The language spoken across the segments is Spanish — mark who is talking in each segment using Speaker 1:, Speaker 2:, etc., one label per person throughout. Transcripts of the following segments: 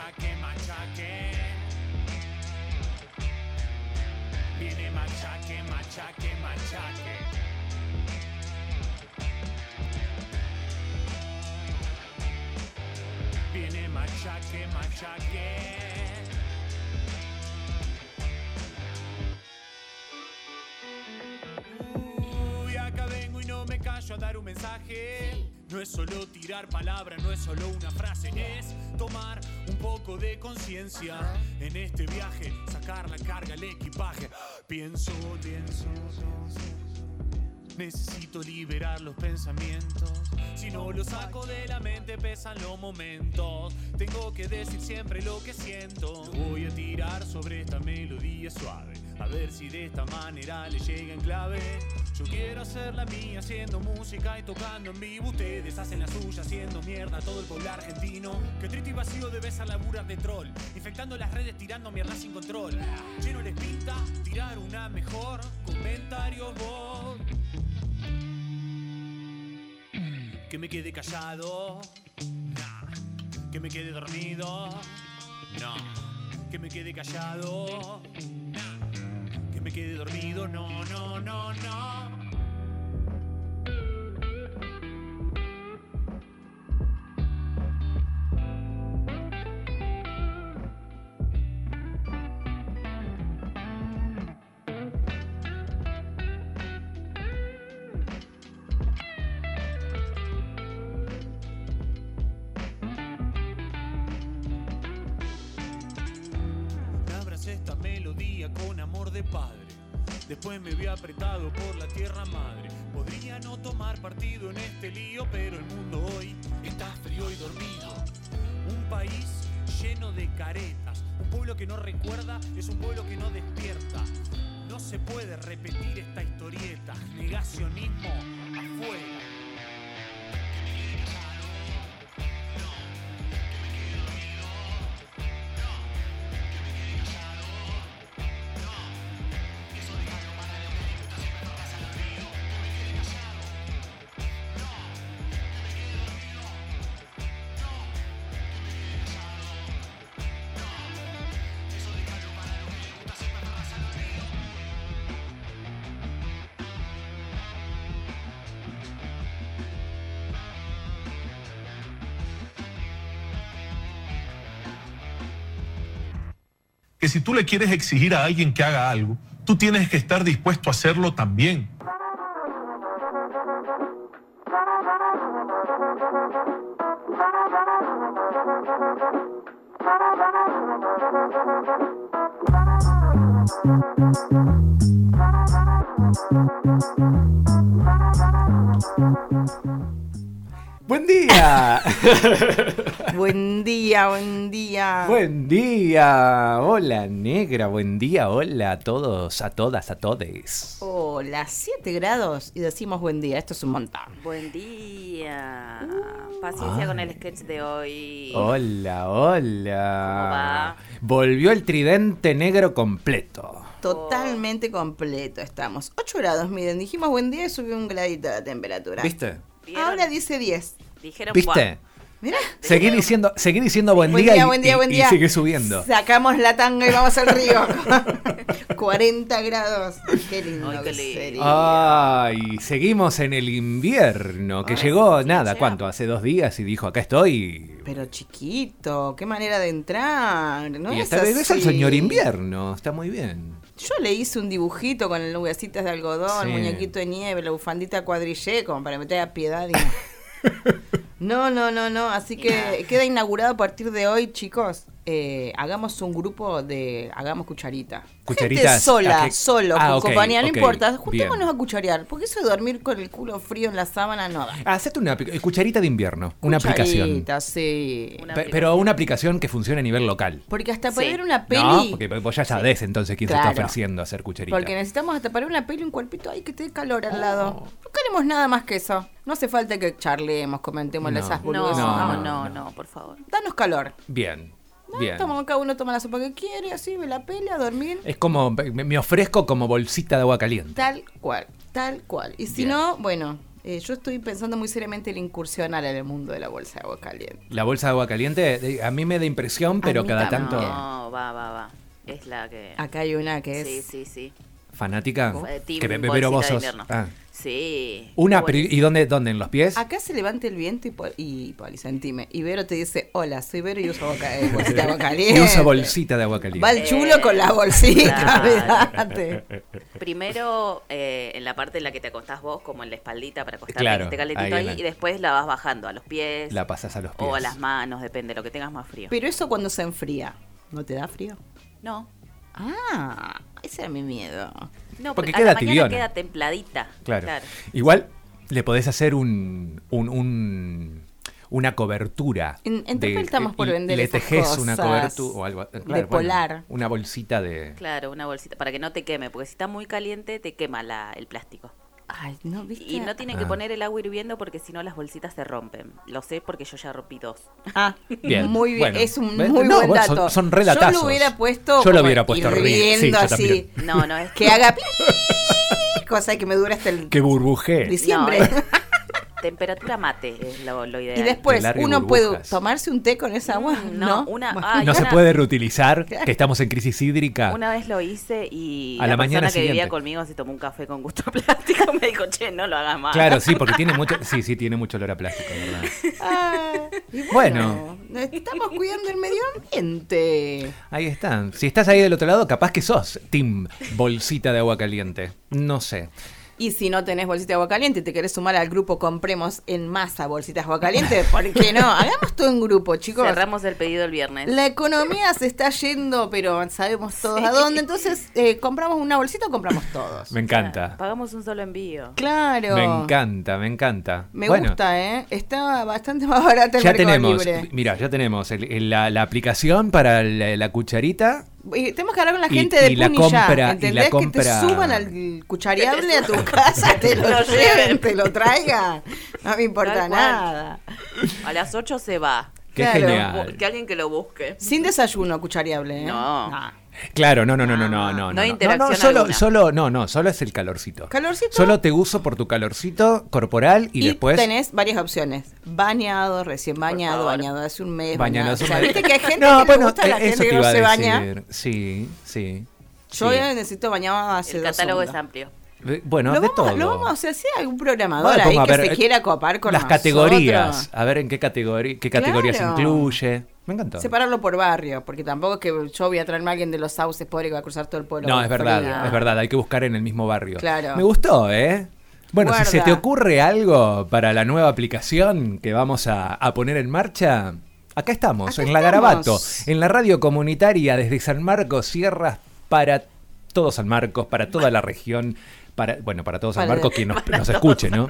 Speaker 1: machaque, machaque. Viene machaque, machaque, machaque. Viene machaque, machaque. Acá vengo y no me callo a dar un mensaje. No es solo tirar palabras, no es solo una frase, es tomar un poco de conciencia en este viaje, sacar la carga, el equipaje. Pienso, necesito liberar los pensamientos. Si no los saco de la mente pesan los momentos. Tengo que decir siempre lo que siento. Voy a tirar sobre esta melodía suave, a ver si de esta manera le llega en clave. Yo quiero hacer la mía haciendo música y tocando en vivo. Ustedes hacen la suya haciendo mierda a todo el pueblo argentino. Que triste y vacío debe ser laburar de troll, infectando las redes tirando mierda sin control. Lleno les pinta tirar una mejor. Comentarios vos. Que me quede callado, nah. Que me quede dormido, no. Que me quede callado, nah. Que me quede dormido, no, no, no, no. Esta melodía con amor de padre. Después me vi apretado por la tierra madre. Podría no tomar partido en este lío, pero el mundo hoy está frío y dormido. Un país lleno de caretas. Un pueblo que no recuerda es un pueblo que no despierta. No se puede repetir esta historieta. Negacionismo afuera.
Speaker 2: Que si tú le quieres exigir a alguien que haga algo, tú tienes que estar dispuesto a hacerlo también.
Speaker 3: ¡Buen día!
Speaker 4: Buen día, buen día.
Speaker 3: ¡Buen día! Hola, negra, buen día. Hola a todos, a todas, a todes.
Speaker 4: Hola, 7 grados y decimos buen día. Esto es un montón.
Speaker 5: Buen día. Paciencia con el sketch de hoy.
Speaker 3: Hola, hola.
Speaker 5: ¿Cómo va?
Speaker 3: Volvió el tridente negro completo.
Speaker 4: Totalmente completo estamos. 8 grados, miren, dijimos buen día y subió un gradito la temperatura.
Speaker 3: ¿Viste?
Speaker 5: ¿Vieron?
Speaker 4: Ahora dice 10.
Speaker 5: Dijeron,
Speaker 3: ¿Viste?
Speaker 4: Mirá.
Speaker 3: Seguí diciendo buen día,
Speaker 4: buen día.
Speaker 3: y sigue subiendo.
Speaker 4: Sacamos la tanga y vamos al río. 40 grados. Qué lindo.
Speaker 5: Ay, qué
Speaker 4: que
Speaker 5: lindo.
Speaker 4: sería.
Speaker 3: Ay, seguimos en el invierno, que
Speaker 4: Ay,
Speaker 3: llegó,
Speaker 5: sí,
Speaker 3: nada,
Speaker 5: llega.
Speaker 3: ¿cuánto? Hace 2 días y dijo, acá estoy.
Speaker 4: Pero chiquito, qué manera de entrar. No
Speaker 3: Y
Speaker 4: es
Speaker 3: esta vez es el
Speaker 4: así.
Speaker 3: señor invierno, está muy bien.
Speaker 4: Yo le hice un dibujito con nubecitas de algodón,
Speaker 3: Sí.
Speaker 4: muñequito de nieve, la bufandita cuadrillé, como para meter a piedad. Y no. No. Así que queda inaugurado a partir de hoy, chicos. Hagamos un grupo de Hagamos Cucharita.
Speaker 3: Cucharitas,
Speaker 4: Gente sola,
Speaker 3: ¿a qué?
Speaker 4: solo,
Speaker 3: Ah,
Speaker 4: con
Speaker 3: ok,
Speaker 4: compañía, no
Speaker 3: ok,
Speaker 4: importa. Juntémonos
Speaker 3: bien.
Speaker 4: a cucharear. Porque eso de dormir con el culo frío en la sábana no da.
Speaker 3: Hacete una cucharita de invierno, una aplicación.
Speaker 4: Cucharita, sí.
Speaker 5: Una
Speaker 3: Pero una aplicación que funcione a nivel local.
Speaker 4: Porque hasta para
Speaker 5: Sí.
Speaker 4: ver una peli.
Speaker 3: No, porque vos ya sabés entonces quién se
Speaker 4: Claro.
Speaker 3: está ofreciendo a hacer cucharita.
Speaker 4: Porque necesitamos hasta para una peli un cuerpito ahí que te dé calor al lado. No queremos nada más que eso. No hace falta que charlemos, comentemos
Speaker 3: No.
Speaker 4: esas
Speaker 5: No,
Speaker 4: boludeces.
Speaker 5: no, por favor.
Speaker 4: Danos calor.
Speaker 3: Bien,
Speaker 4: ¿No?
Speaker 3: bien.
Speaker 4: Cada uno toma la sopa que quiere, así, ve la peli, a dormir.
Speaker 3: Es como, me ofrezco como bolsita de agua caliente.
Speaker 4: Tal cual, tal cual. Y si
Speaker 3: Bien.
Speaker 4: no, bueno, yo estoy pensando muy seriamente en incursionar en el mundo de la bolsa de agua caliente.
Speaker 3: La bolsa de agua caliente, a mí me da impresión, pero
Speaker 4: mí
Speaker 3: cada
Speaker 4: también.
Speaker 3: tanto...
Speaker 5: No, va. Es la que...
Speaker 4: Acá hay una que es...
Speaker 5: Sí.
Speaker 3: ¿Fanática?
Speaker 5: Team
Speaker 3: Pero vos
Speaker 5: bolsita de
Speaker 3: sos...
Speaker 5: invierno.
Speaker 3: Ah.
Speaker 5: Sí.
Speaker 3: Una,
Speaker 5: Bueno.
Speaker 3: ¿y dónde? ¿En los pies?
Speaker 4: Acá se levanta el viento y Poli, sentime. Y Vero te dice, hola, soy Vero y uso bolsita de agua caliente.
Speaker 3: Y usa bolsita de agua caliente.
Speaker 4: Va el chulo con la bolsita,
Speaker 5: Claro.
Speaker 4: mirate.
Speaker 5: Primero, en la parte en la que te acostás vos, como en la espaldita para acostarte,
Speaker 3: Claro,
Speaker 5: que esté calentito
Speaker 3: ahí en
Speaker 5: ahí,
Speaker 3: la-
Speaker 5: y después la vas bajando a los pies
Speaker 3: La pasas a los pies.
Speaker 5: o a las manos, depende, lo que tengas más frío.
Speaker 4: Pero eso cuando se enfría, ¿no te da frío?
Speaker 5: No,
Speaker 4: Ah, ese era mi miedo.
Speaker 5: no,
Speaker 3: Porque
Speaker 5: porque
Speaker 3: queda
Speaker 5: a la mañana
Speaker 3: tibiona.
Speaker 5: queda templadita.
Speaker 3: Claro. Igual le podés hacer una cobertura.
Speaker 4: En Tupel estamos por
Speaker 3: y
Speaker 4: vender
Speaker 3: le
Speaker 4: esas
Speaker 3: tejes una
Speaker 4: cosas
Speaker 3: cobertura o algo.
Speaker 4: de polar.
Speaker 3: Una bolsita de...
Speaker 5: Claro, una bolsita, para que no te queme, porque si está muy caliente te quema el plástico.
Speaker 4: Ay, no, ¿viste?
Speaker 5: Y no tienen
Speaker 3: Ah.
Speaker 5: que poner el agua hirviendo porque si no las bolsitas se rompen. Lo sé porque yo ya rompí 2.
Speaker 4: Ah,
Speaker 3: Bien,
Speaker 4: muy bien,
Speaker 3: bueno.
Speaker 4: es un
Speaker 3: ¿Ves?
Speaker 4: muy
Speaker 3: No,
Speaker 4: buen
Speaker 3: bueno,
Speaker 4: dato.
Speaker 3: son re
Speaker 4: Yo
Speaker 3: datazos.
Speaker 4: lo hubiera puesto
Speaker 3: Yo lo
Speaker 4: como
Speaker 3: hubiera puesto
Speaker 4: hirviendo
Speaker 3: sí, yo
Speaker 4: así,
Speaker 3: también.
Speaker 5: No, es
Speaker 4: que haga cosa que me dure hasta el
Speaker 3: Que burbujee.
Speaker 4: diciembre.
Speaker 5: No, temperatura mate es lo ideal.
Speaker 4: Y después,
Speaker 3: Que largue
Speaker 4: ¿uno puede
Speaker 3: burbujas.
Speaker 4: tomarse un té con esa agua?
Speaker 5: No,
Speaker 3: No se puede reutilizar, que estamos en crisis hídrica.
Speaker 5: Una vez lo hice y
Speaker 3: A la mañana
Speaker 5: persona que vivía
Speaker 3: siguiente.
Speaker 5: conmigo se tomó un café con gusto a plástico. Me dijo, che, no lo hagas más.
Speaker 3: Claro, sí, porque tiene mucho... Sí, tiene mucho olor a plástico, ¿verdad?
Speaker 4: Ah, y
Speaker 3: Bueno.
Speaker 4: estamos cuidando el medio ambiente.
Speaker 3: Ahí están. Si estás ahí del otro lado, capaz que sos team bolsita de agua caliente. No sé.
Speaker 4: Y si no tenés bolsita de agua caliente y te querés sumar al grupo Compremos en Masa bolsitas de agua caliente, ¿por qué no? Hagamos todo en grupo, chicos.
Speaker 5: Cerramos el pedido el viernes.
Speaker 4: La economía se está yendo, pero sabemos todos a dónde. Entonces, ¿compramos una bolsita o compramos todos?
Speaker 3: Me encanta.
Speaker 5: Pagamos un solo envío.
Speaker 4: Claro.
Speaker 3: Me encanta.
Speaker 4: Me
Speaker 3: Bueno,
Speaker 4: gusta, ¿eh? Está bastante más barata el
Speaker 3: ya
Speaker 4: Mercado
Speaker 3: tenemos,
Speaker 4: Libre.
Speaker 3: mira, ya tenemos la aplicación para la cucharita.
Speaker 4: Y tenemos que hablar con la
Speaker 3: Y-
Speaker 4: gente de
Speaker 3: y la
Speaker 4: Puni ya,
Speaker 3: compra- y
Speaker 4: ¿entendés?
Speaker 3: la compra-
Speaker 4: Que te suban al cuchareable a tu casa, te lo
Speaker 5: Lo
Speaker 4: lleven,
Speaker 5: lleven.
Speaker 4: te lo traigan. No me importa
Speaker 5: Tal cual.
Speaker 4: nada.
Speaker 5: A las 8 se va.
Speaker 3: Qué
Speaker 4: Claro.
Speaker 3: genial.
Speaker 5: Que alguien que lo busque.
Speaker 4: Sin desayuno cuchareable, ¿eh?
Speaker 5: No.
Speaker 3: Claro, no.
Speaker 5: No hay interacción
Speaker 3: Solo es el calorcito.
Speaker 4: Calorcito.
Speaker 3: Solo te uso por tu calorcito corporal y,
Speaker 4: Y
Speaker 3: después
Speaker 4: tenés varias opciones. Bañado, recién bañado,
Speaker 5: favor.
Speaker 4: bañado hace un mes.
Speaker 3: bañado.
Speaker 4: O sea, viste que hay gente que le gusta a la
Speaker 3: eso
Speaker 4: gente
Speaker 3: te
Speaker 4: que
Speaker 3: iba
Speaker 4: no
Speaker 3: a
Speaker 4: se baña.
Speaker 3: decir. Sí.
Speaker 4: Yo
Speaker 3: sí.
Speaker 4: necesito bañado hace
Speaker 5: El
Speaker 4: 2
Speaker 5: catálogo es
Speaker 4: segundos.
Speaker 5: amplio.
Speaker 3: Bueno,
Speaker 4: Lo
Speaker 3: de
Speaker 4: vamos,
Speaker 3: todo.
Speaker 4: lo vamos a hacer, si hay algún programador
Speaker 3: Bueno,
Speaker 4: ahí
Speaker 3: pongo a
Speaker 4: que
Speaker 3: ver,
Speaker 4: se quiera copar con
Speaker 3: las
Speaker 4: nosotros.
Speaker 3: categorías. A ver en qué categorías
Speaker 4: Claro.
Speaker 3: incluye. Me encantó.
Speaker 4: Separarlo por barrio, porque tampoco es que yo voy a traerme a alguien de los sauces pobre que va a cruzar todo el pueblo.
Speaker 3: No,
Speaker 4: con
Speaker 3: es
Speaker 4: frío.
Speaker 3: verdad. Hay que buscar en el mismo barrio.
Speaker 4: Claro.
Speaker 3: Me gustó, ¿eh? Bueno,
Speaker 4: Guarda.
Speaker 3: si se te ocurre algo para la nueva aplicación que vamos a poner en marcha, acá estamos,
Speaker 4: Acá
Speaker 3: en La
Speaker 4: estamos.
Speaker 3: Garabato, en la radio comunitaria desde San Marcos, Sierras, para todo San Marcos, para toda la región, para todo San
Speaker 4: Para-
Speaker 3: Marcos, quien nos
Speaker 5: para todo
Speaker 3: escuche,
Speaker 5: San
Speaker 3: ¿no?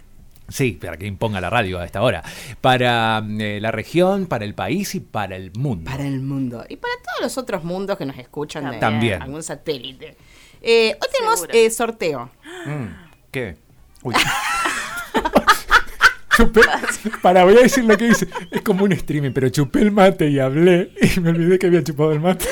Speaker 3: Sí, para que imponga la radio a esta hora. Para la región, para el país y para el mundo.
Speaker 4: Para el mundo. Y para todos los otros mundos que nos escuchan de
Speaker 3: También.
Speaker 4: algún satélite. Hoy tenemos
Speaker 5: Seguro.
Speaker 4: sorteo.
Speaker 3: ¿Qué? Uy. Chupé. Voy a decir lo que dice. Es como un streaming, pero chupé el mate y hablé. Y me olvidé que había chupado el mate.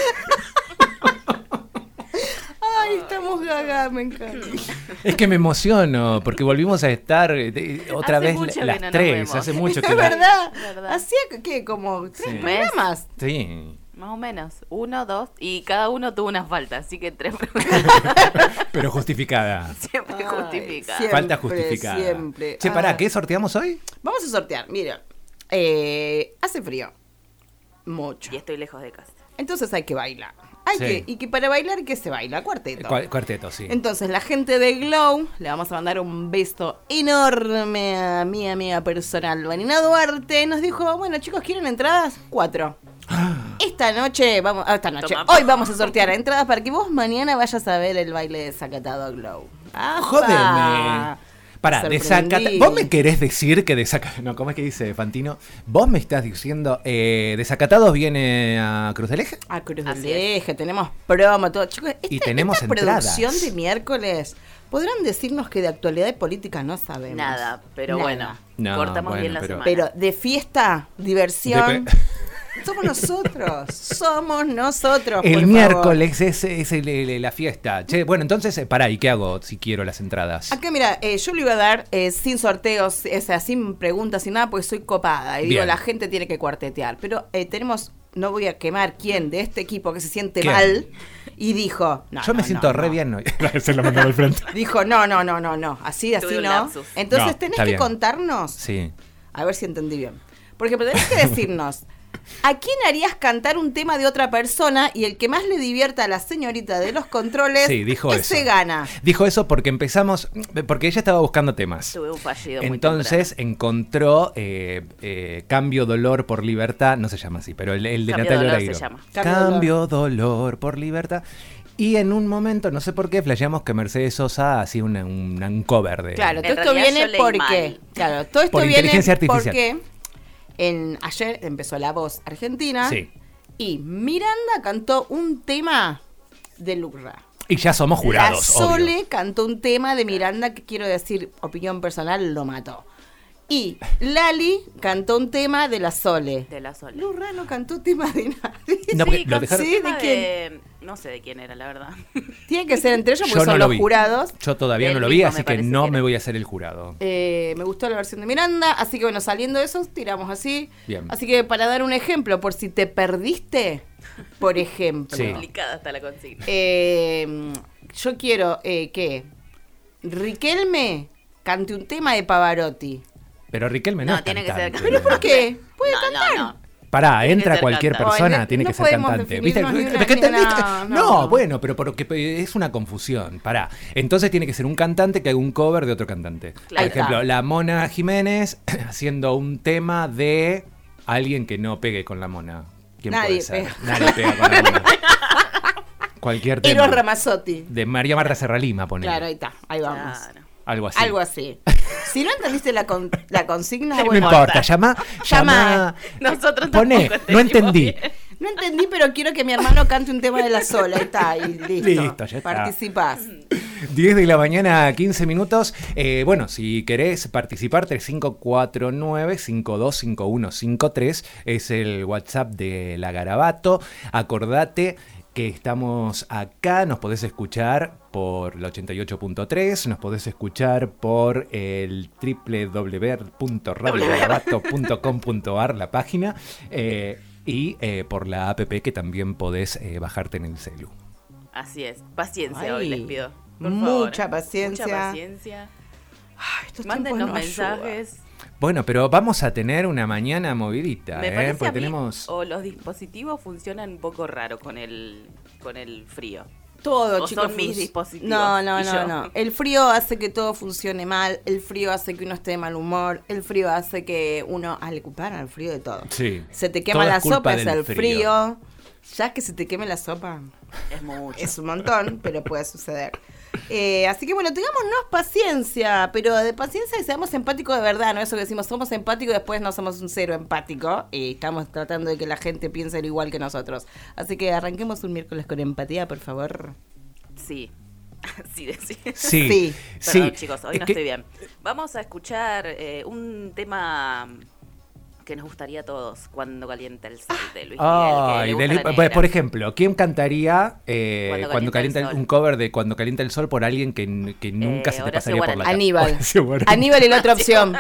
Speaker 4: Ay, estamos gaga, me encanta.
Speaker 3: Es que me emociono, porque volvimos a estar otra
Speaker 5: Hace
Speaker 3: vez
Speaker 5: mucho que
Speaker 3: las
Speaker 5: no nos
Speaker 3: 3.
Speaker 5: vemos.
Speaker 3: Hace mucho que
Speaker 4: Es verdad.
Speaker 5: Verdad.
Speaker 4: Hacía que como 3
Speaker 3: Sí.
Speaker 4: programas.
Speaker 3: Sí,
Speaker 5: Más o menos. 1, 2. Y cada uno tuvo una falta. Así que 3
Speaker 3: pero justificada.
Speaker 5: siempre
Speaker 4: Ay,
Speaker 5: justifica.
Speaker 4: siempre,
Speaker 3: Falta justificada.
Speaker 4: siempre.
Speaker 3: Che, pará,
Speaker 4: Ah.
Speaker 3: ¿qué sorteamos hoy?
Speaker 4: Vamos a sortear, mira. Hace frío. Mucho.
Speaker 5: Y estoy lejos de casa.
Speaker 4: Entonces hay que bailar.
Speaker 3: Sí.
Speaker 4: Y que para bailar, ¿qué se baila? Cuarteto.
Speaker 3: Cuarteto, sí.
Speaker 4: Entonces, la gente de Glow, le vamos a mandar un beso enorme a mi amiga personal, Vanina Duarte. Nos dijo, bueno, chicos, ¿quieren entradas? 4. Esta noche,
Speaker 5: Toma.
Speaker 4: hoy vamos a sortear entradas para que vos mañana vayas a ver el baile de Desacatado Glow. ¡Apa!
Speaker 3: Jódeme. Pará,
Speaker 4: Sorprendí.
Speaker 3: ¿Vos me querés decir que desacatados... No, ¿cómo es que dice Fantino? ¿Vos me estás diciendo Desacatados viene a Cruz del Eje?
Speaker 4: A Cruz
Speaker 5: Así
Speaker 4: del Eje, tenemos promo, todo. Chicos,
Speaker 3: Y tenemos
Speaker 4: esta
Speaker 3: entradas.
Speaker 4: producción de miércoles, podrán decirnos que de actualidad y política no sabemos.
Speaker 5: Nada. Pero
Speaker 4: Nada.
Speaker 5: bueno.
Speaker 3: No,
Speaker 5: cortamos
Speaker 3: bueno,
Speaker 5: bien la
Speaker 3: pero-
Speaker 5: semana.
Speaker 4: Pero de fiesta, diversión, Somos nosotros.
Speaker 3: El
Speaker 4: por
Speaker 3: miércoles es la fiesta. Che, bueno, entonces, pará, ¿y qué hago si quiero las entradas?
Speaker 4: Acá, mira, yo le iba a dar sin sorteos, sin preguntas, sin nada, porque soy copada. Y digo,
Speaker 3: Bien.
Speaker 4: la gente tiene que cuartetear. Pero tenemos, no voy a quemar quién de este equipo que se siente
Speaker 3: ¿Quién?
Speaker 4: mal. Y dijo,
Speaker 3: Yo me siento re bien. No. Se lo mandó al frente.
Speaker 4: Dijo, no. Así
Speaker 5: Tuve un
Speaker 4: no.
Speaker 5: lapsus.
Speaker 4: Entonces
Speaker 3: No,
Speaker 4: tenés
Speaker 3: está
Speaker 4: que
Speaker 3: bien.
Speaker 4: contarnos.
Speaker 3: Sí.
Speaker 4: A ver si entendí bien. Por ejemplo, tenés que decirnos, ¿a quién harías cantar un tema de otra persona? Y el que más le divierta a la señorita de los controles,
Speaker 3: Sí, dijo
Speaker 4: ese
Speaker 3: eso.
Speaker 4: gana.
Speaker 3: Dijo eso porque porque ella estaba buscando temas.
Speaker 5: Tuve un fallido muy
Speaker 3: Entonces encontró Cambio Dolor por Libertad, no se llama así, pero el de
Speaker 5: Cambio
Speaker 3: Natalia
Speaker 5: Dolor
Speaker 3: Oreiro.
Speaker 5: se llama.
Speaker 3: Cambio Dolor por Libertad. Y en un momento, no sé por qué, flasheamos que Mercedes Sosa hacía un cover de...
Speaker 4: Claro, todo
Speaker 5: En
Speaker 4: esto
Speaker 5: realidad yo
Speaker 4: viene
Speaker 5: leí
Speaker 4: porque.
Speaker 5: mal.
Speaker 4: Claro, todo esto
Speaker 3: Por
Speaker 4: viene
Speaker 3: inteligencia artificial.
Speaker 4: porque ayer empezó La Voz Argentina.
Speaker 3: Sí.
Speaker 4: Y Miranda cantó un tema de Lucra.
Speaker 3: Y ya somos jurados,
Speaker 4: La
Speaker 3: obvio.
Speaker 4: Sole cantó un tema de Miranda que, quiero decir, opinión personal, lo mató. Y Lali cantó un tema de la Sole.
Speaker 5: De la Sole.
Speaker 4: Lurra no cantó tema de nadie.
Speaker 3: No, porque lo dejaron-
Speaker 4: Sí, ¿de
Speaker 5: tema
Speaker 4: quién?
Speaker 5: No sé de quién era, la verdad.
Speaker 4: Tiene que ser entre ellos porque
Speaker 3: Yo no
Speaker 4: son
Speaker 3: lo
Speaker 4: los
Speaker 3: vi.
Speaker 4: jurados.
Speaker 3: Yo todavía
Speaker 5: Él
Speaker 3: no lo vi,
Speaker 5: mismo
Speaker 3: así
Speaker 5: me
Speaker 3: que
Speaker 5: parece
Speaker 3: no
Speaker 5: que
Speaker 3: me
Speaker 5: era.
Speaker 3: voy a hacer el jurado.
Speaker 4: Me gustó la versión de Miranda, así que bueno, saliendo de eso, tiramos así.
Speaker 3: Bien.
Speaker 4: Así que para dar un ejemplo, por si te perdiste, por ejemplo,
Speaker 3: Sí.
Speaker 5: Complicada está la consigna.
Speaker 4: yo quiero que Riquelme cante un tema de Pavarotti.
Speaker 3: Pero Riquelme no,
Speaker 5: No,
Speaker 3: es
Speaker 5: tiene que ser-
Speaker 3: cantante.
Speaker 4: ¿Pero por qué? Puede
Speaker 5: No,
Speaker 4: cantar.
Speaker 5: no.
Speaker 3: Pará,
Speaker 5: Tiene que
Speaker 3: entra
Speaker 5: ser
Speaker 3: cualquier
Speaker 5: cantante.
Speaker 3: persona,
Speaker 4: Ay,
Speaker 3: tiene
Speaker 4: no
Speaker 3: que ser
Speaker 4: podemos
Speaker 3: cantante.
Speaker 4: definirnos ni una-
Speaker 3: ¿Viste?
Speaker 4: ni una-
Speaker 3: ¿Entendiste?
Speaker 4: no.
Speaker 3: No, bueno, pero porque es una confusión. Pará. Entonces tiene que ser un cantante que haga un cover de otro cantante.
Speaker 5: Claro.
Speaker 3: Por ejemplo,
Speaker 4: Ahí está.
Speaker 3: la Mona Jiménez haciendo un tema de alguien que no pegue con la Mona. ¿Quién
Speaker 4: Nadie
Speaker 3: puede ser?
Speaker 4: pega.
Speaker 3: Nadie pega con la Mona. Cualquier tema.
Speaker 4: Eros Ramazzotti.
Speaker 3: De María Marta Serralima, ponele.
Speaker 4: Claro, ahí está, ahí vamos.
Speaker 5: Claro.
Speaker 3: Algo así.
Speaker 4: Algo así. Si no entendiste la consigna,
Speaker 3: No
Speaker 4: bueno,
Speaker 3: importa, llama.
Speaker 5: Nosotros
Speaker 3: Poné,
Speaker 5: tampoco
Speaker 3: no
Speaker 5: entendimos
Speaker 3: entendí.
Speaker 5: bien.
Speaker 4: no entendí, pero quiero que mi hermano cante un tema de la sola. Ahí está, y listo.
Speaker 3: Listo, ya está.
Speaker 4: Participás.
Speaker 3: 10 de la mañana, 15 minutos. Bueno, si querés participar, 3549-525153 es el WhatsApp de La Garabato. Acordate que estamos acá, nos podés escuchar por la 88.3, nos podés escuchar por el www.radiogarabato.com.ar, la página, y por la app que también podés bajarte en el celu.
Speaker 5: Así es. Paciencia
Speaker 4: Ay,
Speaker 5: hoy les pido. Por
Speaker 4: mucha
Speaker 5: favor.
Speaker 4: paciencia.
Speaker 5: Mucha paciencia.
Speaker 4: Ay, estos
Speaker 5: Mándenos
Speaker 4: tiempos no ayudan.
Speaker 5: mensajes.
Speaker 3: Bueno, pero vamos a tener una mañana movidita,
Speaker 5: Me parece
Speaker 3: porque
Speaker 5: a mí,
Speaker 3: tenemos...
Speaker 5: o los dispositivos funcionan un poco raro con el frío.
Speaker 4: Todo,
Speaker 5: O
Speaker 4: chicos.
Speaker 5: son mis dispositivos
Speaker 4: No,
Speaker 5: y yo.
Speaker 4: no. El frío hace que todo funcione mal. El frío hace que uno esté de mal humor. El frío hace que uno. Le comparan al frío de todo.
Speaker 3: Sí.
Speaker 4: Se te quema
Speaker 3: Todo
Speaker 4: la
Speaker 3: es culpa
Speaker 4: sopa, es
Speaker 3: del
Speaker 4: el frío. Ya que se te queme la sopa
Speaker 5: Es mucho.
Speaker 4: es un montón, pero puede suceder. Así que bueno, tengámonos paciencia, pero de paciencia y seamos empáticos de verdad, no eso que decimos, somos empáticos y después no somos un cero empático y estamos tratando de que la gente piense lo igual que nosotros. Así que arranquemos un miércoles con empatía, por favor.
Speaker 5: Sí. Sí, decir.
Speaker 3: Sí,
Speaker 4: Sí.
Speaker 3: sí.
Speaker 5: Perdón, chicos, hoy
Speaker 3: Es
Speaker 5: no
Speaker 3: que-
Speaker 5: estoy bien. Vamos a escuchar un tema que nos gustaría a todos, Cuando calienta el sol, de Luis Miguel.
Speaker 3: Ay,
Speaker 5: que le gusta la
Speaker 3: pues,
Speaker 5: negra.
Speaker 3: por ejemplo, ¿quién cantaría
Speaker 5: Cuando calienta el sol.
Speaker 3: un cover de Cuando calienta el sol por alguien que nunca se te
Speaker 5: Horacio
Speaker 3: pasaría por la cabeza?
Speaker 4: Aníbal.
Speaker 3: Horacio Guarani.
Speaker 4: Aníbal y la otra opción.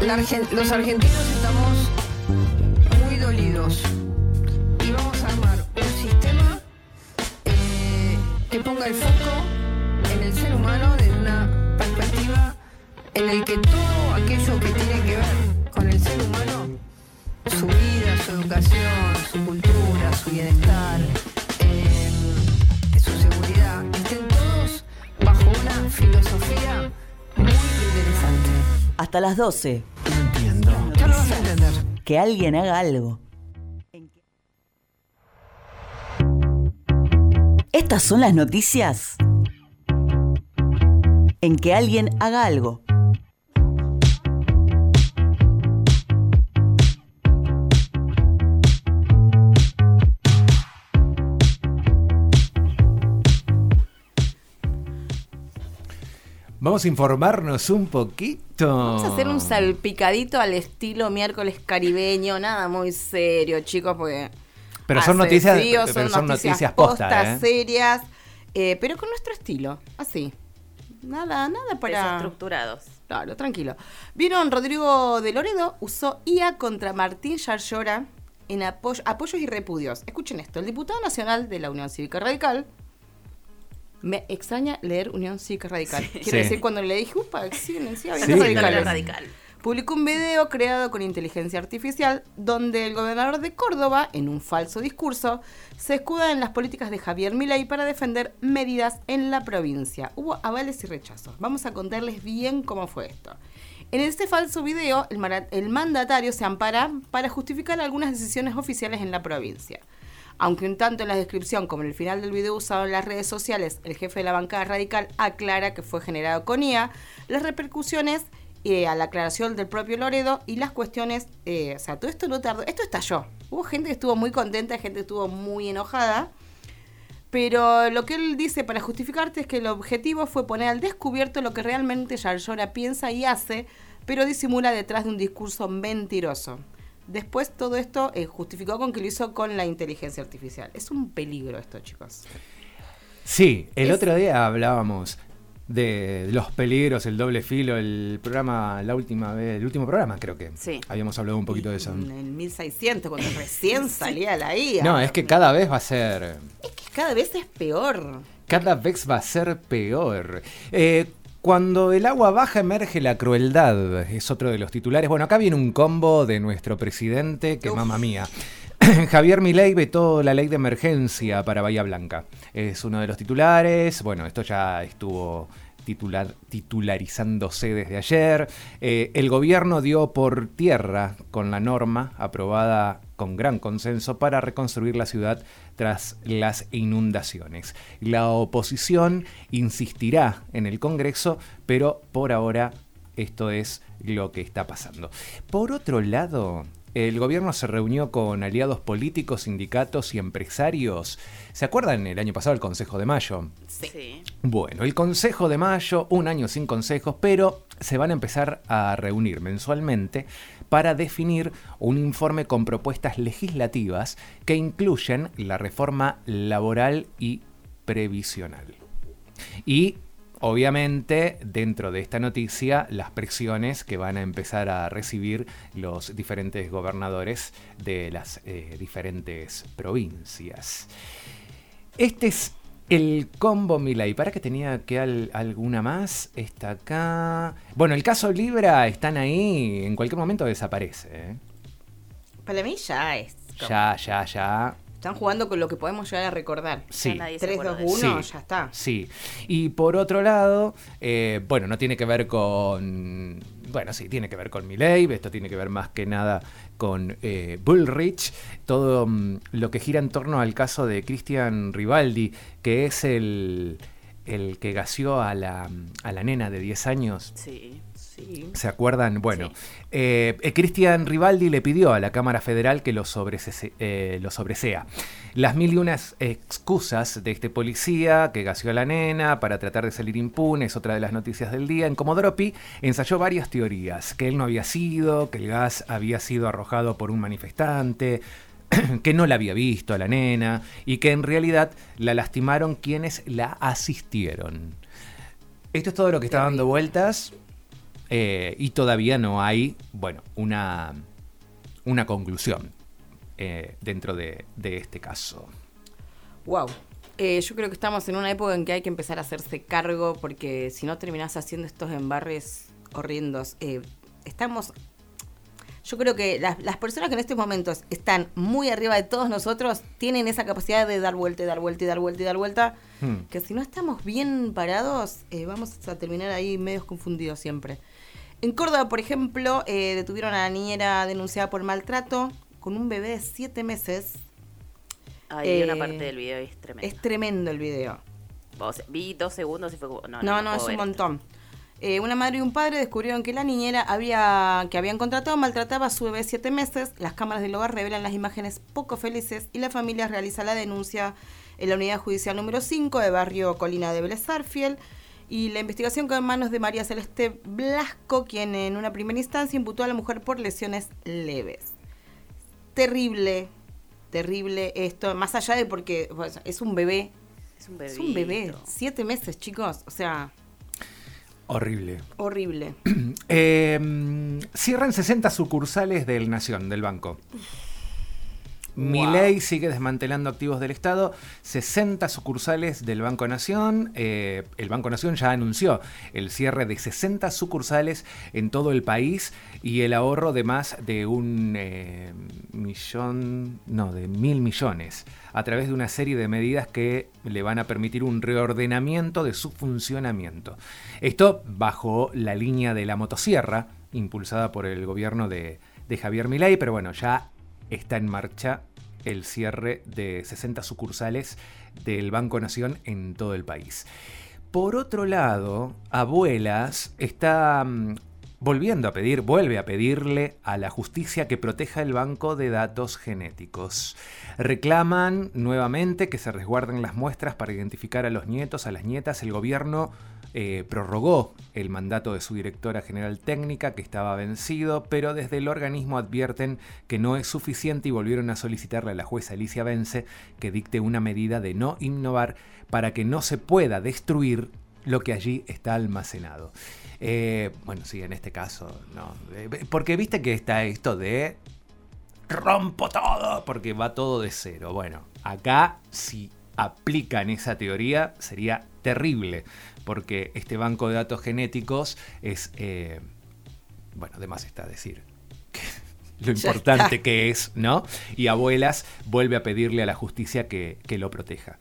Speaker 6: Los argentinos estamos muy dolidos y vamos a armar un sistema que ponga el foco en el ser humano desde una perspectiva en el que todo aquello que tiene que ver con el ser humano, su vida, su educación, su cultura, su bienestar, su seguridad, estén todos bajo una filosofía muy interesante.
Speaker 7: Hasta las 12.
Speaker 3: No entiendo.
Speaker 6: Ya lo vas a entender.
Speaker 7: Que alguien haga algo. Estas son las noticias en que alguien haga algo.
Speaker 3: Vamos a informarnos un poquito.
Speaker 4: Vamos a hacer un salpicadito al estilo miércoles caribeño, nada muy serio, chicos, porque
Speaker 3: Pero son
Speaker 4: hace
Speaker 3: noticias,
Speaker 4: frío,
Speaker 3: pero son noticias posta,
Speaker 4: serias, pero con nuestro estilo, así. Nada para...
Speaker 5: Desestructurados.
Speaker 4: Claro, tranquilo. ¿Vieron? Rodrigo de Loredo usó IA contra Martín Yarlora en apoyos y repudios. Escuchen esto. El diputado nacional de la Unión Cívica Radical... Me extraña leer Unión Cívica Radical. Quiero decir, cuando le dije, upa, siguen encima,
Speaker 3: Sí.
Speaker 5: Radical.
Speaker 4: Publicó un video creado con inteligencia artificial donde el gobernador de Córdoba, en un falso discurso, se escuda en las políticas de Javier Milei para defender medidas en la provincia. Hubo avales y rechazos. Vamos a contarles bien cómo fue esto. En este falso video, el mandatario se ampara para justificar algunas decisiones oficiales en la provincia. Aunque un tanto en la descripción como en el final del video usado en las redes sociales, el jefe de la bancada radical aclara que fue generado con IA, las repercusiones a la aclaración del propio Loredo y las cuestiones, todo esto no tardó, esto estalló. Hubo gente que estuvo muy contenta, gente que estuvo muy enojada, pero lo que él dice para justificarte es que el objetivo fue poner al descubierto lo que realmente Yarlora piensa y hace, pero disimula detrás de un discurso mentiroso. Después todo esto justificó con que lo hizo con la inteligencia artificial. Es un peligro esto, chicos.
Speaker 3: Sí, el otro día hablábamos de los peligros, el doble filo, el último programa creo que
Speaker 5: sí.
Speaker 3: Habíamos hablado un poquito de eso.
Speaker 4: En el 1600, cuando recién salía la IA.
Speaker 3: No, es que cada vez va a ser...
Speaker 4: Es que cada vez es peor.
Speaker 3: Cada vez va a ser peor. Cuando el agua baja emerge la crueldad, es otro de los titulares. Bueno, acá viene un combo de nuestro presidente, que mamma mía. Javier Milei vetó la ley de emergencia para Bahía Blanca. Es uno de los titulares. Bueno, esto ya estuvo titularizándose desde ayer. El gobierno dio por tierra con la norma aprobada con gran consenso para reconstruir la ciudad tras las inundaciones. La oposición insistirá en el Congreso, pero por ahora esto es lo que está pasando. Por otro lado, el gobierno se reunió con aliados políticos, sindicatos y empresarios. ¿Se acuerdan el año pasado el Consejo de Mayo?
Speaker 5: Sí.
Speaker 3: Bueno, el Consejo de Mayo, un año sin consejos, pero se van a empezar a reunir mensualmente para definir un informe con propuestas legislativas que incluyen la reforma laboral y previsional. Y obviamente, dentro de esta noticia, las presiones que van a empezar a recibir los diferentes gobernadores de las diferentes provincias. Este es el combo Milei. ¿Para que tenía que alguna más? Está acá. Bueno, el caso Libra están ahí. En cualquier momento desaparece, ¿eh?
Speaker 4: Para mí ya es.
Speaker 3: Ya.
Speaker 4: Están jugando con lo que podemos llegar a recordar.
Speaker 3: Sí.
Speaker 4: 3, 2, 1,
Speaker 3: Sí.
Speaker 4: ya está.
Speaker 3: Sí. Y por otro lado, bueno, no tiene que ver con... Bueno, sí, tiene que ver con Milei. Esto tiene que ver más que nada con Bullrich. Todo lo que gira en torno al caso de Cristian Rivaldi, que es el que gaseó a la nena de 10 años.
Speaker 5: Sí.
Speaker 3: ¿Se acuerdan? Bueno, Cristian Rivaldi le pidió a la Cámara Federal que lo sobresea. Las mil y unas excusas de este policía que gaseó a la nena para tratar de salir impune es otra de las noticias del día. En Comodoro Pi ensayó varias teorías: que él no había sido, que el gas había sido arrojado por un manifestante, que no la había visto a la nena y que en realidad la lastimaron quienes la asistieron. Esto es todo lo que está dando vueltas y todavía no hay, bueno, una conclusión dentro de este caso.
Speaker 4: Wow. Yo creo que estamos en una época en que hay que empezar a hacerse cargo, porque si no terminás haciendo estos embarres horrendos. Yo creo que las personas que en estos momentos están muy arriba de todos nosotros tienen esa capacidad de dar vuelta y dar vuelta y dar vuelta y dar vuelta, que si no estamos bien parados, vamos a terminar ahí medios confundidos siempre. En Córdoba, por ejemplo, detuvieron a la niñera denunciada por maltrato con un bebé de 7 meses.
Speaker 5: Ay, una parte del video es tremendo.
Speaker 4: Es tremendo el video.
Speaker 5: Vi 2 segundos y fue como...
Speaker 4: No, es un montón. Una madre y un padre descubrieron que la niñera que habían contratado maltrataba a su bebé de 7 meses. Las cámaras del hogar revelan las imágenes poco felices y la familia realiza la denuncia en la unidad judicial número 5 de barrio Colina de Vélez Sarsfield. Y la investigación quedó en manos de María Celeste Blasco, quien en una primera instancia imputó a la mujer por lesiones leves. Terrible esto, más allá de porque pues, es un bebé. Es un bebé, 7 meses, chicos, o sea...
Speaker 3: Horrible.
Speaker 4: Cierran
Speaker 3: 60 sucursales del Nación, del banco.
Speaker 4: Wow.
Speaker 3: Milei sigue desmantelando activos del Estado. 60 sucursales del Banco Nación. El Banco Nación ya anunció el cierre de 60 sucursales en todo el país y el ahorro de más de de 1.000 millones a través de una serie de medidas que le van a permitir un reordenamiento de su funcionamiento. Esto bajo la línea de la motosierra, impulsada por el gobierno de Javier Milei, pero bueno, ya está en marcha el cierre de 60 sucursales del Banco Nación en todo el país. Por otro lado, Abuelas está vuelve a pedirle a la justicia que proteja el banco de datos genéticos. Reclaman nuevamente que se resguarden las muestras para identificar a los nietos, a las nietas. El gobierno prorrogó el mandato de su directora general técnica, que estaba vencido, pero desde el organismo advierten que no es suficiente y volvieron a solicitarle a la jueza Alicia Vence que dicte una medida de no innovar para que no se pueda destruir lo que allí está almacenado. Bueno, sí, en este caso, no. Porque viste que está esto de rompo todo, porque va todo de cero. Bueno, acá si aplican esa teoría sería terrible, porque este banco de datos genéticos es, bueno, además está decir lo importante que es, ¿no? Y Abuelas vuelve a pedirle a la justicia que lo proteja.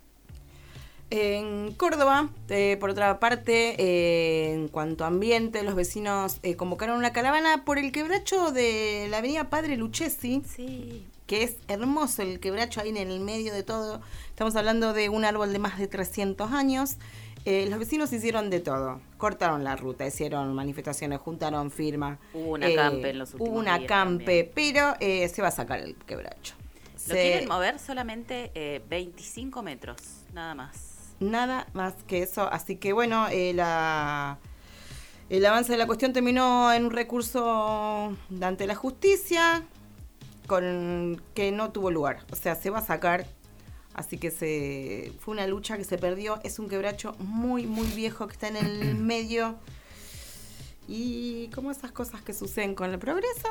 Speaker 4: En Córdoba, por otra parte, en cuanto a ambiente, los vecinos convocaron una caravana por el quebracho de la avenida Padre Lucchesi,
Speaker 5: Sí.
Speaker 4: que es hermoso el quebracho ahí en el medio de todo. Estamos hablando de un árbol de más de 300 años. Los vecinos hicieron de todo. Cortaron la ruta, hicieron manifestaciones, juntaron firmas.
Speaker 5: Hubo un acampe en los últimos
Speaker 4: Hubo un
Speaker 5: días
Speaker 4: acampe,
Speaker 5: también.
Speaker 4: pero se va a sacar el quebracho.
Speaker 5: Lo quieren mover solamente 25 metros, nada más.
Speaker 4: Nada más que eso. Así que bueno, el avance de la cuestión terminó en un recurso ante la justicia con que no tuvo lugar. O sea, se va a sacar. Así que fue una lucha que se perdió. Es un quebracho muy, muy viejo que está en el medio. Y como esas cosas que suceden con el progreso.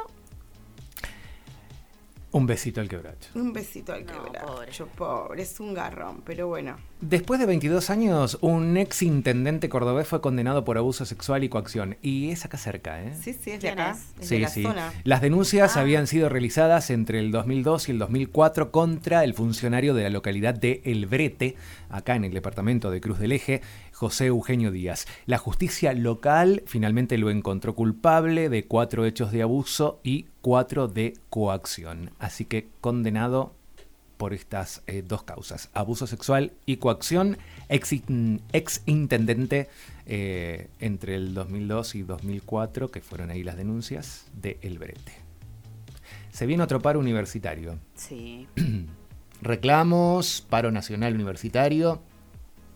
Speaker 3: Un besito al quebracho.
Speaker 4: Un besito al quebracho, pobre, es un garrón, pero bueno.
Speaker 3: Después de 22 años, un ex intendente cordobés fue condenado por abuso sexual y coacción. Y es acá cerca, ¿eh?
Speaker 4: Sí, es de
Speaker 5: ¿Quién
Speaker 4: acá,
Speaker 5: es?
Speaker 4: es de la zona.
Speaker 3: Las denuncias habían sido realizadas entre el 2002 y el 2004 contra el funcionario de la localidad de El Brete, acá en el departamento de Cruz del Eje, José Eugenio Díaz. La justicia local finalmente lo encontró culpable de 4 hechos de abuso y 4 de coacción. Así que condenado por estas 2 causas, abuso sexual y coacción, ex intendente entre el 2002 y 2004, que fueron ahí las denuncias, de El Brete. Se viene otro paro universitario.
Speaker 5: Sí.
Speaker 3: Reclamos, paro nacional universitario.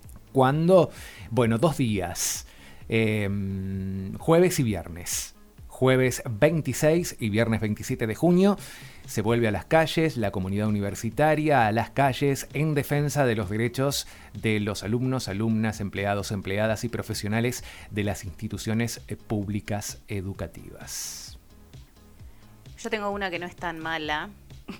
Speaker 3: ¿Cuándo? Bueno, 2 días, jueves y viernes. jueves 26 y viernes 27 de junio. Se vuelve a las calles, la comunidad universitaria a las calles en defensa de los derechos de los alumnos, alumnas, empleados, empleadas y profesionales de las instituciones públicas educativas.
Speaker 5: Yo tengo una que no es tan mala.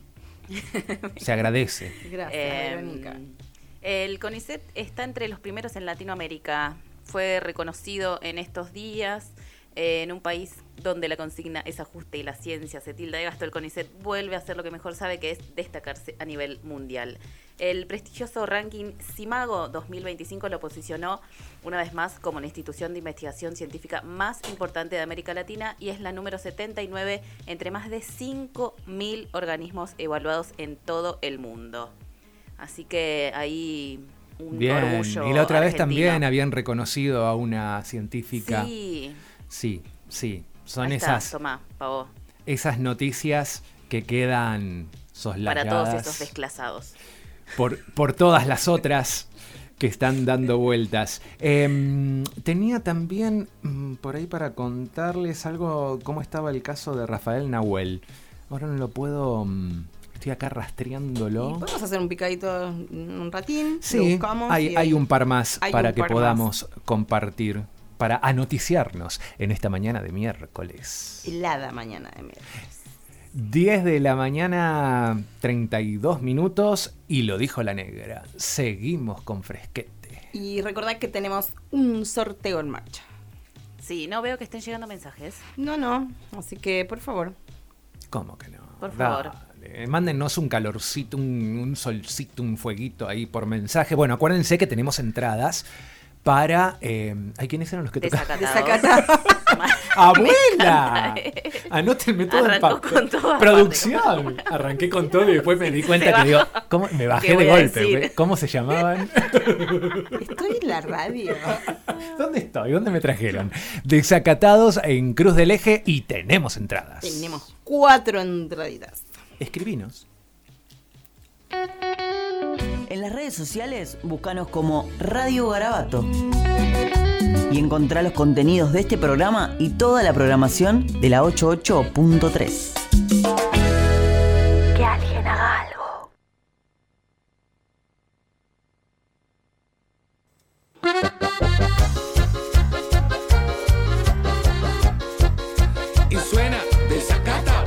Speaker 3: Se agradece.
Speaker 4: Gracias, Verónica.
Speaker 5: El CONICET está entre los primeros en Latinoamérica. Fue reconocido en estos días en un país donde la consigna es ajuste y la ciencia se tilda de gasto. El CONICET vuelve a hacer lo que mejor sabe, que es destacarse a nivel mundial. El prestigioso ranking CIMAGO 2025 lo posicionó una vez más como la institución de investigación científica más importante de América Latina y es la número 79 entre más de 5.000 organismos evaluados en todo el mundo. Así que ahí un
Speaker 3: Bien,
Speaker 5: orgullo
Speaker 3: y la otra vez
Speaker 5: argentino.
Speaker 3: también habían reconocido a una científica.
Speaker 5: Sí,
Speaker 3: Sí. Son
Speaker 5: ahí está,
Speaker 3: esas,
Speaker 5: tomá, pa' vos.
Speaker 3: esas noticias que quedan soslayadas
Speaker 5: Para todos esos desclasados.
Speaker 3: por todas las otras que están dando vueltas. Tenía también por ahí para contarles algo, cómo estaba el caso de Rafael Nahuel. Ahora no lo puedo... Estoy acá rastreándolo.
Speaker 4: ¿Y podemos hacer un picadito un ratín? Lo
Speaker 3: Sí,
Speaker 4: buscamos
Speaker 3: hay un par más
Speaker 4: hay
Speaker 3: para
Speaker 4: un
Speaker 3: que
Speaker 4: par
Speaker 3: podamos compartir, para anoticiarnos en esta mañana de miércoles.
Speaker 4: Helada mañana de miércoles.
Speaker 3: 10 de la mañana, 32 minutos, y lo dijo la negra. Seguimos con fresquete.
Speaker 4: Y recordad que tenemos un sorteo en marcha.
Speaker 5: Sí, no veo que estén llegando mensajes.
Speaker 4: No, así que por favor.
Speaker 3: ¿Cómo que no?
Speaker 5: Por favor.
Speaker 3: Dale, mándennos un calorcito, un solcito, un fueguito ahí por mensaje. Bueno, acuérdense que tenemos entradas para... ¿Hay quiénes eran los que tocaban?
Speaker 5: Desacatados.
Speaker 3: ¡Abuela! Anótenme todo el
Speaker 5: Arrancó
Speaker 3: papel.
Speaker 5: con todo,
Speaker 3: Producción. Arranqué con todo y después me di cuenta que digo, ¿cómo? Me bajé
Speaker 5: ¿Qué
Speaker 3: de
Speaker 5: voy a
Speaker 3: golpe.
Speaker 5: decir?
Speaker 3: ¿Cómo se llamaban?
Speaker 4: Estoy en la radio.
Speaker 3: ¿Dónde estoy? ¿Dónde me trajeron? Desacatados en Cruz del Eje y tenemos entradas.
Speaker 4: Tenemos 4 entraditas.
Speaker 3: Escribinos.
Speaker 7: En las redes sociales, búscanos como Radio Garabato. Y encontrá los contenidos de este programa y toda la programación de la 88.3. Que alguien haga algo.
Speaker 1: Y suena desacata.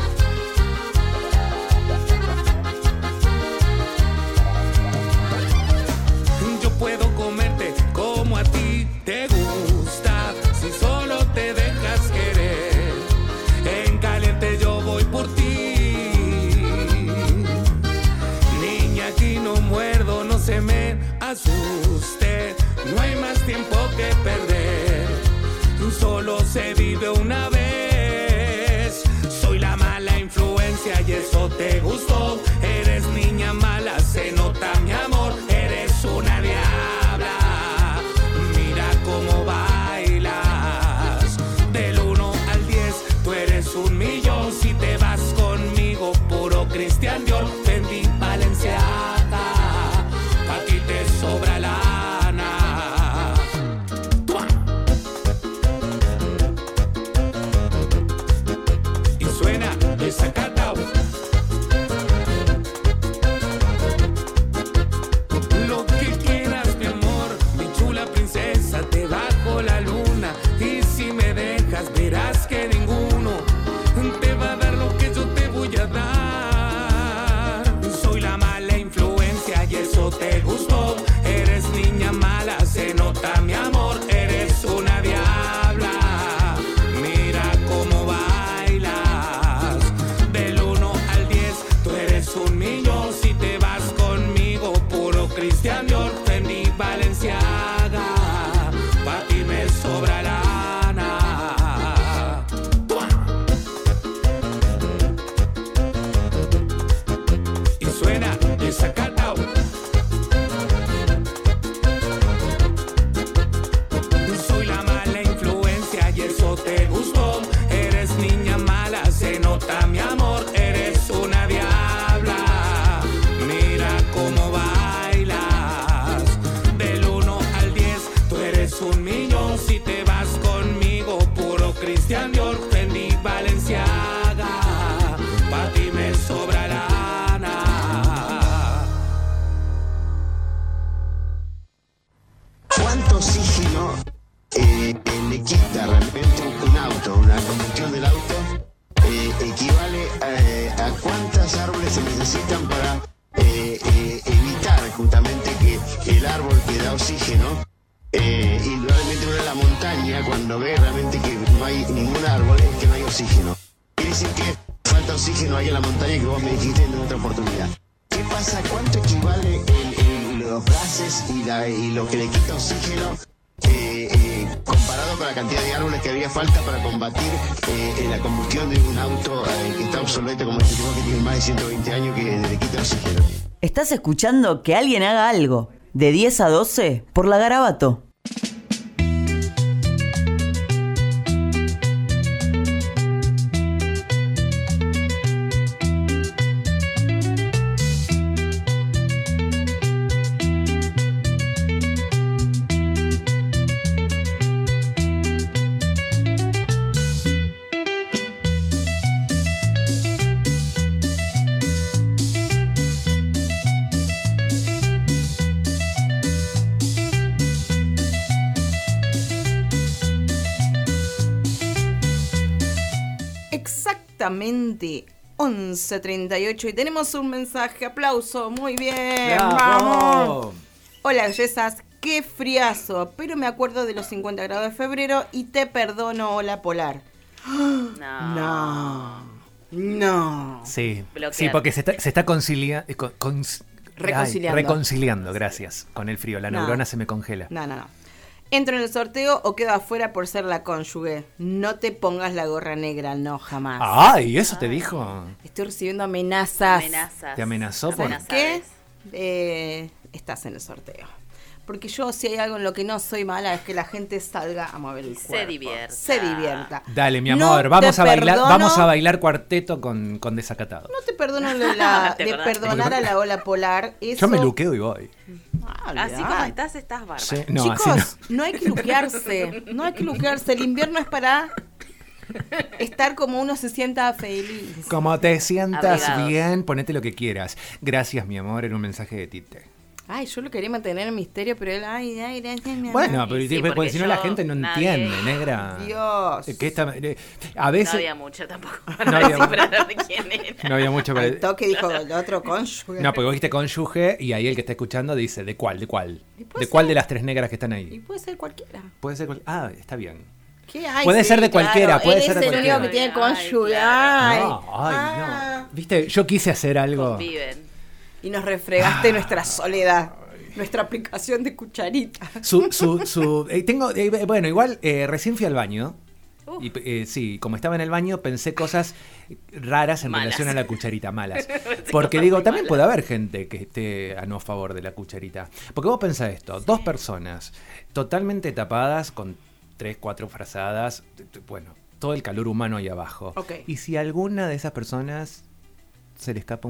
Speaker 1: Yo puedo comerte como a ti te gusta, si solo te dejas querer. En caliente yo voy por ti. Niña, aquí no muerdo, no se me asuste. No hay más tiempo que perder. Solo se vive una vez. Soy la mala influencia y eso te gustó. Eres niña mala, se nota mi amor. Eres una diabla. Mira cómo bailas. Del 1 al 10, tú eres 1.000.000. Si te vas conmigo, puro Christian Dior. Fendi, Balenciaga. A ti te sobra lana. ¡Tua! Y suena desacatao.
Speaker 8: se necesitan para evitar justamente que el árbol que da oxígeno, indudablemente uno en la montaña, cuando ve realmente que no hay ningún árbol, es que no hay oxígeno. Quiere decir que falta oxígeno ahí en la montaña, que vos me dijiste en otra oportunidad. ¿Qué pasa? ¿Cuánto equivale los gases y lo que le quita oxígeno comparado con la cantidad de árboles que había falta para combatir la combustión de un auto que está obsoleto como este tipo que tiene más de 120 años que le quita oxígeno?
Speaker 7: Estás escuchando Que Alguien Haga Algo, de 10 a 12 por La Garabato.
Speaker 4: Exactamente 11:38 y tenemos un mensaje, aplauso, muy bien,
Speaker 3: ¡Bravo!
Speaker 4: vamos. Hola, bellezas, qué friazo, pero me acuerdo de los 50 grados de febrero y te perdono, hola polar. No.
Speaker 3: Sí,
Speaker 5: Bloquear.
Speaker 3: sí, porque se está
Speaker 4: Reconciliando.
Speaker 3: reconciliando, gracias, con el frío. La
Speaker 4: No.
Speaker 3: neurona se me congela.
Speaker 4: No. ¿Entro en el sorteo o quedo afuera por ser la cónyuge? No te pongas la gorra negra, no, jamás.
Speaker 3: ¡Ay! ¿Eso te dijo?
Speaker 4: Estoy recibiendo amenazas.
Speaker 5: Amenazas.
Speaker 3: ¿Te amenazó por
Speaker 5: Amenazas.
Speaker 4: ¿Qué? Estás en el sorteo. Porque yo, si hay algo en lo que no soy mala, es que la gente salga a mover el
Speaker 5: Se
Speaker 4: cuerpo.
Speaker 5: divierta.
Speaker 4: Se divierta.
Speaker 3: Dale, mi
Speaker 4: No
Speaker 3: amor, vamos
Speaker 4: te
Speaker 3: a bailar,
Speaker 4: perdono-
Speaker 3: vamos a bailar cuarteto con desacatado.
Speaker 4: No te perdono lo de, la-
Speaker 5: ¿Te
Speaker 4: de
Speaker 5: acordás?
Speaker 4: perdonar a la ola polar. Eso...
Speaker 3: Yo me luqueo y voy.
Speaker 5: Así como estás bárbaro.
Speaker 3: Sí, no,
Speaker 4: Chicos,
Speaker 3: así
Speaker 4: no hay que luquearse. No hay que luquearse. El invierno es para estar como uno se sienta feliz.
Speaker 3: no. Como te sientas
Speaker 5: Abrigados.
Speaker 3: bien, ponete lo que quieras. Gracias, mi amor, en un mensaje de Tite.
Speaker 4: Ay, yo lo quería mantener en misterio, pero él, ay, gracias, mi amor.
Speaker 3: Bueno, pero
Speaker 5: sí,
Speaker 3: porque
Speaker 5: porque
Speaker 3: si no la
Speaker 5: yo-
Speaker 3: gente no
Speaker 5: nadie-
Speaker 3: entiende, negra.
Speaker 4: Dios.
Speaker 3: Que a
Speaker 5: No
Speaker 3: veces
Speaker 5: había mucho tampoco.
Speaker 3: No había
Speaker 5: descifrar de quién era.
Speaker 3: no había mucho para...
Speaker 4: Al toque dijo el otro cónyuge.
Speaker 3: No, porque vos dijiste cónyuge y ahí el que está escuchando dice, ¿de cuál? ¿De cuál?
Speaker 4: Y puede
Speaker 3: ¿De cuál
Speaker 4: ser-
Speaker 3: de las tres negras que están
Speaker 4: Y
Speaker 3: ahí?
Speaker 4: puede ser cualquiera.
Speaker 3: Puede ser Ah, está bien.
Speaker 4: ¿Qué hay?
Speaker 3: Puede ser de cualquiera, puede
Speaker 4: él
Speaker 3: ser de
Speaker 4: es el único
Speaker 3: cualquiera.
Speaker 4: que tiene
Speaker 5: Ay,
Speaker 4: cónyuge.
Speaker 5: claro.
Speaker 3: No. Viste, yo quise hacer algo.
Speaker 5: Conviven.
Speaker 4: Y nos refregaste nuestra soledad. Nuestra aplicación de cucharita.
Speaker 3: Bueno, igual recién fui al baño. Y sí, como estaba en el baño, pensé cosas raras en
Speaker 5: Malas.
Speaker 3: relación a la cucharita, malas. Porque digo, también puede haber gente que esté a no favor de la cucharita. Porque vos pensás esto, dos personas totalmente tapadas con 3, 4 frazadas, bueno, todo el calor humano ahí abajo.
Speaker 4: Ok.
Speaker 3: Y si a alguna de esas personas se le escapa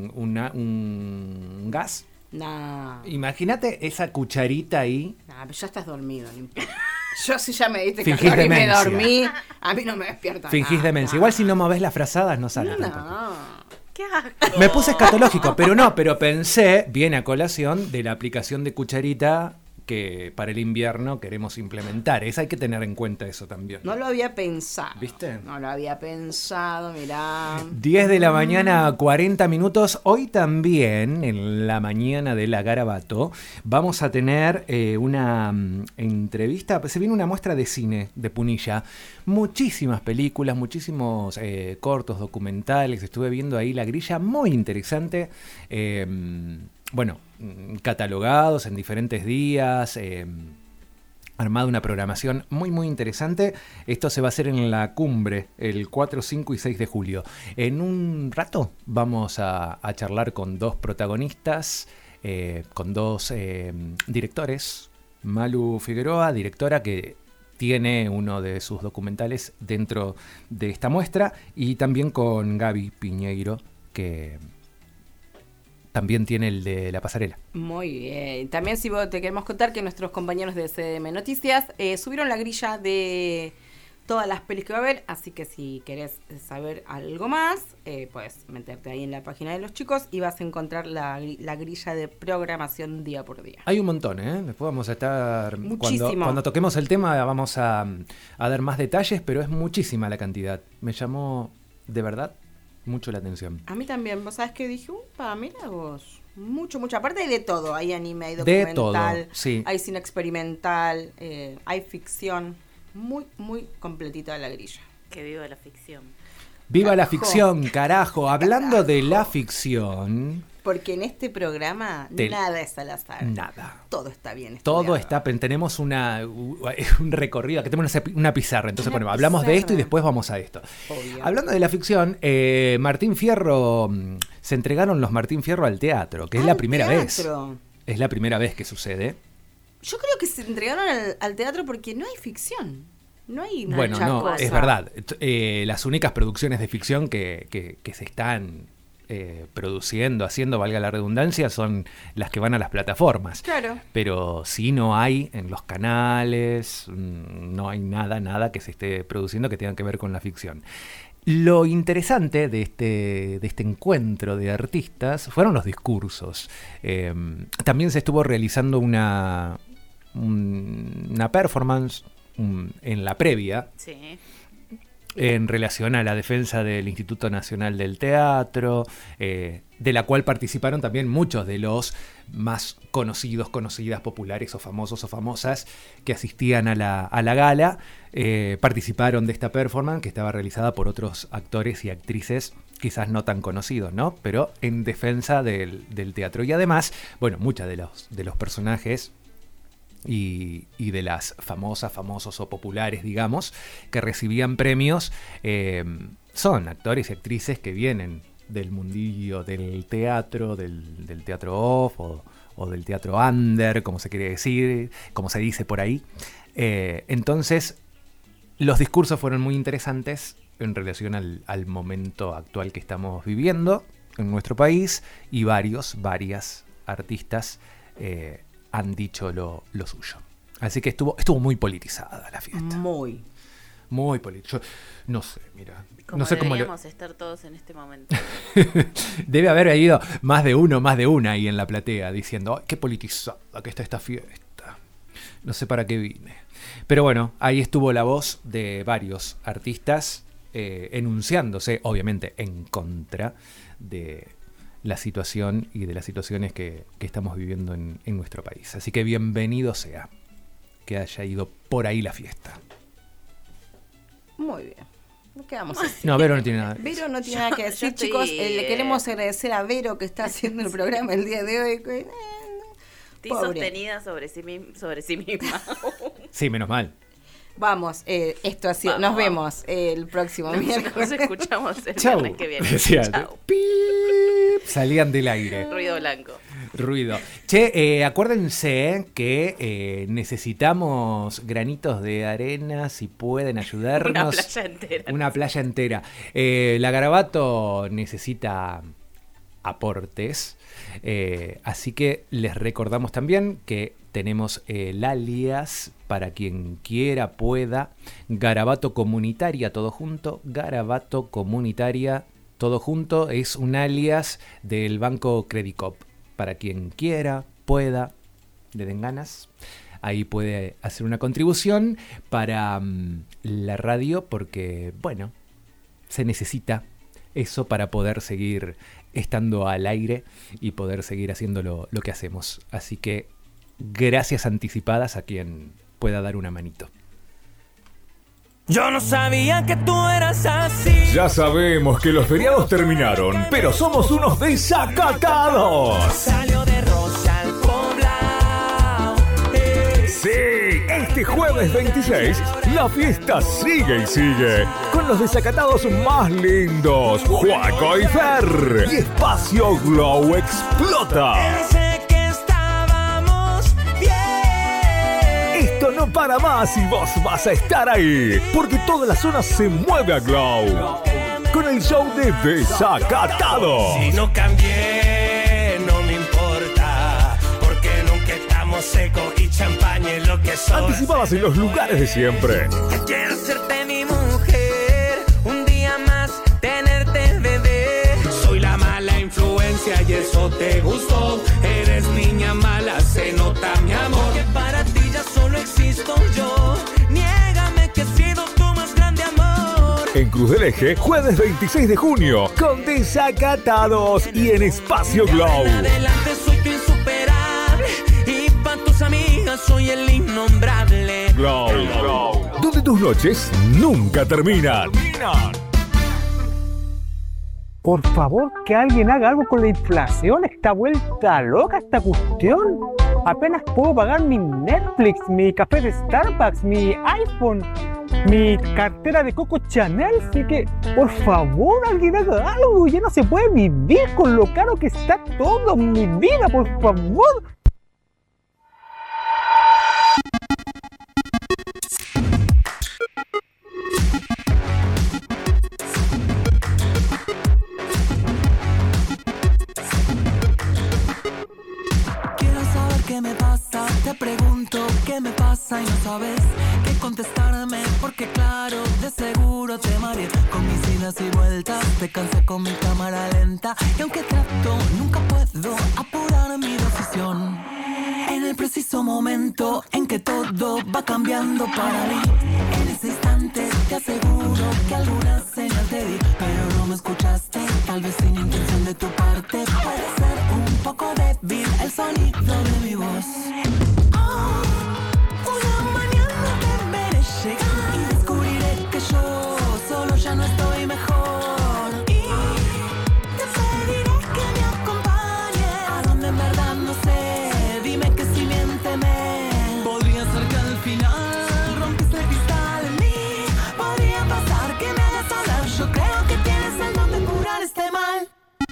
Speaker 3: un gas,
Speaker 4: No.
Speaker 3: imagínate esa cucharita ahí.
Speaker 4: No, pero ya estás dormido, no importa. Yo si ya me diste
Speaker 3: Fingís
Speaker 4: calor y me
Speaker 3: demencia.
Speaker 4: dormí, a mí no me despierta
Speaker 3: Fingís
Speaker 4: nada.
Speaker 3: demencia. Igual si no movés las frazadas no sale tampoco.
Speaker 4: No.
Speaker 5: Qué asco.
Speaker 3: Me puse escatológico, pero pensé, viene a colación de la aplicación de cucharita que para el invierno queremos implementar. Hay que tener en cuenta eso también.
Speaker 4: No lo había pensado.
Speaker 3: ¿Viste?
Speaker 4: No lo había pensado, mirá.
Speaker 3: 10 de la mañana, 40 minutos. Hoy también, en la mañana de la Garabato, vamos a tener una entrevista. Se viene una muestra de cine de Punilla. Muchísimas películas, muchísimos cortos, documentales. Estuve viendo ahí la grilla, muy interesante. Bueno, catalogados en diferentes días. Armado una programación muy muy interesante. Esto se va a hacer en la cumbre el 4, 5 y 6 de julio. En un rato vamos a charlar con dos protagonistas, con dos directores. Malu Figueroa, directora que tiene uno de sus documentales dentro de esta muestra, y también con Gaby Piñeiro, que también tiene el de La Pasarela.
Speaker 4: Muy bien. También si vos te queremos contar que nuestros compañeros de CDM Noticias subieron la grilla de todas las pelis que va a haber, así que si querés saber algo más, puedes meterte ahí en la página de los chicos y vas a encontrar la grilla de programación día por día.
Speaker 3: Hay un montón, ¿eh? Después vamos a estar...
Speaker 4: Muchísimo.
Speaker 3: Cuando toquemos el tema vamos a dar más detalles, pero es muchísima la cantidad. Me llamó de verdad mucho la atención.
Speaker 4: A mí también, vos sabés que dije, mira vos. Mucho. Aparte hay de todo. Hay anime, hay
Speaker 3: De
Speaker 4: documental,
Speaker 3: todo, sí.
Speaker 4: hay cine experimental, hay ficción. Muy, muy completita la grilla.
Speaker 5: Que viva la ficción.
Speaker 3: ¡Viva la
Speaker 4: Carajo.
Speaker 3: ficción, carajo! Hablando de la ficción...
Speaker 4: Porque en este programa nada es al azar.
Speaker 3: Nada.
Speaker 4: Todo está bien
Speaker 3: Todo
Speaker 4: estudiado.
Speaker 3: está, tenemos un recorrido, que tenemos una pizarra, entonces
Speaker 4: Una
Speaker 3: hablamos de esto y
Speaker 4: pizarra.
Speaker 3: después vamos a esto.
Speaker 4: Obvio.
Speaker 3: Hablando de la ficción, Martín Fierro, se entregaron los Martín Fierro al teatro, que es la
Speaker 4: Al
Speaker 3: primera vez.
Speaker 4: teatro.
Speaker 3: Es la primera vez que sucede.
Speaker 4: Yo creo que se entregaron al teatro porque no hay ficción. No hay mucha
Speaker 3: Bueno, no,
Speaker 4: cosa.
Speaker 3: es verdad. Las únicas producciones de ficción que se están produciendo, haciendo, valga la redundancia, son las que van a las plataformas.
Speaker 4: Claro.
Speaker 3: Pero sí no hay en los canales, no hay nada que se esté produciendo que tenga que ver con la ficción. Lo interesante de este encuentro de artistas fueron los discursos. También se estuvo realizando una performance en la previa,
Speaker 5: Sí.
Speaker 3: en relación a la defensa del Instituto Nacional del Teatro, de la cual participaron también muchos de los más conocidos, conocidas, populares o famosos o famosas que asistían a la gala. Participaron de esta performance que estaba realizada por otros actores y actrices quizás no tan conocidos, ¿no? Pero en defensa del teatro. Y además, bueno, muchos de los personajes y de las famosos o populares, digamos, que recibían premios, son actores y actrices que vienen del mundillo del teatro, del teatro off o del teatro under, como se quiere decir, como se dice por ahí. Entonces, los discursos fueron muy interesantes en relación al momento actual que estamos viviendo en nuestro país, y varias artistas han dicho lo suyo. Así que estuvo muy politizada la fiesta.
Speaker 4: Muy.
Speaker 3: Muy politizada. No sé, mira.
Speaker 5: Como
Speaker 3: no sé cómo
Speaker 5: deberíamos estar todos en este momento.
Speaker 3: Debe haber habido más de una ahí en la platea diciendo, ¡ay, qué politizada que está esta fiesta! No sé para qué vine. Pero bueno, ahí estuvo la voz de varios artistas enunciándose, obviamente, en contra de la situación y de las situaciones que estamos viviendo en nuestro país. Así que bienvenido sea que haya ido por ahí la fiesta.
Speaker 4: Muy bien. Nos quedamos así.
Speaker 3: No, Vero no tiene nada.
Speaker 4: Vero no tiene nada que decir,
Speaker 5: estoy,
Speaker 4: chicos. Le queremos agradecer a Vero que está haciendo el programa el día de hoy.
Speaker 5: Estoy
Speaker 4: Pobre.
Speaker 5: sostenida sobre sí misma.
Speaker 3: Sí, menos mal.
Speaker 4: Vamos, esto ha sido.
Speaker 5: Vamos,
Speaker 4: Nos vemos el próximo miércoles.
Speaker 5: Nos escuchamos el
Speaker 3: Chau.
Speaker 5: viernes que viene.
Speaker 3: Decía,
Speaker 5: Chau.
Speaker 3: pip, salían del aire.
Speaker 5: Ruido blanco.
Speaker 3: Ruido. Che, acuérdense que necesitamos granitos de arena, si pueden ayudarnos.
Speaker 5: Una playa entera.
Speaker 3: Una playa entera. La Garabato necesita aportes. Así que les recordamos también que tenemos el alias para quien quiera, pueda. Garabato Comunitaria, todo junto. Garabato Comunitaria, todo junto. Es un alias del Banco Credicop. Para quien quiera, pueda, le den ganas. Ahí puede hacer una contribución para la radio porque, bueno, se necesita eso para poder seguir estando al aire y poder seguir haciendo lo que hacemos. Así que gracias anticipadas a quien pueda dar una manito.
Speaker 9: Yo no sabía que tú eras así.
Speaker 10: Ya sabemos que los feriados terminaron, pero somos unos desacatados.
Speaker 9: Salió de Rosa al Poblado.
Speaker 10: Sí, este jueves 26, la fiesta sigue y sigue. Con los desacatados más lindos, Juaco y Fer. Y Espacio Glow explota.
Speaker 9: Pensé que estábamos bien.
Speaker 10: Esto no para más y vos vas a estar ahí, porque toda la zona se mueve a Glow con el show de Desacatados.
Speaker 9: Si no cambié, no me importa, porque nunca estamos secos y champaña es lo que soy.
Speaker 10: Anticipadas en los lugares de siempre.
Speaker 9: Yo quiero serte mi mujer, un día más tenerte bebé. Soy la mala influencia y eso te gustó. Eres niña mala, se nota mi amor. Que para ti ya solo existo yo. Niégame que he sido tu más grande amor.
Speaker 10: En Cruz del Eje, jueves 26 de junio, con Desacatados y en Espacio Glow.
Speaker 9: Adelante soy tu insuperable y pa' tus amigas soy el innombrable.
Speaker 10: Glow, donde tus noches nunca terminan.
Speaker 11: Por favor, que alguien haga algo con la inflación. Está vuelta loca esta cuestión. Apenas puedo pagar mi Netflix, mi café de Starbucks, mi iPhone, mi cartera de Coco Chanel. Así que, por favor, alguien haga algo. Ya no se puede vivir con lo caro que está todo en mi vida, por favor.
Speaker 9: ¿Qué me pasa? Te pregunto qué me pasa y no sabes qué contestarme, porque claro, de seguro te mareé con mis idas y vueltas, te cansé con mi cámara lenta y aunque trato nunca puedo apurar mi decisión. En el preciso momento en que todo va cambiando para mí, en ese instante te aseguro que alguna señal te di, pero no me escuchaste, tal vez sin intención de tu parte. Puede ser un poco débil el sonido de mi voz. Oh, una mañana te veré llegar y descubriré que yo solo ya no estoy mejor. Y te pediré que me acompañe a donde en verdad no sé. Dime que si miénteme. Podría ser que al final rompiste el cristal en mí. Podría pasar que me hagas hablar. Yo creo que tienes el don de curar este mal.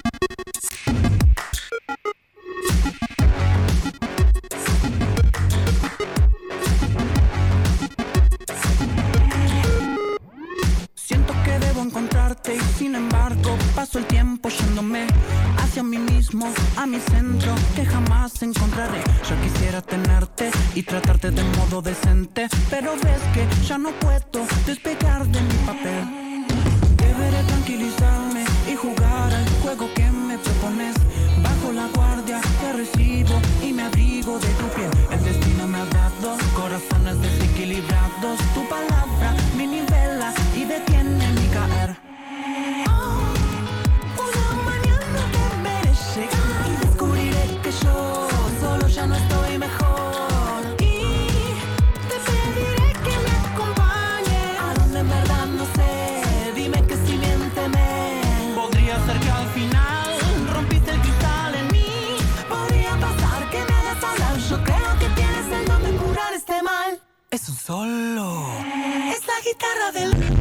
Speaker 9: Siento que debo encontrarte y sin embargo paso el tiempo yéndome hacia mí mismo, a mi centro que jamás encontraré. Yo quisiera tenerte y tratarte de modo decente, pero ves que ya no puedo despegar de mi papel. Deberé tranquilizarme y jugar al juego que me propones. Bajo la guardia que recibo y me abrigo de tu piel. El destino me ha dado corazones desequilibrados. Tu palabra me nivela y detiene mi caer. Oh, una mañana te veré llegar y descubriré que yo solo ya no estoy mejor. Y te pediré que me acompañe a donde en verdad no sé. Dime que si miénteme. Podría ser que al final rompiste el cristal en mí. Podría pasar que me hagas hablar. Yo creo que tienes el don de curar este mal. Es un solo. Es la guitarra del...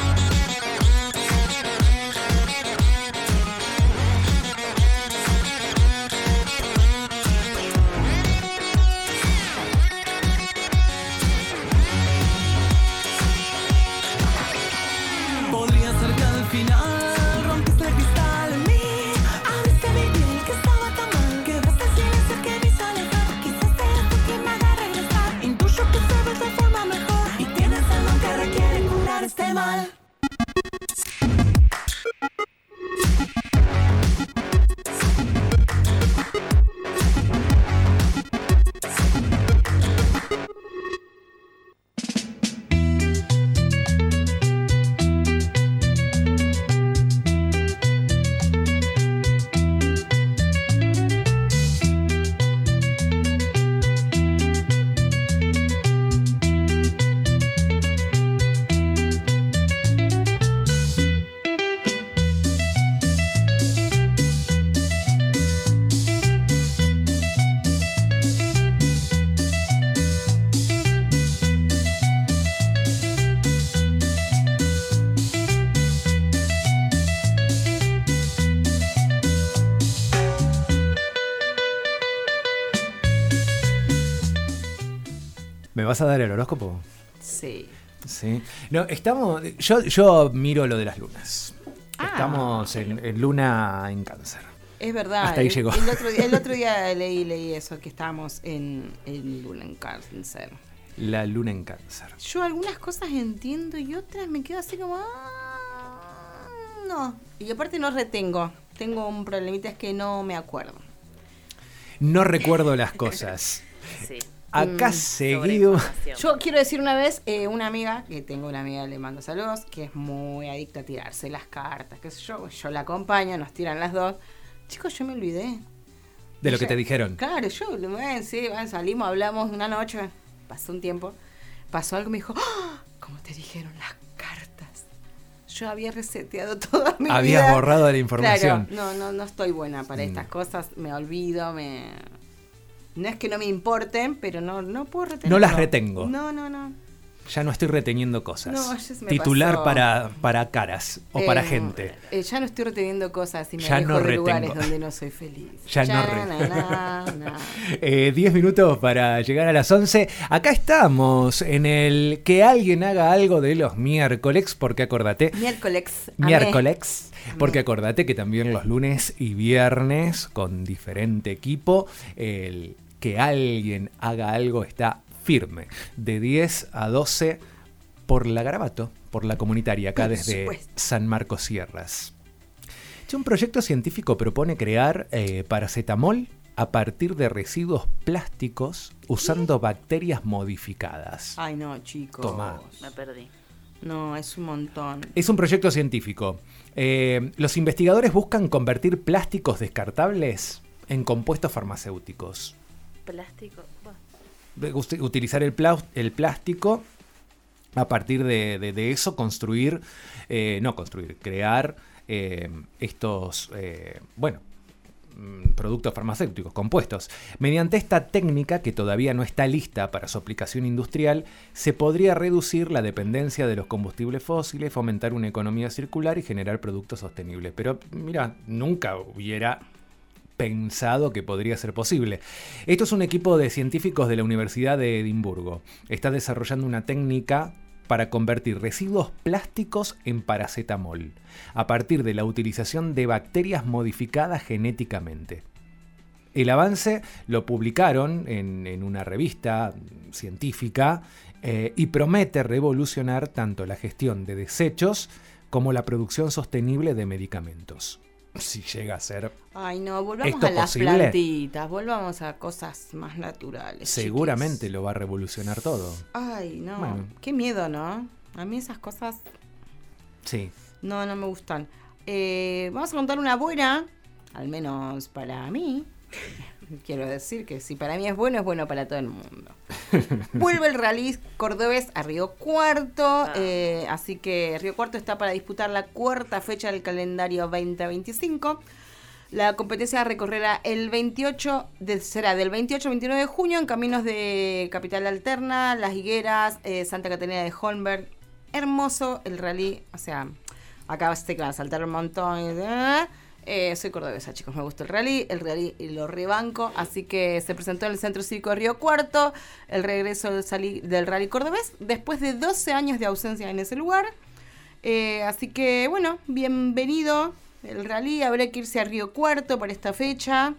Speaker 9: Podría ser que al final rompiste el cristal en mí. Abriste mi piel que estaba tan mal. Quebraste el silencio que me hizo alejar. Quizás seas tú quien me haga regresar. Intuyo que sabes de forma mejor y tienes el don que requiere curar este mal.
Speaker 3: ¿Me vas a dar el horóscopo?
Speaker 4: Sí.
Speaker 3: Sí. No, estamos. Yo miro lo de las lunas. Estamos en luna en Cáncer.
Speaker 4: Es verdad.
Speaker 3: Hasta ahí llegó.
Speaker 4: El otro día leí eso, que estábamos en luna en Cáncer.
Speaker 3: La luna en Cáncer.
Speaker 4: Yo algunas cosas entiendo y otras me quedo así como... no. Y aparte no retengo. Tengo un problemita, es que no me acuerdo.
Speaker 3: No recuerdo las cosas.
Speaker 5: Sí.
Speaker 3: Acá seguimos.
Speaker 4: Yo quiero decir una vez, una amiga, que tengo una amiga, le mando saludos, que es muy adicta a tirarse las cartas, qué sé yo la acompaño, nos tiran las dos. Chicos, yo me olvidé.
Speaker 3: De lo que te dijeron.
Speaker 4: Claro, salimos, hablamos una noche, pasó un tiempo, pasó algo, me dijo, ¡oh! ¿Cómo te dijeron las cartas? Yo había reseteado toda mi vida.
Speaker 3: Habías borrado la información.
Speaker 4: Claro, no estoy buena para estas cosas, me olvido, no es que no me importen, pero no puedo retener.
Speaker 3: No las retengo.
Speaker 4: No.
Speaker 3: Ya no estoy reteniendo cosas.
Speaker 4: No, ya se me
Speaker 3: Titular
Speaker 4: pasó.
Speaker 3: para caras o para gente.
Speaker 4: Ya no estoy reteniendo cosas y me
Speaker 3: Ya
Speaker 4: alejo
Speaker 3: no
Speaker 4: de
Speaker 3: retengo.
Speaker 4: lugares donde no soy feliz.
Speaker 3: Ya no retengo. 10 minutos para llegar a las 11. Acá estamos en el que alguien haga algo de los miércoles, porque acordate. Miércoles. Porque acordate que también los lunes y viernes con diferente equipo, el que alguien haga algo está firme, de 10 a 12 por la Garabato, por la comunitaria, acá desde San Marcos Sierras. Un proyecto científico propone crear paracetamol a partir de residuos plásticos usando bacterias modificadas.
Speaker 4: Ay, no, chicos.
Speaker 3: Tomá.
Speaker 5: Me perdí.
Speaker 4: No, es un montón.
Speaker 3: Es un proyecto científico. Los investigadores buscan convertir plásticos descartables en compuestos farmacéuticos.
Speaker 5: Plástico.
Speaker 3: Utilizar el plástico, a partir de eso crear estos productos farmacéuticos, compuestos. Mediante esta técnica, que todavía no está lista para su aplicación industrial, se podría reducir la dependencia de los combustibles fósiles, fomentar una economía circular y generar productos sostenibles. Pero mira, nunca hubiera pensado que podría ser posible. Esto es un equipo de científicos de la Universidad de Edimburgo. Está desarrollando una técnica para convertir residuos plásticos en paracetamol, a partir de la utilización de bacterias modificadas genéticamente. El avance lo publicaron en una revista científica y promete revolucionar tanto la gestión de desechos como la producción sostenible de medicamentos. Si llega a ser
Speaker 4: Ay, no, volvamos
Speaker 3: esto
Speaker 4: a las
Speaker 3: posible,
Speaker 4: plantitas, volvamos a cosas más naturales.
Speaker 3: seguramente lo va a revolucionar todo.
Speaker 4: Ay, no,
Speaker 3: Bueno.
Speaker 4: qué miedo, ¿no? A mí esas cosas
Speaker 3: Sí.
Speaker 4: no me gustan. Vamos a contar una buena, al menos para mí. Quiero decir que si para mí es bueno para todo el mundo. Vuelve el rally cordobés a Río Cuarto, así que Río Cuarto está para disputar la cuarta fecha del calendario 2025. La competencia recorrerá será del 28 al 29 de junio en caminos de Capital Alterna, Las Higueras, Santa Catarina de Holmberg. Hermoso el rally, o sea, acá sé que van a saltar un montón. Soy cordobesa, chicos, me gusta el rally lo rebanco, así que se presentó en el Centro Cívico de Río Cuarto el regreso del rally cordobés después de 12 años de ausencia en ese lugar. Así que, bueno, bienvenido el rally, habrá que irse a Río Cuarto por esta fecha.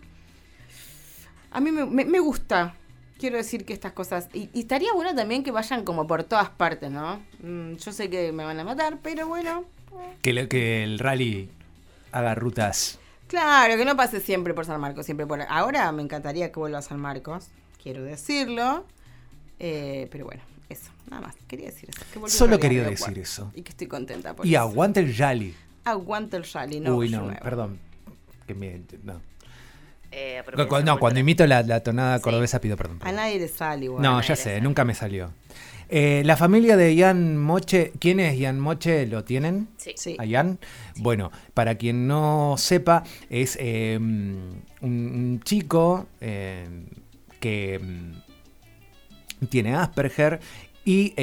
Speaker 4: A mí me gusta, quiero decir que estas cosas, y estaría bueno también que vayan como por todas partes, ¿no? Yo sé que me van a matar, pero bueno.
Speaker 3: Que el rally haga rutas.
Speaker 4: Claro, que no pase siempre por San Marcos, siempre por... Ahora me encantaría que vuelva a San Marcos, quiero decirlo. Pero bueno, eso, nada más, quería decir eso. Que
Speaker 3: Solo quería decir eso.
Speaker 4: Y que estoy contenta por
Speaker 3: Y
Speaker 4: eso.
Speaker 3: aguante el rally.
Speaker 4: Aguante el rally, no.
Speaker 3: Uy, no, perdón. No.
Speaker 5: Apropiación
Speaker 3: Cuando imito la tonada cordobesa pido perdón.
Speaker 4: A nadie le sale igual.
Speaker 3: No, ya sé, nunca me salió. La familia de Ian Moche, ¿quién es Ian Moche? ¿Lo tienen?
Speaker 5: Sí.
Speaker 3: ¿A Ian? Sí. Bueno, para quien no sepa, es un chico que tiene Asperger y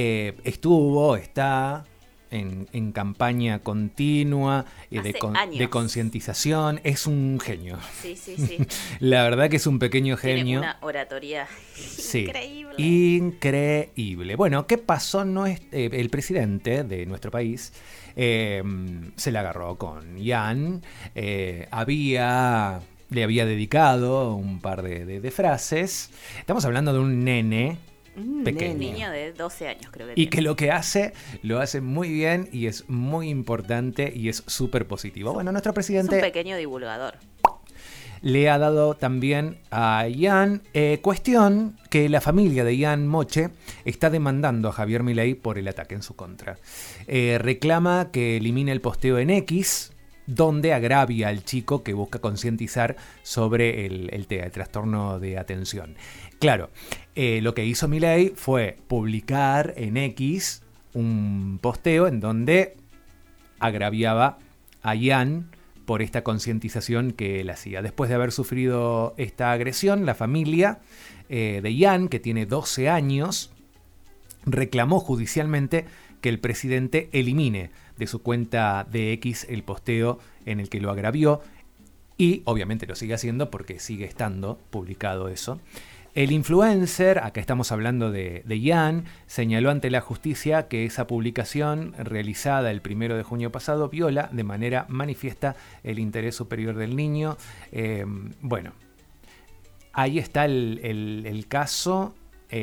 Speaker 3: está en campaña continua de concientización. Es un genio.
Speaker 5: Sí.
Speaker 3: La verdad que es un pequeño genio.
Speaker 5: Tiene una oratoria increíble.
Speaker 3: Increíble. Bueno, ¿qué pasó? El presidente de nuestro país se la agarró con Ian. Le había dedicado un par de frases. Estamos hablando de un nene pequeño.
Speaker 5: Un niño de 12 años, creo que
Speaker 3: Y que lo hace muy bien y es muy importante y es súper positivo. Bueno, nuestro presidente...
Speaker 5: Es un pequeño divulgador.
Speaker 3: le ha dado también a Ian, cuestión que la familia de Ian Moche está demandando a Javier Milei por el ataque en su contra. Reclama que elimine el posteo en X, donde agravia al chico que busca concientizar sobre el TEA, el trastorno de atención. Claro, lo que hizo Milei fue publicar en X un posteo en donde agraviaba a Ian por esta concientización que él hacía. Después de haber sufrido esta agresión, la familia de Ian, que tiene 12 años, reclamó judicialmente que el presidente elimine de su cuenta de X el posteo en el que lo agravió, y obviamente lo sigue haciendo porque sigue estando publicado eso. El influencer, acá estamos hablando de Ian, señaló ante la justicia que esa publicación realizada el 1 de junio pasado viola de manera manifiesta el interés superior del niño. Bueno, ahí está el caso.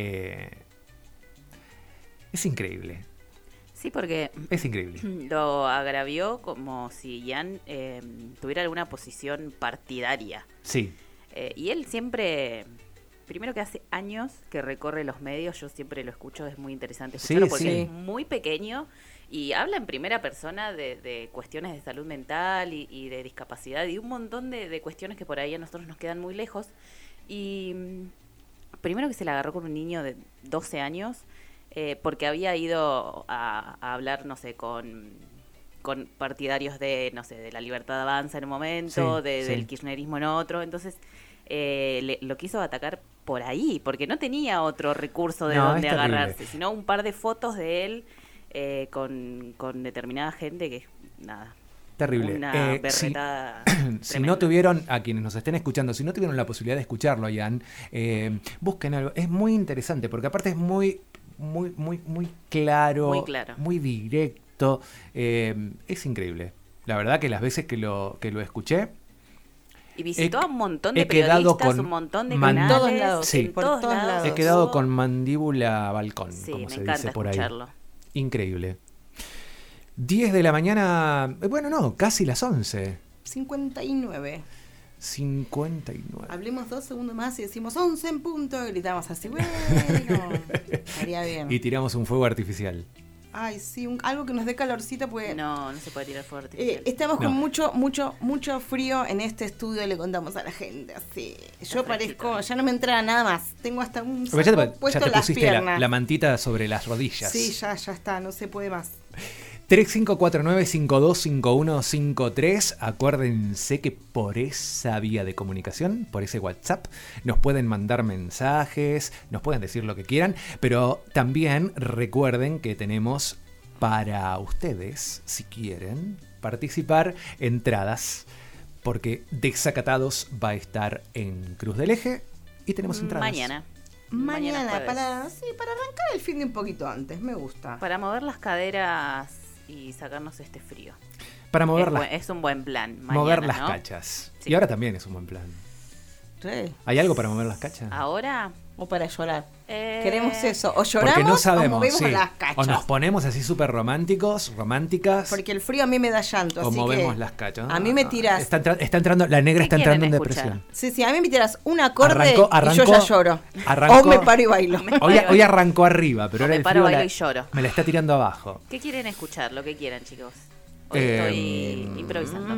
Speaker 3: Es increíble.
Speaker 5: Sí, porque
Speaker 3: es increíble.
Speaker 5: Lo agravió como si Ian tuviera alguna posición partidaria.
Speaker 3: Sí.
Speaker 5: Y él siempre, primero que hace años que recorre los medios, yo siempre lo escucho, es muy interesante escucharlo porque es muy pequeño y habla en primera persona de cuestiones de salud mental y de discapacidad y un montón de cuestiones que por ahí a nosotros nos quedan muy lejos. Y primero que se la agarró con un niño de 12 años, porque había ido a hablar, no sé, con partidarios de, no sé, de la Libertad Avanza en un momento, del kirchnerismo en otro. Entonces lo quiso atacar por ahí, porque no tenía otro recurso de donde agarrarse, sino un par de fotos de él con determinada gente que, nada,
Speaker 3: terrible.
Speaker 5: Una berretada.
Speaker 3: Si no tuvieron, a quienes nos estén escuchando, si no tuvieron la posibilidad de escucharlo, Ian, busquen algo. Es muy interesante, porque aparte es muy claro, muy directo. Es increíble. La verdad que las veces que lo escuché,
Speaker 5: y visitó a un montón de periodistas, un montón de canales,
Speaker 4: todos lados,
Speaker 5: sí, por todos lados.
Speaker 3: He quedado con mandíbula balcón,
Speaker 5: sí,
Speaker 3: como se
Speaker 5: dice
Speaker 3: por
Speaker 5: escucharlo.
Speaker 3: Ahí. Increíble. 10 de la mañana, bueno, no, casi las 11.
Speaker 4: 59. Hablemos 2 segundos más y decimos 11 en punto. Gritamos así, bueno, estaría bien.
Speaker 3: Y tiramos un fuego artificial.
Speaker 4: Ay, sí, algo que nos dé calorcito, pues.
Speaker 5: No se puede tirar fuego artificial.
Speaker 4: Estamos con mucho frío en este estudio, le contamos a la gente así. Yo parezco, ya no me entra nada más. Tengo hasta un saco puesto
Speaker 3: ya te
Speaker 4: las
Speaker 3: pusiste
Speaker 4: piernas.
Speaker 3: la mantita sobre las rodillas.
Speaker 4: Sí, ya está, no se puede más.
Speaker 3: 3549-525153. Acuérdense que por esa vía de comunicación, por ese WhatsApp, nos pueden mandar mensajes, nos pueden decir lo que quieran, pero también recuerden que tenemos para ustedes, si quieren participar, entradas, porque Desacatados va a estar en Cruz del Eje y tenemos entradas.
Speaker 4: Mañana para arrancar el fin de un poquito antes, me gusta.
Speaker 5: Para mover las caderas y sacarnos este frío.
Speaker 3: Para mover
Speaker 5: es un buen plan. Mañana,
Speaker 3: mover las
Speaker 5: ¿no?
Speaker 3: cachas.
Speaker 5: Sí.
Speaker 3: Y ahora también es un buen plan.
Speaker 4: Sí.
Speaker 3: ¿Hay algo para mover las cachas?
Speaker 5: ¿Ahora?
Speaker 4: ¿O para llorar? Queremos eso. O lloramos
Speaker 3: porque no sabemos,
Speaker 4: o movemos las cachas.
Speaker 3: O nos ponemos así súper románticas.
Speaker 4: Porque el frío a mí me da llanto.
Speaker 3: O
Speaker 4: así
Speaker 3: movemos
Speaker 4: que
Speaker 3: las cachas.
Speaker 4: A mí me tiras.
Speaker 3: Está entrando, la negra está entrando en depresión.
Speaker 4: Sí, a mí me tiras un acorde
Speaker 3: arrancó,
Speaker 4: y yo ya lloro. O me paro y bailo.
Speaker 3: Hoy arrancó arriba, pero ahora el frío
Speaker 5: bailo y lloro.
Speaker 3: Me la está tirando abajo.
Speaker 5: ¿Qué quieren escuchar? Lo que quieran, chicos. Hoy estoy improvisando.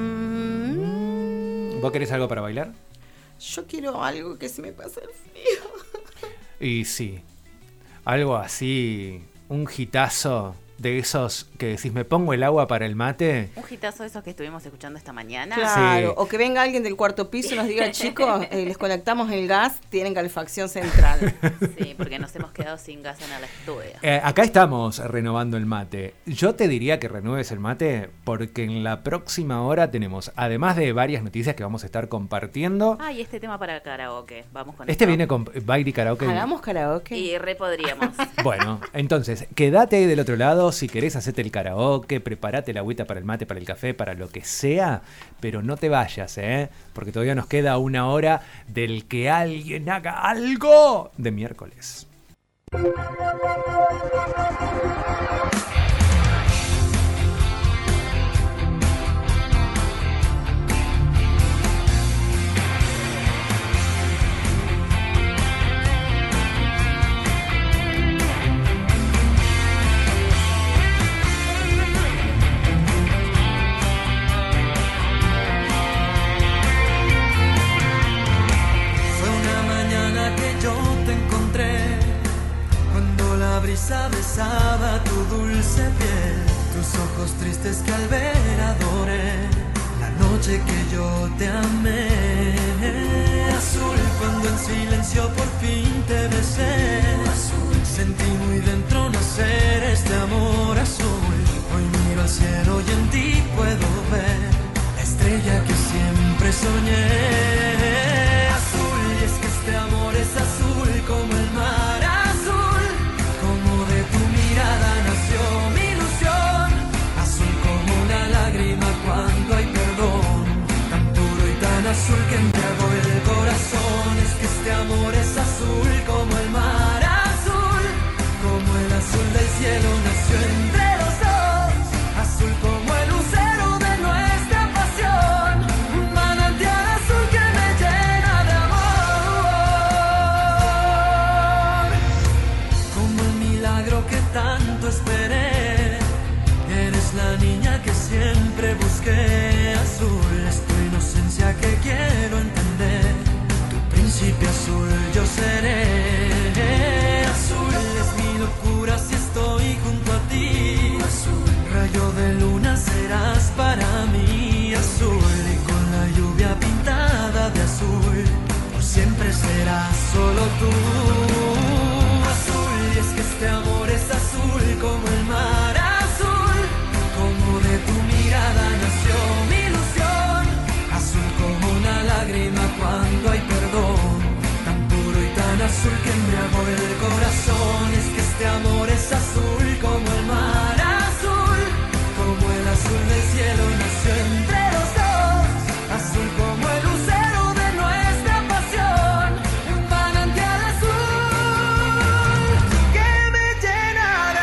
Speaker 3: ¿Vos querés algo para bailar?
Speaker 4: Yo quiero algo que se me pase el frío.
Speaker 3: Y sí, algo así, un hitazo de esos que decís, me pongo el agua para el mate.
Speaker 5: Un hitazo de esos que estuvimos escuchando esta mañana.
Speaker 4: Claro, sí. O que venga alguien del cuarto piso y nos diga, chicos, les conectamos el gas, tienen calefacción central.
Speaker 5: Sí, porque nos hemos quedado sin gas en el estudio.
Speaker 3: Acá estamos renovando el mate. Yo te diría que renueves el mate porque en la próxima hora tenemos, además de varias noticias que vamos a estar compartiendo.
Speaker 5: Y este tema para karaoke, vamos con
Speaker 3: este. Viene con baile y karaoke.
Speaker 4: Hagamos karaoke.
Speaker 5: Y podríamos.
Speaker 3: Bueno, entonces, quédate ahí del otro lado. Si querés, hacete el karaoke, prepárate la agüita para el mate, para el café, para lo que sea, pero no te vayas, porque todavía nos queda una hora del que alguien haga algo de miércoles.
Speaker 12: brisa besaba tu dulce piel, tus ojos tristes que al ver adoré, la noche que yo te amé. Azul, cuando en silencio por fin te besé, azul, sentí muy dentro nacer este amor azul. Hoy miro al cielo y en ti puedo ver la estrella que siempre soñé. Azul, y es que este amor es azul como el mar azul, como de tu mirada nació mi ilusión. Azul como una lágrima cuando hay perdón, tan puro y tan azul que embriagó el corazón. Es que este amor es azul como el mar azul, como el azul del cielo nació entre los dos. Azul como el lucero de nuestra pasión, un manantial azul que me llena de amor. Como el milagro que tanto esperé, eres la niña que siempre busqué. Azul es tu inocencia que quiero entender, tu principio azul yo seré. Azul es mi locura si estoy junto a ti. Azul, rayo de luna serás para mí. Azul, y con la lluvia pintada de azul, por siempre serás solo tú. Azul, y es que este amor es azul como el mar azul, como de tu mirada nació mi ilusión. Azul como una lágrima cuando hay perdón, tan puro y tan azul que embriagó el corazón. Es que este amor es azul como el mar azul, como el azul del cielo nació entre los dos. Azul como el lucero de nuestra pasión, un manantial azul que me llena de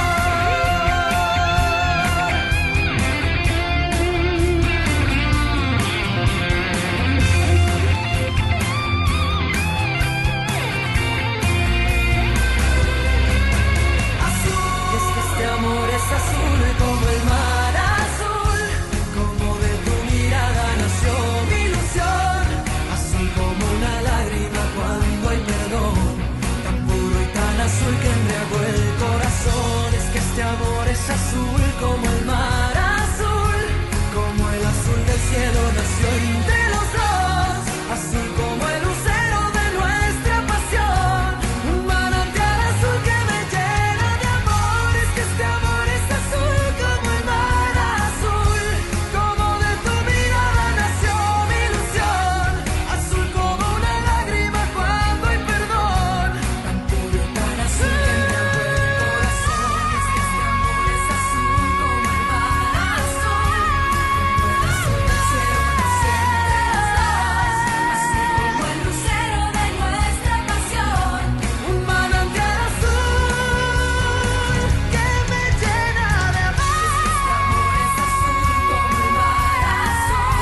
Speaker 12: azul como el mar azul, como de tu mirada nació mi ilusión. Azul como una lágrima cuando hay perdón, tan puro y tan azul que embriagó el corazón. Es que este amor es azul como el mar azul, como el azul del cielo nació entre los dos. Azul como el lucero de nuestra pasión, un manantial azul que me llena de amor. Es que este amor es azul como el mar azul, como de tu mirada nació mi ilusión. Azul como una lágrima cuando hay perdón, tan puro y tan azul que embriagó el corazón. Es que este amor es azul como el mar azul, como el azul del cielo nació entre los dos. Azul como el lucero de nuestra pasión, un manantial azul que me llena de amor. Es que este amor es azul como el mar azul,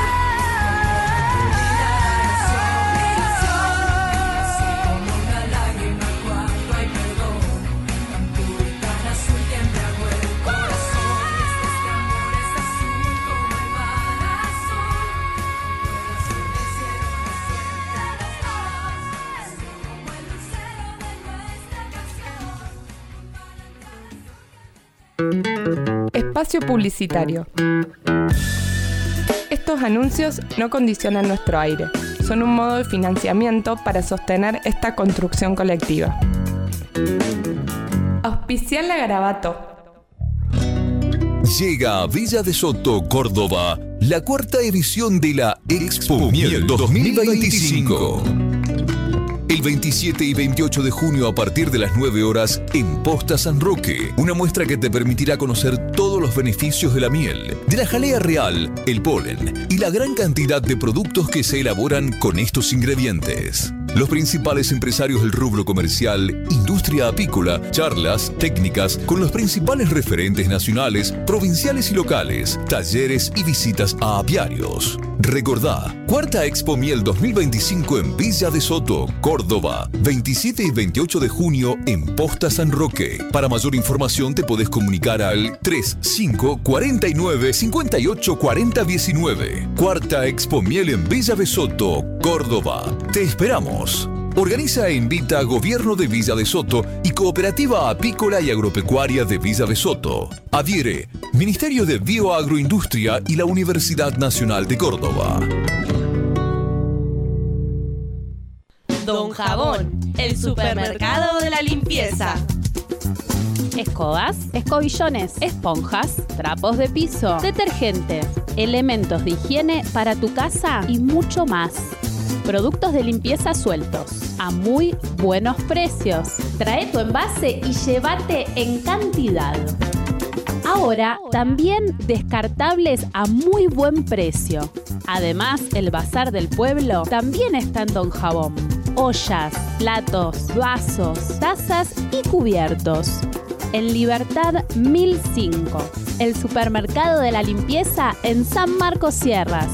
Speaker 12: como de tu mirada nació mi ilusión. Azul como una lágrima cuando hay perdón, tan puro y tan azul que embriagó el corazón. Es que este amor es azul como el mar azul, como el azul del cielo nació entre los dos. Azul como el lucero de nuestra pasión.
Speaker 13: Espacio publicitario. Estos anuncios no condicionan nuestro aire, son un modo de financiamiento para sostener esta construcción colectiva. Auspiciar la Garabato.
Speaker 14: Llega a Villa de Soto, Córdoba, la cuarta edición de la Expo Miel 2025. El 27 y 28 de junio a partir de las 9 horas en Posta San Roque. Una muestra que te permitirá conocer todos los beneficios de la miel, de la jalea real, el polen y la gran cantidad de productos que se elaboran con estos ingredientes. Los principales empresarios del rubro comercial, industria apícola, charlas, técnicas con los principales referentes nacionales, provinciales y locales, talleres y visitas a apiarios. Recordá, Cuarta Expo Miel 2025 en Villa de Soto, Córdoba, 27 y 28 de junio en Posta San Roque. Para mayor información te podés comunicar al 3549 58 40 19. Cuarta Expo Miel en Villa de Soto, Córdoba. Te esperamos. Organiza e invita a Gobierno de Villa de Soto y Cooperativa Apícola y Agropecuaria de Villa de Soto. Adhiere Ministerio de Bioagroindustria y la Universidad Nacional de Córdoba.
Speaker 15: Don Jabón, el supermercado de la limpieza.
Speaker 16: Escobas, escobillones, esponjas, trapos de piso, detergentes, elementos de higiene para tu casa y mucho más. Productos de limpieza sueltos, a muy buenos precios. Trae tu envase y llévate en cantidad. Ahora, también descartables a muy buen precio. Además, el Bazar del Pueblo también está en Don Jabón. Ollas, platos, vasos, tazas y cubiertos. En Libertad 1005, el supermercado de la limpieza en San Marcos Sierras.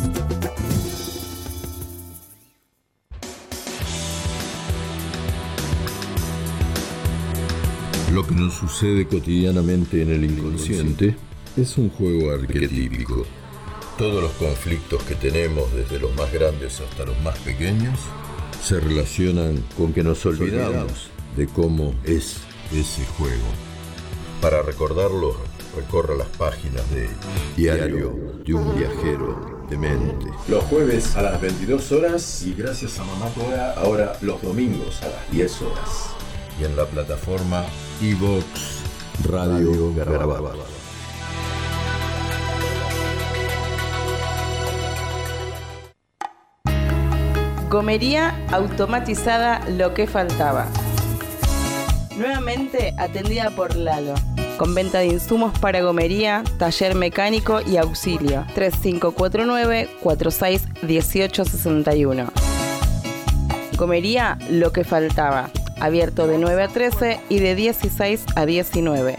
Speaker 17: Lo que nos sucede cotidianamente en el inconsciente es un juego arquetípico. Todos los conflictos que tenemos, desde los más grandes hasta los más pequeños, se relacionan con que nos olvidamos de cómo es ese juego. Para recordarlo, recorra las páginas de Diario de un viajero de mente.
Speaker 18: Los jueves a las 22 horas y gracias a Mamá Cora, ahora los domingos a las 10 horas.
Speaker 17: Y en la plataforma iVoox Radio Garabato.
Speaker 4: Gomería automatizada Lo que faltaba. Nuevamente atendida por Lalo. Con venta de insumos para gomería, taller mecánico y auxilio. 3549-461861. Gomería Lo que faltaba. Abierto de 9 a 13 y de 16 a 19.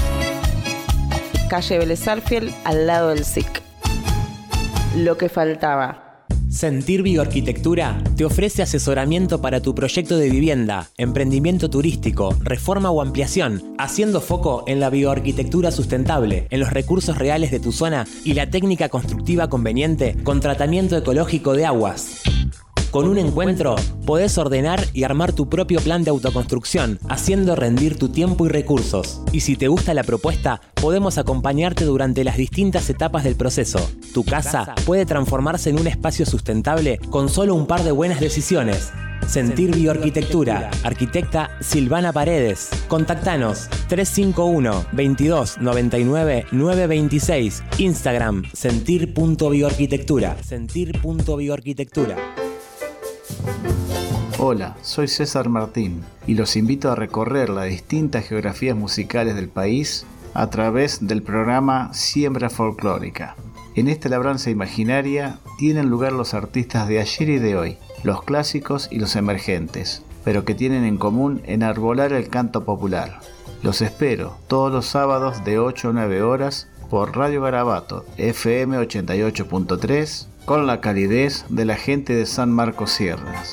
Speaker 4: Calle Vélez Sarsfield, al lado del SIC. Lo que faltaba.
Speaker 19: Sentir Bioarquitectura te ofrece asesoramiento para tu proyecto de vivienda, emprendimiento turístico, reforma o ampliación, haciendo foco en la bioarquitectura sustentable, en los recursos reales de tu zona y la técnica constructiva conveniente con tratamiento ecológico de aguas. Con un encuentro, podés ordenar y armar tu propio plan de autoconstrucción, haciendo rendir tu tiempo y recursos. Y si te gusta la propuesta, podemos acompañarte durante las distintas etapas del proceso. Tu casa puede transformarse en un espacio sustentable con solo un par de buenas decisiones. Sentir Bioarquitectura. Arquitecta Silvana Paredes. Contactanos 351 22 99 926. Instagram sentir.bioarquitectura. Sentir.bioarquitectura.
Speaker 20: Hola, soy César Martín y los invito a recorrer las distintas geografías musicales del país a través del programa Siembra Folclórica. En esta labranza imaginaria tienen lugar los artistas de ayer y de hoy, los clásicos y los emergentes, pero que tienen en común enarbolar el canto popular. Los espero todos los sábados de 8 a 9 horas por Radio Garabato, FM 88.3, con la calidez de la gente de San Marcos Sierras.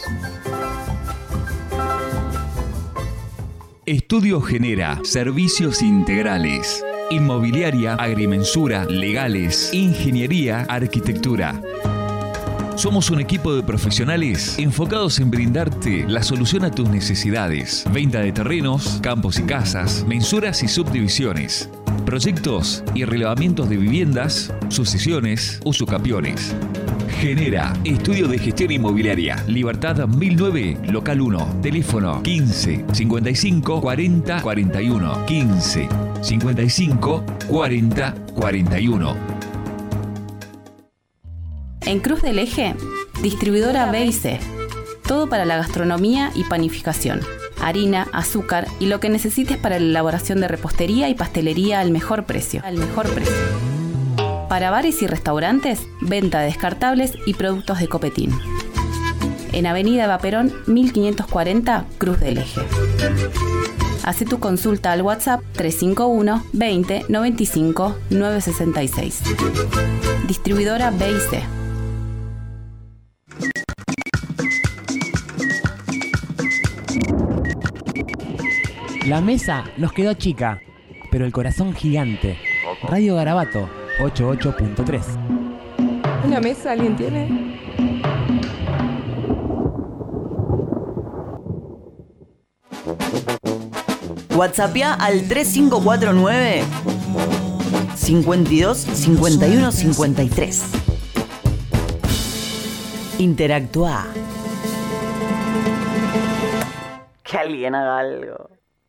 Speaker 21: Estudio Genera, servicios integrales. Inmobiliaria, agrimensura, legales, ingeniería, arquitectura. Somos un equipo de profesionales enfocados en brindarte la solución a tus necesidades. Venta de terrenos, campos y casas, mensuras y subdivisiones. Proyectos y relevamientos de viviendas, sucesiones, usucapiones. Genera, estudio de gestión inmobiliaria, Libertad 1009, local 1, teléfono 15 55 40 41, 15 55 40 41.
Speaker 16: En Cruz del Eje, distribuidora B&C. Todo para la gastronomía y panificación. Harina, azúcar y lo que necesites para la elaboración de repostería y pastelería al mejor precio. Para bares y restaurantes, venta de descartables y productos de Copetín. En Avenida Eva Perón, 1540, Cruz del Eje. Haz tu consulta al WhatsApp 351 20 95 966. Distribuidora B&C.
Speaker 19: La mesa nos quedó chica, pero el corazón gigante. Radio Garabato 88.3.
Speaker 13: ¿Una mesa alguien tiene?
Speaker 7: WhatsAppea al 3549 52 51 53. Interactúa. Que alguien haga algo.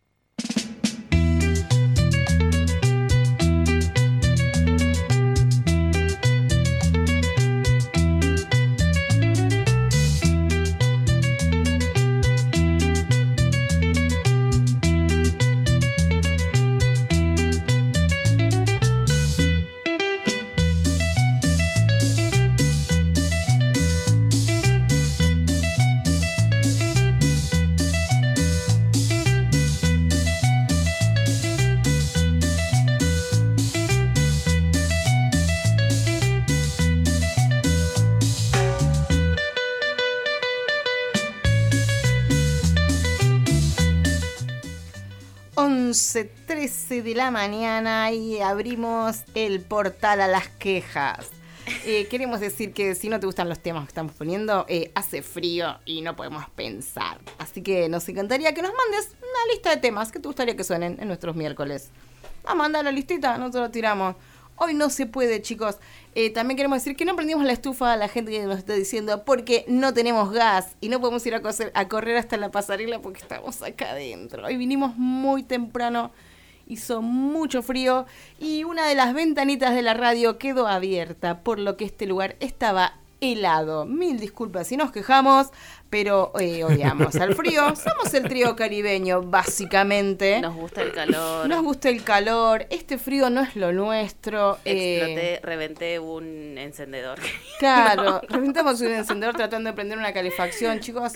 Speaker 4: ...13 de la mañana y abrimos el portal a las quejas. Queremos decir que si no te gustan los temas que estamos poniendo, hace frío y no podemos pensar. Así que nos encantaría que nos mandes una lista de temas que te gustaría que suenen en nuestros miércoles. Manda la listita, nosotros tiramos. Hoy no se puede, chicos. También queremos decir que no prendimos la estufa a la gente que nos está diciendo porque no tenemos gas y no podemos ir a correr hasta la pasarela porque estamos acá adentro. Hoy vinimos muy temprano, hizo mucho frío y una de las ventanitas de la radio quedó abierta, por lo que este lugar estaba helado. Mil disculpas si nos quejamos, pero odiamos al frío. Somos el trío caribeño, básicamente.
Speaker 5: Nos gusta el calor.
Speaker 4: Nos gusta el calor. Este frío no es lo nuestro.
Speaker 5: Reventé un encendedor.
Speaker 4: Claro, reventamos un encendedor tratando de prender una calefacción, chicos.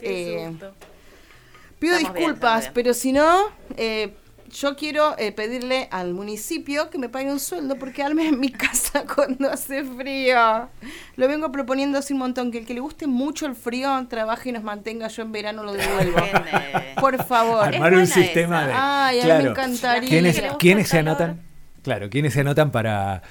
Speaker 4: Pido
Speaker 5: Estamos
Speaker 4: disculpas,
Speaker 5: bien.
Speaker 4: pero si no, yo quiero pedirle al municipio que me pague un sueldo porque arme en mi casa cuando hace frío. Lo vengo proponiendo hace un montón, que el que le guste mucho el frío trabaje y nos mantenga, yo en verano lo devuelvo. Por favor.
Speaker 3: Armar un sistema de...
Speaker 4: Ay, a mí me encantaría.
Speaker 3: ¿Quiénes se anotan? Claro, ¿quiénes se anotan para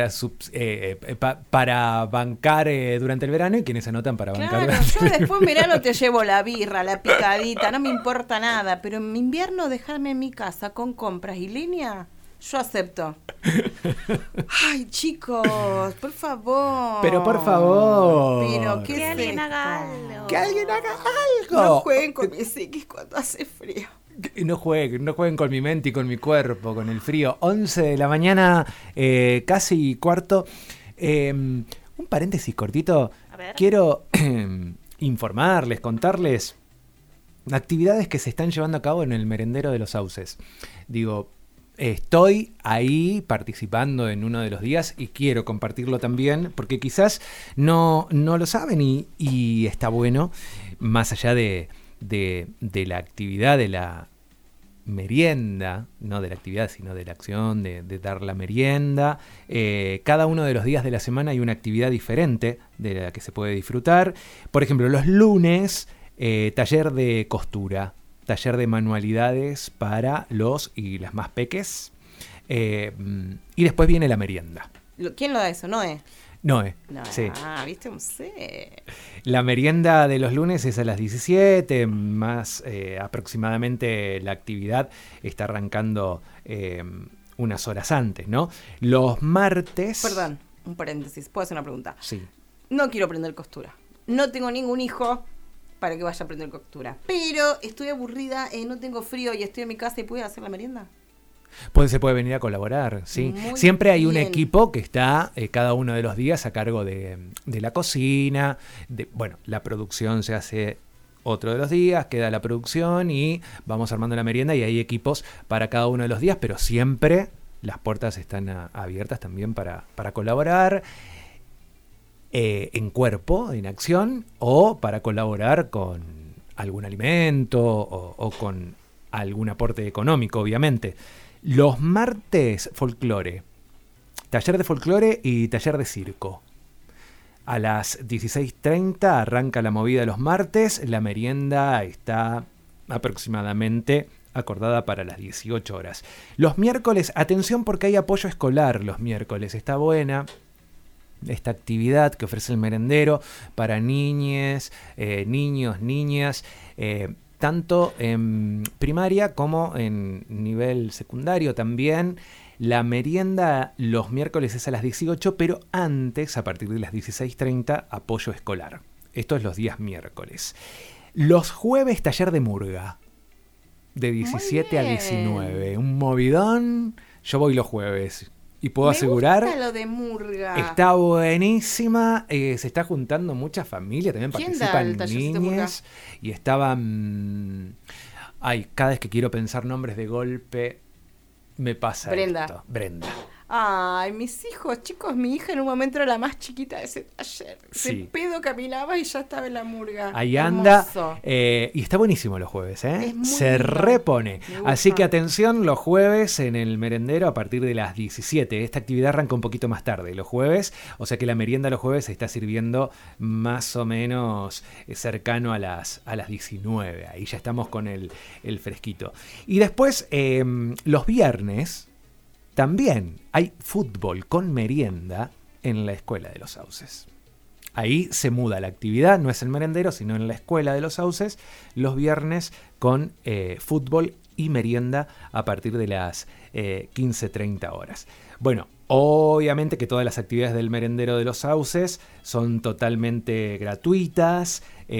Speaker 3: bancar durante el verano y quiénes se anotan para bancar
Speaker 4: Claro,
Speaker 3: durante
Speaker 4: yo
Speaker 3: el
Speaker 4: después en verano te llevo la birra, la picadita, no me importa nada, pero en invierno dejarme en mi casa con compras y línea, yo acepto. Ay, chicos, por favor.
Speaker 3: Pero por favor.
Speaker 4: Pero ¿qué
Speaker 5: Que
Speaker 4: es
Speaker 5: alguien
Speaker 4: esto?
Speaker 5: haga algo.
Speaker 3: Que alguien haga algo.
Speaker 4: No jueguen con mi psiquis cuando hace frío.
Speaker 3: No jueguen con mi mente y con mi cuerpo, con el frío. 11 de la mañana, casi cuarto. Un paréntesis cortito.
Speaker 5: A ver.
Speaker 3: Quiero informarles, contarles actividades que se están llevando a cabo en el merendero de los Sauces. Digo, estoy ahí participando en uno de los días y quiero compartirlo también porque quizás no lo saben y está bueno, más allá de la actividad, de la merienda, no de la actividad, sino de la acción, de dar la merienda. Cada uno de los días de la semana hay una actividad diferente de la que se puede disfrutar. Por ejemplo, los lunes, taller de costura, taller de manualidades para los y las más peques. Y después viene la merienda.
Speaker 4: ¿Quién lo da eso? ¿Noé?
Speaker 3: Noé,
Speaker 4: No,
Speaker 3: sí.
Speaker 4: ¿viste? No sé.
Speaker 3: La merienda de los lunes es a las 17, más aproximadamente la actividad está arrancando unas horas antes, ¿no? Los martes...
Speaker 4: Perdón, un paréntesis, ¿puedo hacer una pregunta?
Speaker 3: Sí.
Speaker 4: No quiero aprender costura. No tengo ningún hijo para que vaya a aprender costura. Pero estoy aburrida, no tengo frío y estoy en mi casa y puedo hacer la merienda.
Speaker 3: Se puede venir a colaborar, sí.
Speaker 4: Muy
Speaker 3: Siempre hay un
Speaker 4: bien.
Speaker 3: equipo que está cada uno de los días a cargo de la cocina. Bueno, la producción se hace otro de los días, queda la producción y vamos armando la merienda y hay equipos para cada uno de los días, pero siempre las puertas están abiertas también para colaborar en cuerpo, en acción, o para colaborar con algún alimento o con algún aporte económico, obviamente. Los martes, folclore. Taller de folclore y taller de circo. A las 16:30 arranca la movida de los martes. La merienda está aproximadamente acordada para las 18 horas. Los miércoles, atención porque hay apoyo escolar los miércoles. Está buena esta actividad que ofrece el merendero para niñes, niños, niñas. tanto en primaria como en nivel secundario también. La merienda los miércoles es a las 18, pero antes, a partir de las 16:30, apoyo escolar. Esto es los días miércoles. Los jueves, taller de murga. De 17 a 19. Un movidón. Yo voy los jueves. Y puedo asegurar...
Speaker 4: Me gusta lo de murga.
Speaker 3: Está buenísima. Se está juntando mucha familia. También
Speaker 4: ¿Quién da el
Speaker 3: participan
Speaker 4: tallercito de murga?
Speaker 3: niñas. Y estaban... Ay, cada vez que quiero pensar nombres de golpe, me pasa
Speaker 4: Brenda.
Speaker 3: esto. Brenda.
Speaker 4: Ay, mis hijos, chicos, mi hija en un momento era la más chiquita de ese taller.
Speaker 3: Sí.
Speaker 4: De pedo caminaba y ya estaba en la murga.
Speaker 3: Ahí
Speaker 4: Hermoso.
Speaker 3: anda. Y está buenísimo los jueves, ¿eh?
Speaker 4: Es muy
Speaker 3: Se
Speaker 4: lindo.
Speaker 3: repone.
Speaker 4: Me gusta.
Speaker 3: Así que atención, los jueves en el merendero a partir de las 17. Esta actividad arranca un poquito más tarde, los jueves. O sea que la merienda los jueves se está sirviendo más o menos cercano a las 19. Ahí ya estamos con el fresquito. Y después, los viernes... También hay fútbol con merienda en la Escuela de los Sauces. Ahí se muda la actividad, no es el merendero, sino en la Escuela de los Sauces, los viernes con fútbol y merienda a partir de las 15:30 horas. Bueno, obviamente que todas las actividades del merendero de los Sauces son totalmente gratuitas.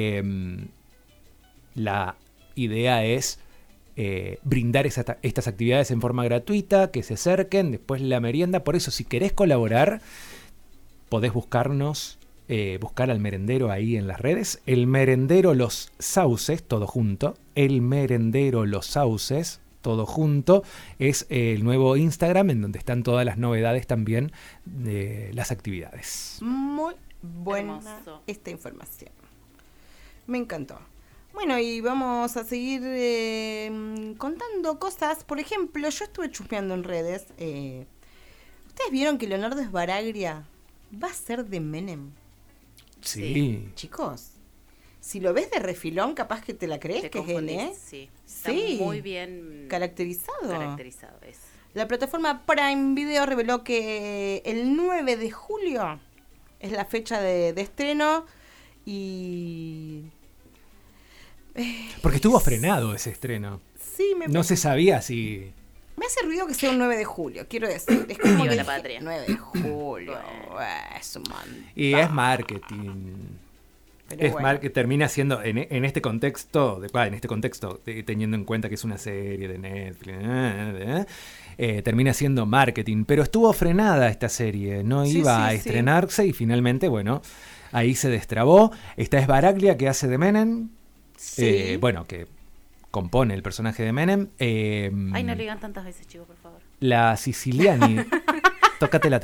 Speaker 3: La idea es... brindar estas actividades en forma gratuita, que se acerquen, después la merienda. Por eso, si querés colaborar, podés buscarnos, buscar al merendero ahí en las redes. El merendero Los Sauces, todo junto. El merendero Los Sauces, todo junto. Es el nuevo Instagram en donde están todas las novedades también de las actividades.
Speaker 4: Muy buena esta información. Me encantó. Bueno, y vamos a seguir contando cosas. Por ejemplo, yo estuve chusmeando en redes. ¿Ustedes vieron que Leonardo Sbaraglia va a ser de Menem?
Speaker 3: Sí.
Speaker 4: Chicos, si lo ves de refilón, capaz que te la crees
Speaker 5: Te
Speaker 4: que es él,
Speaker 5: confundís,
Speaker 4: ¿eh?
Speaker 5: sí. Está muy bien
Speaker 4: caracterizado.
Speaker 5: Caracterizado es.
Speaker 4: La plataforma Prime Video reveló que el 9 de julio es la fecha de estreno y...
Speaker 3: Porque estuvo frenado ese estreno.
Speaker 4: Sí,
Speaker 3: no se sabía si...
Speaker 4: Me hace ruido que sea un 9 de julio, quiero decir. Es como
Speaker 5: Viva
Speaker 4: que
Speaker 5: la
Speaker 4: dije,
Speaker 5: patria.
Speaker 4: 9 de julio. Es un montón.
Speaker 3: Y es marketing.
Speaker 4: Pero
Speaker 3: Es
Speaker 4: bueno.
Speaker 3: que termina siendo en este contexto, teniendo en cuenta que es una serie de Netflix, termina siendo marketing. Pero estuvo frenada esta serie, no
Speaker 4: Sí,
Speaker 3: iba
Speaker 4: sí,
Speaker 3: a
Speaker 4: sí.
Speaker 3: estrenarse y finalmente, bueno, ahí se destrabó. Está Sbaraglia, que hace de Menem.
Speaker 4: Sí.
Speaker 3: Bueno, que compone el personaje de Menem.
Speaker 5: Ay, no le digan tantas veces, chicos, por favor.
Speaker 3: La Siciliani. Tócatela.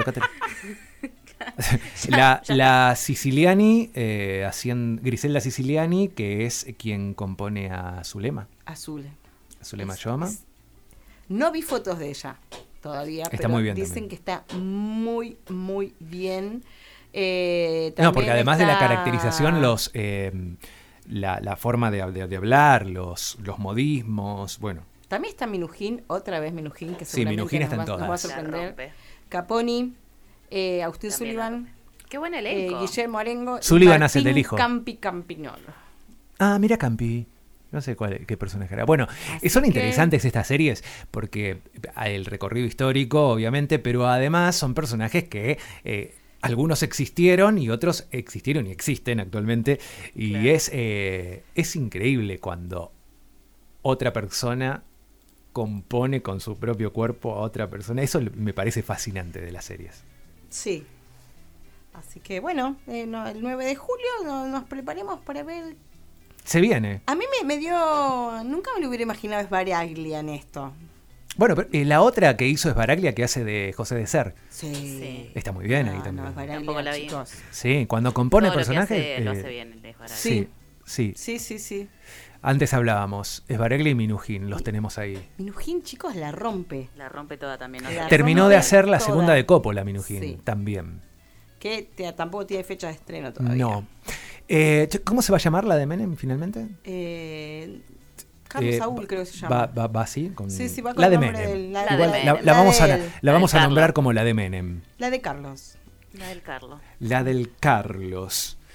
Speaker 3: La Siciliani, Griselda Siciliani, que es quien compone a Zulema. Zulema Yoma.
Speaker 4: No vi fotos de ella todavía,
Speaker 3: Está
Speaker 4: pero
Speaker 3: muy bien
Speaker 4: dicen
Speaker 3: también.
Speaker 4: que está muy, muy bien.
Speaker 3: No, porque además de la
Speaker 4: está-
Speaker 3: caracterización, la forma de hablar, los modismos, bueno.
Speaker 4: También está Minujín, otra vez Minujín, que
Speaker 3: Sí,
Speaker 4: seguramente
Speaker 3: Minujín está en
Speaker 4: nos va a
Speaker 3: todas.
Speaker 4: sorprender.
Speaker 5: La rompe.
Speaker 4: Caponi, Agustín
Speaker 5: También
Speaker 4: Sullivan,
Speaker 5: Qué buen elenco.
Speaker 4: Guillermo Arengo y
Speaker 3: Sullivan hace
Speaker 4: Martín
Speaker 3: del hijo.
Speaker 4: Campi Campiñolo.
Speaker 3: Ah, mira Campi. No sé qué personaje era. Bueno, son
Speaker 4: que-
Speaker 3: interesantes estas series porque hay el recorrido histórico, obviamente, pero además son personajes que algunos existieron y otros existieron y existen actualmente. Y
Speaker 5: Claro.
Speaker 3: es increíble cuando otra persona compone con su propio cuerpo a otra persona. Eso me parece fascinante de las series.
Speaker 4: Sí. Así que bueno, el 9 de julio nos preparemos para ver.
Speaker 3: Se viene.
Speaker 4: A mí me dio. Nunca me lo hubiera imaginado Sbaraglia en esto.
Speaker 3: Bueno, pero la otra que hizo Sbaraglia, que hace de José de Ser.
Speaker 4: Sí.
Speaker 3: Está muy bien ahí
Speaker 4: No,
Speaker 3: también.
Speaker 4: Sbaraglia,
Speaker 5: Tampoco la vi.
Speaker 4: chicos.
Speaker 3: Sí, cuando compone
Speaker 5: Todo lo que
Speaker 3: personajes.
Speaker 5: hace, lo hace bien el de Sbaraglia.
Speaker 3: Sí, sí.
Speaker 4: Sí, sí, sí.
Speaker 3: Antes hablábamos, Sbaraglia y Minujín, los tenemos ahí.
Speaker 4: Minujín, chicos, la rompe.
Speaker 5: La rompe toda también.
Speaker 4: La
Speaker 3: Terminó
Speaker 4: rompe
Speaker 3: de hacer la
Speaker 4: toda.
Speaker 3: segunda de Coppola, Minujín,
Speaker 4: Sí.
Speaker 3: también.
Speaker 4: Que tampoco tiene fecha de estreno todavía.
Speaker 3: No. ¿Cómo se va a llamar la de Menem finalmente?
Speaker 4: Carlos Saúl creo que se llama.
Speaker 3: ¿Va así?
Speaker 4: Sí, sí, va con
Speaker 3: la
Speaker 4: el
Speaker 3: de
Speaker 4: nombre
Speaker 3: Menem.
Speaker 4: del- la
Speaker 3: Igual
Speaker 4: de
Speaker 3: la
Speaker 4: Menem.
Speaker 3: vamos a,
Speaker 4: La del-
Speaker 3: la vamos a
Speaker 5: la del
Speaker 3: nombrar
Speaker 5: Carlos.
Speaker 3: como la de Menem.
Speaker 4: La de Carlos.
Speaker 5: La del Carlos.
Speaker 3: La del Carlos.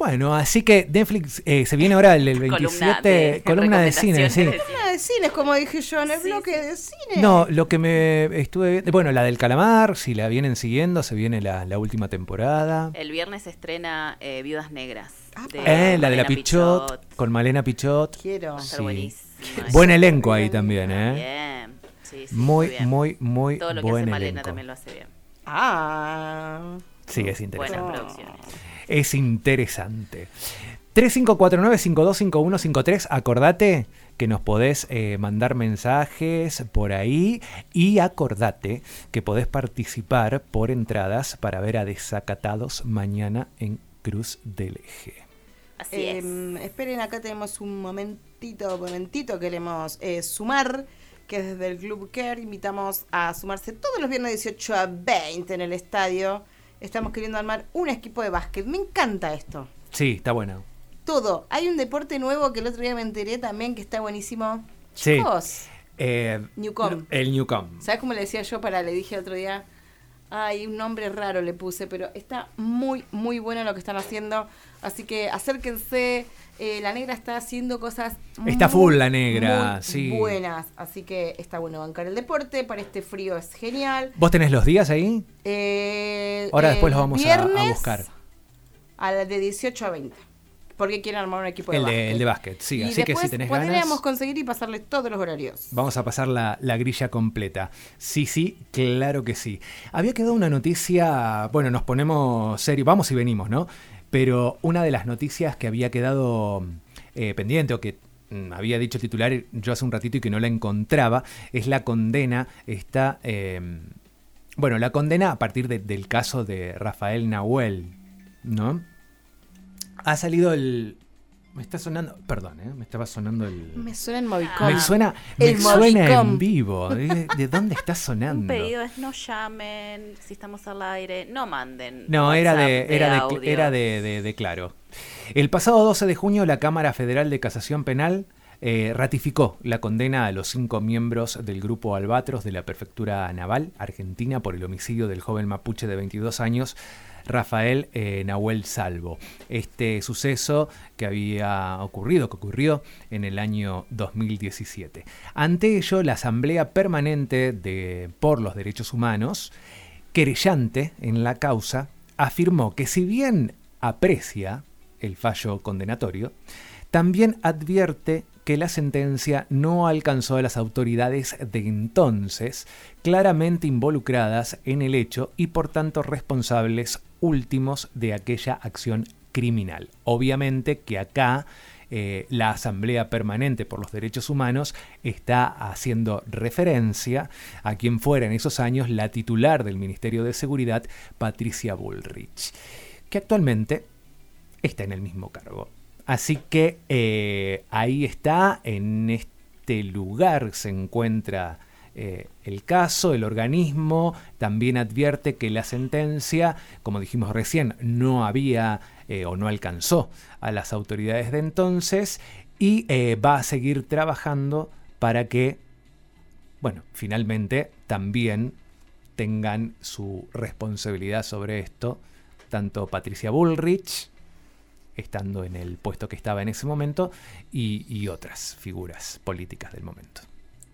Speaker 3: Bueno, así que Netflix se viene ahora el 27, columna de cine, sí.
Speaker 4: Columna de cine, como dije yo, en el bloque de cine.
Speaker 3: No, lo que me estuve viendo, bueno, la del Calamar, si la vienen siguiendo, se viene la última temporada.
Speaker 5: El viernes se estrena Viudas Negras.
Speaker 3: La de la Pichot, con Malena Pichot.
Speaker 4: Quiero.
Speaker 5: Va a estar buenísimo.
Speaker 3: Buen elenco ahí también,
Speaker 5: Bien. Sí,
Speaker 3: muy,
Speaker 5: bien.
Speaker 3: muy
Speaker 5: todo lo que
Speaker 3: buen
Speaker 5: hace Malena
Speaker 3: elenco.
Speaker 5: también lo hace bien.
Speaker 3: Sí, es interesante.
Speaker 5: Buenas producciones.
Speaker 3: Es interesante. 3549-525153. Acordate que nos podés mandar mensajes por ahí. Y acordate que podés participar por entradas para ver a Desacatados mañana en Cruz del Eje.
Speaker 5: Así es.
Speaker 4: Esperen, acá tenemos un momentito. Queremos sumar. Que desde el Club Care invitamos a sumarse todos los viernes 18 a 20 en el estadio. Estamos queriendo armar un equipo de básquet. Me encanta esto.
Speaker 3: Sí, está bueno.
Speaker 4: Todo. Hay un deporte nuevo que el otro día me enteré también que está buenísimo.
Speaker 3: Sí.
Speaker 4: Chicos. Newcom.
Speaker 3: El Newcom.
Speaker 4: ¿Sabes cómo le decía yo? Le dije el otro día. Ay, un nombre raro le puse, pero está muy, muy bueno lo que están haciendo. Así que acérquense. La negra está haciendo cosas
Speaker 3: está full la negra,
Speaker 4: muy
Speaker 3: sí.
Speaker 4: buenas. Así que está bueno bancar el deporte. Para este frío es genial.
Speaker 3: ¿Vos tenés los días ahí? Ahora después los vamos a buscar.
Speaker 4: A la de 18 a 20. Porque quieren armar un equipo de básquet.
Speaker 3: El de básquet, sí.
Speaker 4: Y
Speaker 3: así que si tenés ganas,
Speaker 4: podríamos conseguir y pasarle todos los horarios.
Speaker 3: vamos a pasar la grilla completa. Sí, claro que sí. Había quedado una noticia, bueno, nos ponemos serios, vamos y venimos, ¿no? Pero una de las noticias que había quedado pendiente o que había dicho el titular yo hace un ratito y que no la encontraba, es la condena, la condena a partir del caso de Rafael Nahuel, ¿no? Ha salido me está sonando, perdón, me estaba sonando el...
Speaker 4: Me suena el Movicom.
Speaker 3: Me suena en vivo. ¿De dónde está sonando?
Speaker 5: Un pedido es no llamen, si estamos al aire, no manden.
Speaker 3: No, era
Speaker 5: audio.
Speaker 3: de Claro. El pasado 12 de junio la Cámara Federal de Casación Penal ratificó la condena a los 5 miembros del grupo Albatros de la Prefectura Naval Argentina por el homicidio del joven mapuche de 22 años, Rafael Nahuel Salvo. Este suceso que ocurrió en el año 2017. Ante ello, la Asamblea Permanente por los Derechos Humanos, querellante en la causa, afirmó que si bien aprecia el fallo condenatorio, también advierte que la sentencia no alcanzó a las autoridades de entonces, claramente involucradas en el hecho y por tanto responsables últimos de aquella acción criminal. Obviamente que acá la Asamblea Permanente por los Derechos Humanos está haciendo referencia a quien fuera en esos años la titular del Ministerio de Seguridad, Patricia Bullrich, que actualmente está en el mismo cargo. Así que ahí está, en este lugar se encuentra el caso, el organismo también advierte que la sentencia, como dijimos recién, no había o no alcanzó a las autoridades de entonces y va a seguir trabajando para que, finalmente también tengan su responsabilidad sobre esto, tanto Patricia Bullrich, estando en el puesto que estaba en ese momento, y otras figuras políticas del momento.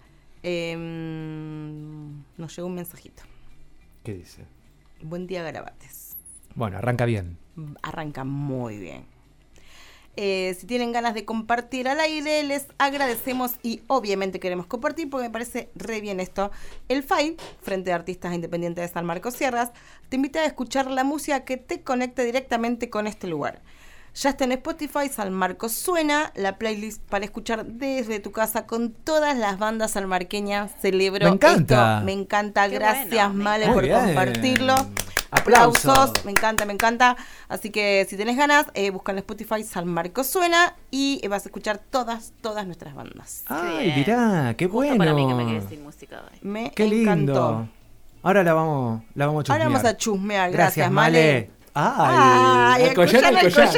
Speaker 4: Nos llegó un mensajito.
Speaker 3: ¿Qué dice?
Speaker 4: Buen día, Garabates.
Speaker 3: Bueno, arranca bien.
Speaker 4: Arranca muy bien. Si tienen ganas de compartir al aire, les agradecemos y obviamente queremos compartir porque me parece re bien esto. El FAI, Frente de Artistas Independientes de San Marcos Sierras, te invita a escuchar la música que te conecte directamente con este lugar. Ya está en Spotify, San Marcos Suena, la playlist para escuchar desde tu casa con todas las bandas sanmarqueñas. Celebro
Speaker 3: me encanta.
Speaker 4: Esto, me encanta.
Speaker 5: Qué
Speaker 4: Gracias,
Speaker 5: bueno,
Speaker 4: Male,
Speaker 3: muy
Speaker 4: por
Speaker 3: bien.
Speaker 4: compartirlo.
Speaker 3: Aplausos.
Speaker 4: Me encanta. Así que si tenés ganas, busca en Spotify San Marcos Suena y vas a escuchar todas nuestras bandas.
Speaker 3: Ay, mirá, qué
Speaker 5: Justo
Speaker 3: bueno.
Speaker 5: para mí que me quedé sin música hoy.
Speaker 4: Me
Speaker 3: Qué lindo.
Speaker 4: encantó.
Speaker 3: Ahora la vamos a chusmear.
Speaker 4: Ahora vamos a chusmear.
Speaker 3: Gracias,
Speaker 4: Male.
Speaker 3: Male. Ay,
Speaker 4: el Alcoyana.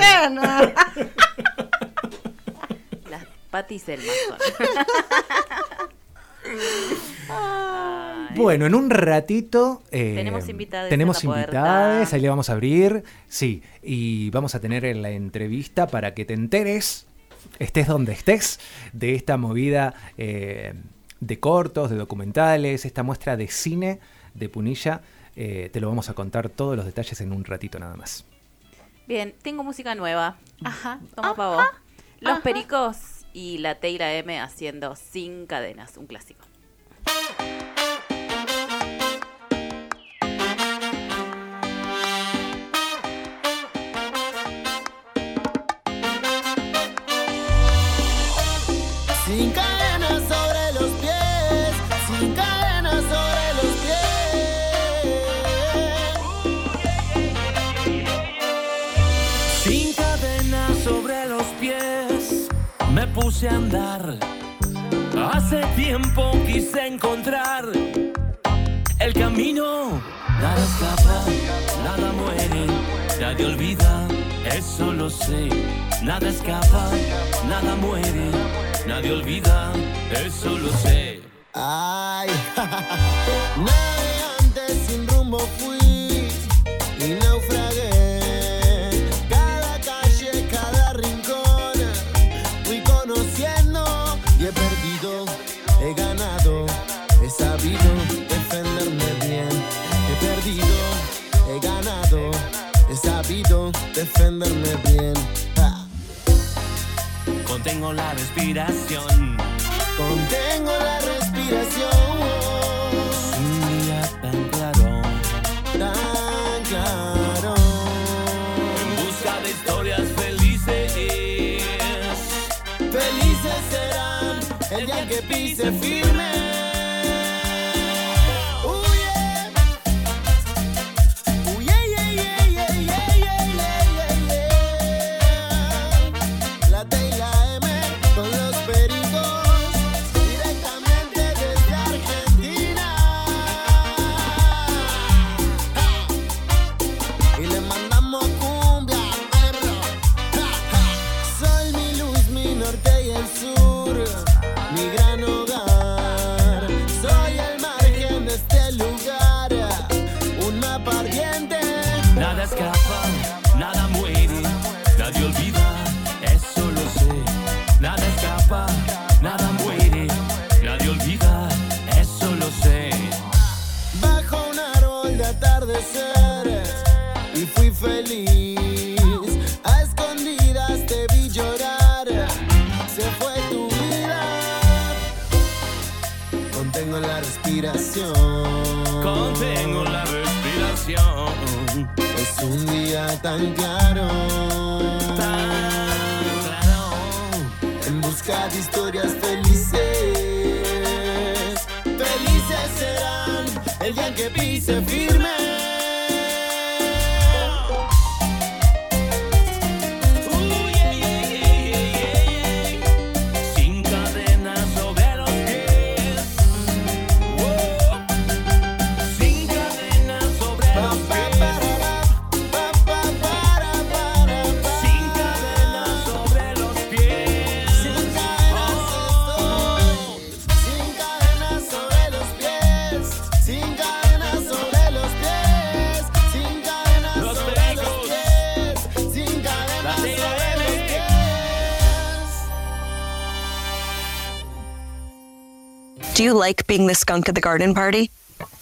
Speaker 5: Las Pati Selma son.
Speaker 3: Bueno, en un ratito
Speaker 5: tenemos invitadas.
Speaker 3: Ahí le vamos a abrir. Sí, y vamos a tener la entrevista para que te enteres, estés donde estés, de esta movida de cortos, de documentales, esta muestra de cine de Punilla. Te lo vamos a contar todos los detalles en un ratito nada más.
Speaker 5: Bien, tengo música nueva. Ajá, toma pa' vos. Los Pericos y la T y la M haciendo Sin Cadenas, un clásico.
Speaker 12: Sin cadenas sobre los pies, sin cadenas sobre los pies.
Speaker 9: Sin cadenas sobre los pies, me puse a andar. Hace tiempo quise encontrar el camino. Nada escapa, nada muere, nadie olvida, eso lo sé. Nada escapa, nada muere, nadie olvida, eso lo sé.
Speaker 12: Ay, navegante sin rumbo fui y naufragué. Cada calle, cada rincón fui conociendo y he perdido, he ganado, he sabido defenderme bien. He perdido, he ganado, he sabido defenderme bien.
Speaker 9: Contengo la respiración.
Speaker 12: Contengo la respiración.
Speaker 9: Un día tan claro.
Speaker 12: Tan claro.
Speaker 9: En busca de historias felices.
Speaker 12: Felices serán el día que pise firme.
Speaker 9: Nada escapa, nada muere, nadie olvida, eso lo sé. Nada escapa, nada muere, nadie olvida, eso lo sé.
Speaker 12: Bajo un árbol de atardecer y fui feliz. A escondidas te vi llorar, se fue tu vida. Contengo la respiración.
Speaker 9: Contengo la respiración.
Speaker 12: Es un día tan claro, en busca de historias felices. Felices serán el día en que pise firme.
Speaker 9: Sin cadenas sobre los pies. Sin cadenas sobre los pies.
Speaker 2: Do you like being the skunk at the garden party?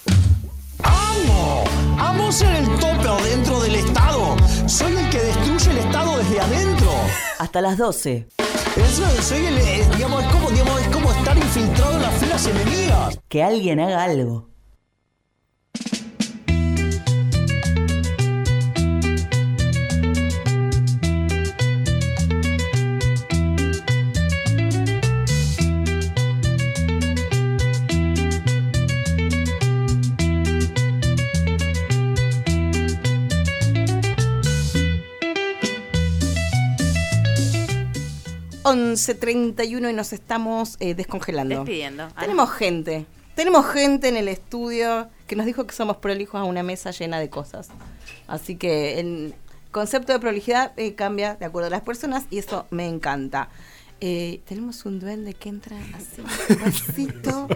Speaker 22: ¡Amo! ¡Amo ser el tope dentro del Estado! ¡Soy el que destruye el Estado desde adentro!
Speaker 7: Hasta las 12.
Speaker 22: Soy el, es como estar infiltrado en las filas enemigas.
Speaker 7: Que alguien haga algo.
Speaker 4: ...11:31 y nos estamos descongelando.
Speaker 5: Despidiendo.
Speaker 4: Tenemos gente en el estudio que nos dijo que somos prolijos a una mesa llena de cosas. Así que el concepto de prolijidad cambia de acuerdo a las personas y eso me encanta. Tenemos un duende que entra así, despacito,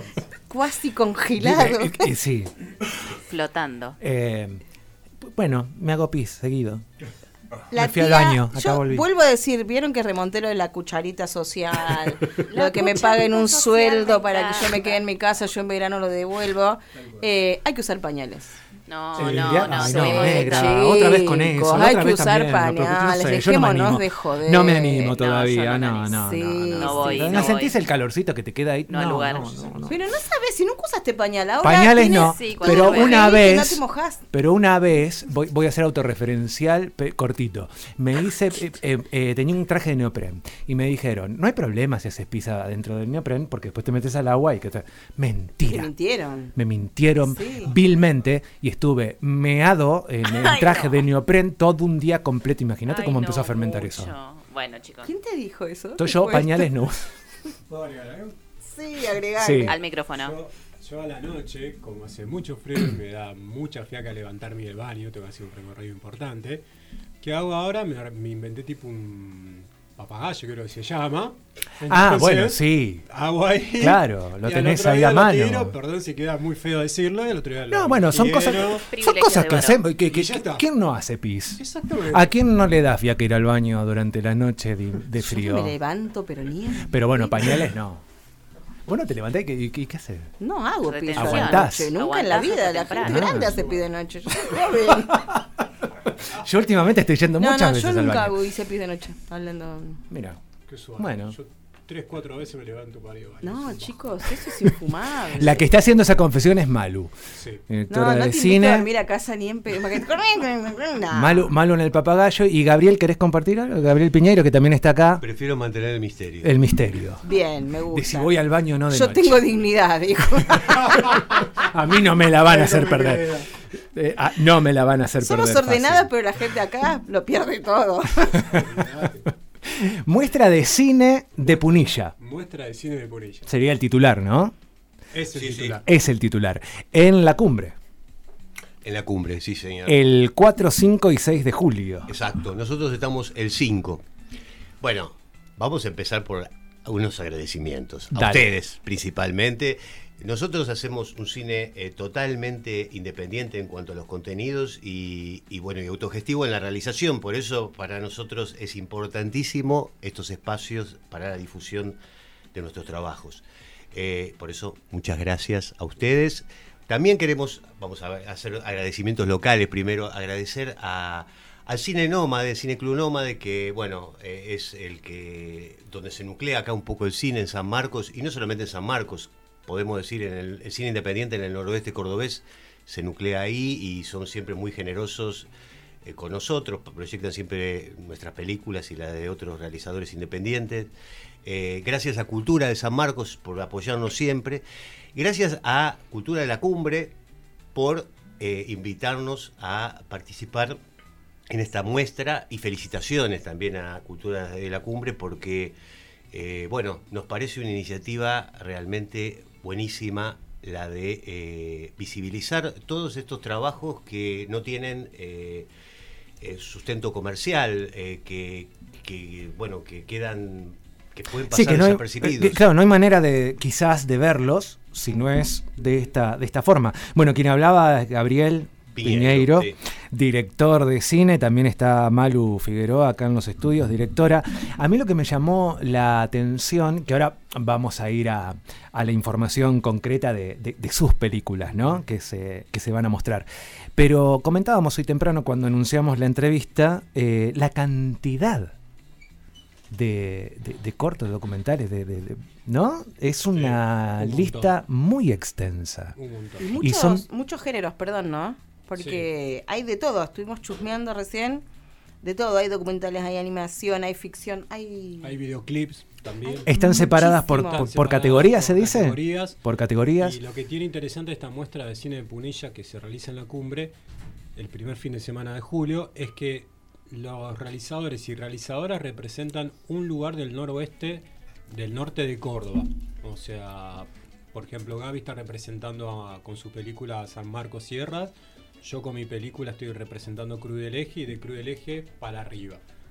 Speaker 4: cuasi congelado.
Speaker 3: Sí.
Speaker 5: Flotando.
Speaker 3: Bueno, me hago pis seguido.
Speaker 4: La
Speaker 3: me fui al
Speaker 4: tía-
Speaker 3: baño, acá
Speaker 4: yo
Speaker 3: volví.
Speaker 4: vuelvo a decir, vieron que remonté lo de la cucharita social, lo de que me paguen un sueldo para que yo me quede en mi casa, yo en verano lo devuelvo. Hay que usar pañales.
Speaker 5: No,
Speaker 3: Ay,
Speaker 5: no,
Speaker 3: sí,
Speaker 5: no.
Speaker 3: negra, otra vez con eso. la
Speaker 4: hay
Speaker 3: otra
Speaker 4: que
Speaker 3: vez
Speaker 4: usar
Speaker 3: también, no, pero
Speaker 4: pañales,
Speaker 3: no sé, yo no me
Speaker 4: dejémonos
Speaker 3: animo.
Speaker 4: de joder.
Speaker 3: No me animo todavía, no.
Speaker 5: No voy,
Speaker 3: ¿No
Speaker 5: no
Speaker 3: sentís
Speaker 5: voy.
Speaker 3: el calorcito que te queda ahí?
Speaker 5: No al lugar.
Speaker 4: Pero no sabes, si nunca usaste pañal ahora.
Speaker 3: Pañales
Speaker 4: tienes-
Speaker 3: no,
Speaker 5: Sí, cuando
Speaker 3: pero
Speaker 5: lo
Speaker 3: una
Speaker 4: que
Speaker 3: vez,
Speaker 4: no te mojás.
Speaker 3: pero una vez, voy a ser autorreferencial cortito, me hice, tenía un traje de neopren y me dijeron, no hay problema si haces pizza dentro del neopren porque después te metes al agua y que te...
Speaker 4: Te
Speaker 3: Mentira.
Speaker 4: mintieron.
Speaker 3: Me mintieron
Speaker 4: Sí.
Speaker 3: vilmente y estuve meado en el
Speaker 5: Ay,
Speaker 3: traje
Speaker 5: no.
Speaker 3: de neopren todo un día completo. Imagínate
Speaker 5: Ay,
Speaker 3: cómo
Speaker 5: no,
Speaker 3: empezó a fermentar
Speaker 5: mucho.
Speaker 3: eso.
Speaker 5: Bueno, chicos.
Speaker 4: ¿Quién te dijo eso?
Speaker 3: Entonces yo
Speaker 4: ¿Qué fue
Speaker 3: pañales
Speaker 4: esto?
Speaker 3: no.
Speaker 1: ¿Puedo agregar algo?
Speaker 4: Sí, agregar.
Speaker 3: Sí.
Speaker 5: Al micrófono.
Speaker 1: Yo a la noche, como hace mucho frío y me da mucha fiaca levantarme del baño, tengo que hacer un recorrido importante. ¿Qué hago ahora? Me inventé tipo un papagayo, creo que se llama.
Speaker 3: Ah,
Speaker 1: Entonces,
Speaker 3: bueno, sí.
Speaker 1: Hago ahí.
Speaker 3: Claro, lo
Speaker 1: y al
Speaker 3: tenés
Speaker 1: otro
Speaker 3: ahí
Speaker 1: día
Speaker 3: a
Speaker 1: lo
Speaker 3: mano.
Speaker 1: tiro, perdón si queda muy feo decirlo, y el otro día lo
Speaker 3: No, bueno, son
Speaker 1: tiro.
Speaker 3: cosas que hacemos.
Speaker 1: Y ya está.
Speaker 3: ¿Quién no hace pis?
Speaker 1: Exactamente.
Speaker 3: ¿A quién no le da fiaca ir al baño durante la noche de
Speaker 4: Yo
Speaker 3: frío?
Speaker 4: me levanto, pero ni en-
Speaker 3: Pero bueno, pañales no. Bueno, te levantás y ¿qué haces?
Speaker 4: No hago pis.
Speaker 5: Retención.
Speaker 3: Aguantás.
Speaker 4: de noche, nunca en la
Speaker 5: Aguantás
Speaker 4: vida.
Speaker 5: hasta
Speaker 4: La
Speaker 5: temprano.
Speaker 4: gente grande hace pis de noche. Yo soy joven.
Speaker 3: Yo últimamente estoy yendo muchas
Speaker 4: No,
Speaker 3: veces
Speaker 4: yo
Speaker 3: al
Speaker 4: nunca
Speaker 3: baño.
Speaker 4: hice pis de noche. Hablando.
Speaker 3: Mira.
Speaker 1: Qué suave.
Speaker 3: Bueno.
Speaker 1: Yo 3-4 veces me levanto para ir al baño.
Speaker 4: No, chicos, eso es infumable.
Speaker 3: La que está haciendo esa confesión es Malu.
Speaker 1: Sí.
Speaker 3: Directora
Speaker 4: No, no
Speaker 3: de
Speaker 4: te invito a
Speaker 3: cine.
Speaker 4: dormir a casa ni en pedo. No.
Speaker 3: Malu en el papagayo. Y Gabriel, ¿querés compartir algo? Gabriel Piñeiro, que también está acá.
Speaker 6: Prefiero mantener el misterio.
Speaker 3: El misterio.
Speaker 4: Bien, me gusta.
Speaker 3: De si voy al baño o no de
Speaker 4: Yo
Speaker 3: noche.
Speaker 4: tengo dignidad, dijo.
Speaker 3: A mí no me la van a hacer perder. No me la van a hacer
Speaker 4: Somos
Speaker 3: perder.
Speaker 4: ordenadas, pero la gente acá lo pierde todo.
Speaker 3: Muestra de cine de Punilla.
Speaker 1: Muestra de cine de Punilla.
Speaker 3: Sería el titular, ¿no?
Speaker 1: Es el titular.
Speaker 3: Es el titular. En la cumbre.
Speaker 6: En la cumbre, sí, señor.
Speaker 3: El 4, 5 y 6 de julio.
Speaker 6: Exacto. Nosotros estamos el 5. Bueno, vamos a empezar por unos agradecimientos. A
Speaker 3: Dale.
Speaker 6: ustedes, principalmente. Nosotros hacemos un cine totalmente independiente en cuanto a los contenidos y bueno, y autogestivo en la realización. Por eso, para nosotros es importantísimo estos espacios para la difusión de nuestros trabajos. Por eso, muchas gracias a ustedes. También vamos a hacer agradecimientos locales. Primero, agradecer al Cine Nómade, Cine Club Nómade, que bueno, es donde se nuclea acá un poco el cine en San Marcos, y no solamente en San Marcos, podemos decir en el cine independiente en el noroeste cordobés, se nuclea ahí y son siempre muy generosos con nosotros, proyectan siempre nuestras películas y las de otros realizadores independientes. Gracias a Cultura de San Marcos por apoyarnos siempre. Gracias a Cultura de la Cumbre por invitarnos a participar en esta muestra, y felicitaciones también a Cultura de la Cumbre porque, bueno, nos parece una iniciativa realmente buenísima la de visibilizar todos estos trabajos que no tienen sustento comercial, que bueno, que quedan, que pueden pasar
Speaker 3: que no hay,
Speaker 6: desapercibidos.
Speaker 3: claro, no hay manera de quizás de verlos si no es de esta forma. Bueno, quien hablaba es Gabriel Piñeiro,
Speaker 6: sí.
Speaker 3: Director de cine. También está Malu Figueroa acá en los estudios, directora. A mí lo que me llamó la atención, que ahora vamos a ir a la información concreta de sus películas, ¿no? que se van a mostrar. Pero comentábamos hoy temprano cuando anunciamos la entrevista la cantidad de cortos, de documentales, ¿no? Es una lista muy extensa.
Speaker 4: Y muchos géneros, perdón, ¿no? Porque hay de todo. Estuvimos chusmeando recién. De todo. Hay documentales, hay animación, hay ficción, hay
Speaker 1: videoclips también.
Speaker 3: ¿Están separadas por categorías, se dice?
Speaker 1: Categorías.
Speaker 3: Por categorías.
Speaker 1: Y lo que tiene interesante esta muestra de cine de Punilla que se realiza en la cumbre el primer fin de semana de julio es que los realizadores y realizadoras representan un lugar del norte de Córdoba. O sea, por ejemplo, Gaby está representando con su película San Marcos Sierras. Yo con mi película estoy representando Cruz del Eje, y de Cruz del Eje para arriba.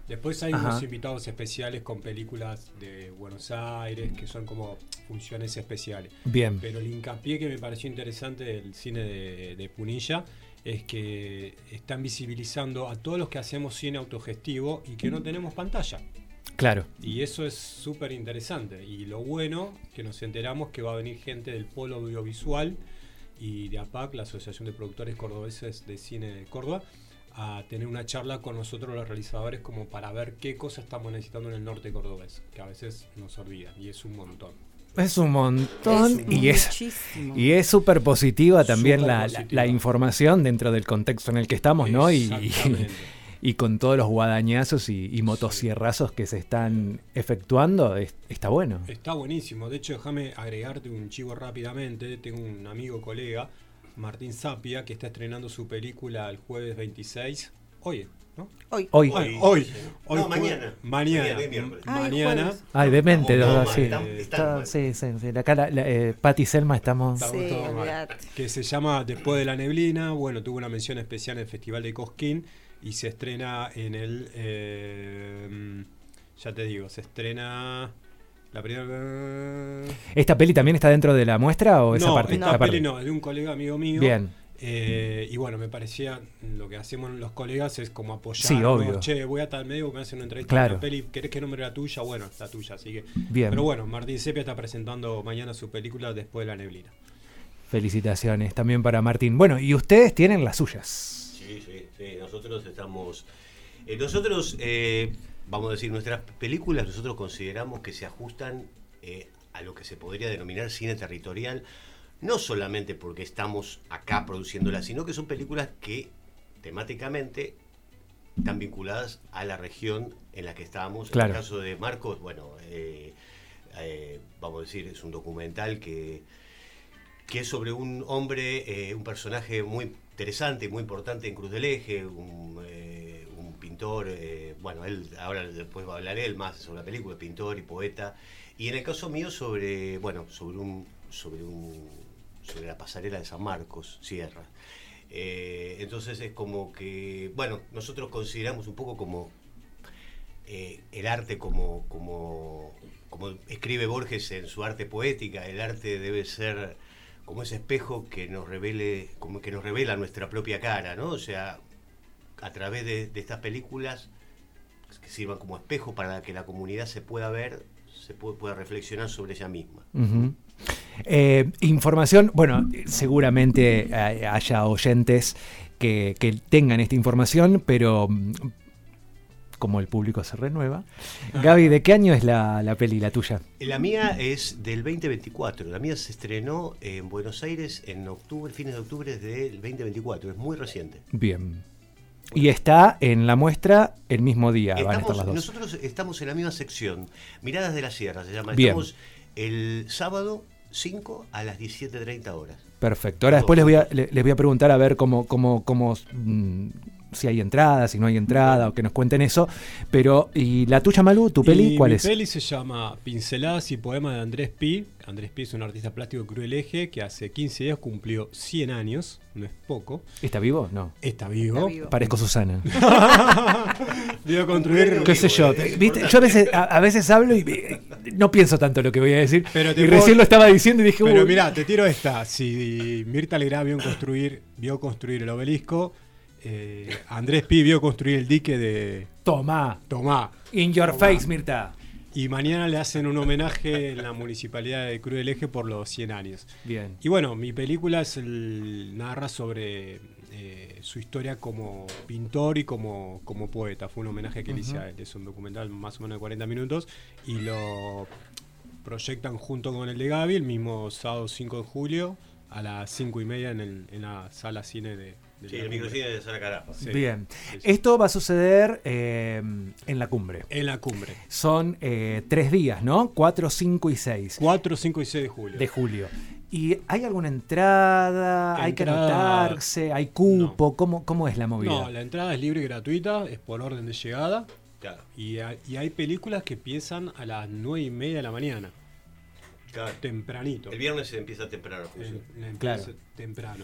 Speaker 1: Después hay
Speaker 3: Ajá.
Speaker 1: unos invitados especiales con películas de Buenos Aires, que son como funciones especiales.
Speaker 3: Bien.
Speaker 1: Pero el hincapié que me pareció interesante del cine de Punilla es que están visibilizando a todos los que hacemos cine autogestivo y que no tenemos pantalla.
Speaker 3: Claro.
Speaker 1: Y eso es súper interesante. Y lo bueno que nos enteramos que va a venir gente del Polo Audiovisual y de APAC, la Asociación de Productores Cordobeses de Cine de Córdoba, a tener una charla con nosotros los realizadores como para ver qué cosas estamos necesitando en el norte cordobés, que a veces nos olvidan, y es un montón.
Speaker 3: Es un montón
Speaker 4: muchísimo.
Speaker 3: y es súper positiva también
Speaker 1: Súper
Speaker 3: la
Speaker 1: positiva.
Speaker 3: información dentro del contexto en el que estamos, ¿no?
Speaker 1: Exactamente.
Speaker 3: Y con todos los guadañazos y motosierrazos que se están efectuando, está bueno.
Speaker 1: Está buenísimo. De hecho, déjame agregarte un chivo rápidamente. Tengo un amigo, colega, Martín Zapia, que está estrenando su película el jueves 26. Hoy, ¿no?
Speaker 3: Hoy.
Speaker 6: No, mañana.
Speaker 1: Mañana.
Speaker 6: Miércoles.
Speaker 1: Mañana.
Speaker 3: Ay, demente,
Speaker 6: Estamos
Speaker 3: sí.
Speaker 6: mal, estamos
Speaker 3: Sí. Acá Pati y Selma estamos...
Speaker 1: Estamos todos mal. Que se llama Después de la neblina. Bueno, tuvo una mención especial en el Festival de Cosquín y se estrena en el... ya te digo, se estrena... La primera...
Speaker 3: ¿Esta peli también está dentro de la muestra o esa
Speaker 1: No,
Speaker 3: parte?
Speaker 1: esta
Speaker 3: La parte.
Speaker 1: peli no, es de un colega amigo mío.
Speaker 3: Bien.
Speaker 1: Y bueno, me parecía, lo que hacemos los colegas es como apoyar.
Speaker 3: Sí, obvio.
Speaker 1: Che, voy a tal medio, me hacen una entrevista
Speaker 3: Claro.
Speaker 1: de una peli, ¿querés que nombre la tuya? Bueno, la tuya, así que...
Speaker 3: Bien.
Speaker 1: Pero bueno, Martín Sepia está presentando mañana su película Después de la neblina.
Speaker 3: Felicitaciones también para Martín. Bueno, y ustedes tienen las suyas.
Speaker 6: Sí. Nosotros estamos... vamos a decir, nuestras películas nosotros consideramos que se ajustan a lo que se podría denominar cine territorial, no solamente porque estamos acá produciéndolas, sino que son películas que temáticamente están vinculadas a la región en la que estamos.
Speaker 3: Claro.
Speaker 6: En el caso de Marcos, bueno, vamos a decir, es un documental que es sobre un hombre, un personaje muy interesante, muy importante en Cruz del Eje, un pintor, bueno, él ahora después va a hablar él más sobre la película, pintor y poeta, y en el caso mío sobre la pasarela de San Marcos, Sierra. Entonces es como que, bueno, nosotros consideramos un poco como el arte como escribe Borges en su arte poética, el arte debe ser como ese espejo que nos revela nuestra propia cara, ¿no? O sea, a través de estas películas que sirvan como espejo para que la comunidad se pueda ver, pueda reflexionar sobre ella misma.
Speaker 3: Uh-huh. Información, bueno, seguramente haya oyentes que tengan esta información, pero como el público se renueva. Gaby, ¿de qué año es la peli, la tuya?
Speaker 6: La mía es del 2024. La mía se estrenó en Buenos Aires en octubre, fines de octubre del 2024. Es muy reciente.
Speaker 3: Bien. Y está en la muestra el mismo día, van a estar las dos.
Speaker 6: Nosotros estamos en la misma sección. Miradas de la Sierra se llama.
Speaker 3: Bien.
Speaker 6: Estamos el sábado 5 a las 17:30 horas.
Speaker 3: Perfecto. Ahora después les voy a preguntar a ver cómo si hay entrada, si no hay entrada, o que nos cuenten eso. Pero, ¿y la tuya, Malú? ¿Tu peli cuál es?
Speaker 1: Mi peli se llama Pinceladas y Poemas de Andrés Pi. Andrés Pi es un artista plástico de Cruz del Eje que hace 15 días cumplió 100 años, no es poco.
Speaker 3: ¿Está vivo? No.
Speaker 1: Está vivo.
Speaker 3: Parezco Susana.
Speaker 1: Digo construir...
Speaker 3: ¿Qué sé yo? ¿Viste? Yo a veces hablo y no pienso tanto lo que voy a decir.
Speaker 1: Pero
Speaker 3: y recién lo estaba diciendo y dije...
Speaker 1: Pero
Speaker 3: uy.
Speaker 1: mirá, te tiro esta. Si Mirta Legrand vio construir el obelisco, Andrés Pi vio construir el dique de...
Speaker 3: Tomá. In your face, Mirta.
Speaker 1: Y mañana le hacen un homenaje en la municipalidad de Cruz del Eje por los 100 años.
Speaker 3: Bien.
Speaker 1: Y bueno, mi película narra sobre su historia como pintor y como poeta. Fue un homenaje que le hice a él. Es un documental más o menos de 40 minutos y lo proyectan junto con el de Gaby el mismo sábado 5 de julio a las 5:30 en la sala cine de
Speaker 6: Sí, el microcine de Sala Carafa.
Speaker 3: Sí. Bien. Sí. Esto va a suceder en la cumbre.
Speaker 1: En la cumbre.
Speaker 3: Son 3 días, ¿no? 4, 5 y 6.
Speaker 1: 4, 5 y 6 de julio.
Speaker 3: De julio. ¿Y hay alguna entrada? ¿Hay que anotarse? ¿Hay cupo? No. ¿Cómo es la movida?
Speaker 1: No, la entrada es libre y gratuita, es por orden de llegada.
Speaker 6: Claro.
Speaker 1: Y hay películas que empiezan a las 9:30 de la mañana.
Speaker 6: Claro.
Speaker 1: Tempranito.
Speaker 6: El viernes se empieza temprano.
Speaker 1: Claro. Temprano.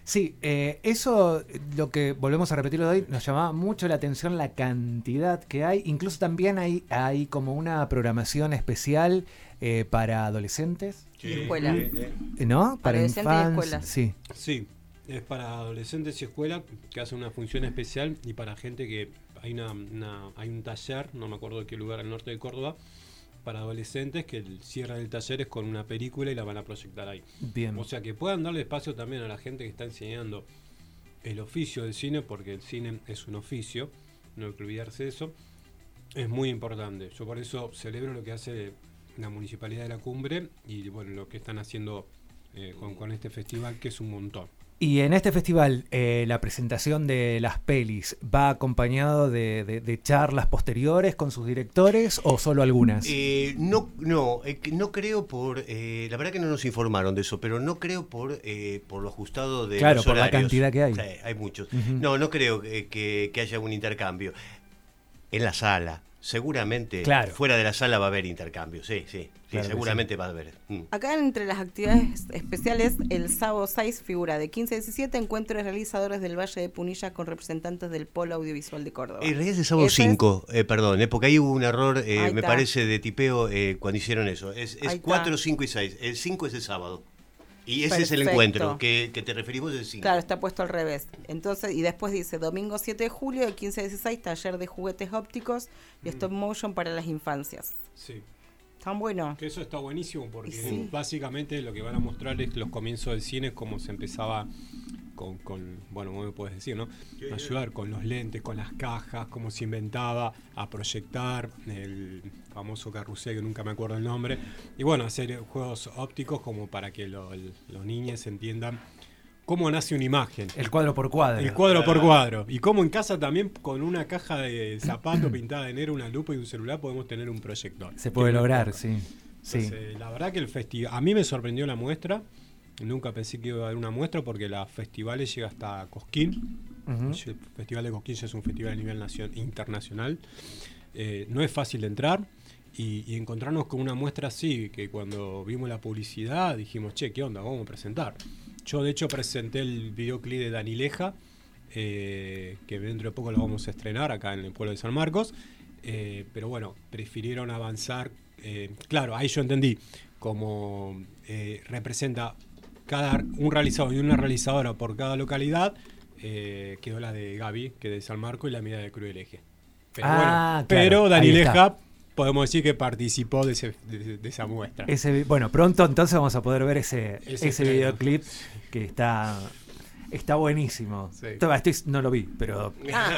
Speaker 3: Sí, eso, lo que volvemos a repetirlo de hoy, nos llamaba mucho la atención la cantidad que hay. Incluso también hay como una programación especial para adolescentes.
Speaker 4: Sí. Y escuelas.
Speaker 3: ¿No? Para
Speaker 4: adolescentes y
Speaker 3: infancias.
Speaker 4: escuelas.
Speaker 3: Sí.
Speaker 1: Sí, es para adolescentes y escuela que hace una función especial y para gente que hay hay un taller, no me acuerdo de qué lugar al norte de Córdoba, para adolescentes que el cierre del taller es con una película y la van a proyectar ahí.
Speaker 3: Bien.
Speaker 1: O sea que puedan darle espacio también a la gente que está enseñando el oficio del cine, porque el cine es un oficio, no hay que olvidarse de eso. Es muy importante. Yo por eso celebro lo que hace la Municipalidad de la Cumbre y bueno, lo que están haciendo con este festival, que es un montón.
Speaker 3: Y en este festival, la presentación de las pelis va acompañado de charlas posteriores con sus directores o solo algunas.
Speaker 6: No creo la verdad que no nos informaron de eso, pero no creo por lo ajustado de
Speaker 3: claro,
Speaker 6: los
Speaker 3: por
Speaker 6: horarios.
Speaker 3: la cantidad que hay.
Speaker 6: Sí, hay muchos.
Speaker 3: Uh-huh.
Speaker 6: No creo que haya un intercambio. En la sala, seguramente,
Speaker 3: claro.
Speaker 6: Fuera de la sala va a haber intercambio, sí,
Speaker 3: Claro
Speaker 6: seguramente va a haber.
Speaker 4: Acá entre las actividades especiales, el sábado 6 figura de 15 a 17 encuentros realizadores del Valle de Punilla con representantes del Polo Audiovisual de Córdoba.
Speaker 6: En realidad es el sábado 5, porque ahí hubo un error, me parece, de tipeo cuando hicieron eso. Es 4, 5 y 6. El 5 es el sábado. Y ese es el encuentro que te referimos del 5.
Speaker 4: Claro, está puesto al revés. Entonces, y después dice, domingo 7 de julio, de 15 a 16, taller de juguetes ópticos y stop motion para las infancias.
Speaker 1: Sí.
Speaker 4: ¿Tan bueno?
Speaker 1: Que eso está buenísimo porque
Speaker 4: sí.
Speaker 1: Básicamente lo que van a mostrar es los comienzos del cine, cómo se empezaba con bueno, ¿cómo me puedes decir, no? Ayudar con los lentes, con las cajas, cómo se inventaba a proyectar el famoso carrusel, que nunca me acuerdo el nombre, y bueno, hacer juegos ópticos como para que los niños entiendan cómo nace una imagen.
Speaker 3: El cuadro por cuadro.
Speaker 1: El cuadro por cuadro. Y cómo en casa también con una caja de zapatos pintada de negro, una lupa y un celular podemos tener un proyector.
Speaker 3: Se puede lograr, sí.
Speaker 1: Entonces, la verdad que el festival, a mí me sorprendió la muestra. Nunca pensé que iba a haber una muestra porque los festivales llega hasta Cosquín. Uh-huh. El Festival de Cosquín ya es un festival a nivel internacional. No es fácil de entrar y encontrarnos con una muestra así, que cuando vimos la publicidad dijimos, che, ¿qué onda? Vamos a presentar. Yo de hecho presenté el videoclip de Danileja, que dentro de poco lo vamos a estrenar acá en el pueblo de San Marcos, pero bueno, prefirieron avanzar. Claro, ahí yo entendí como representa un realizador y una realizadora por cada localidad, quedó la de Gaby, que de San Marcos, y la mía de Cruz del Eje. Pero,
Speaker 3: claro,
Speaker 1: pero Danileja podemos decir que participó de esa muestra.
Speaker 3: Bueno, pronto entonces vamos a poder ver ese videoclip que está buenísimo. Sí. No lo vi, pero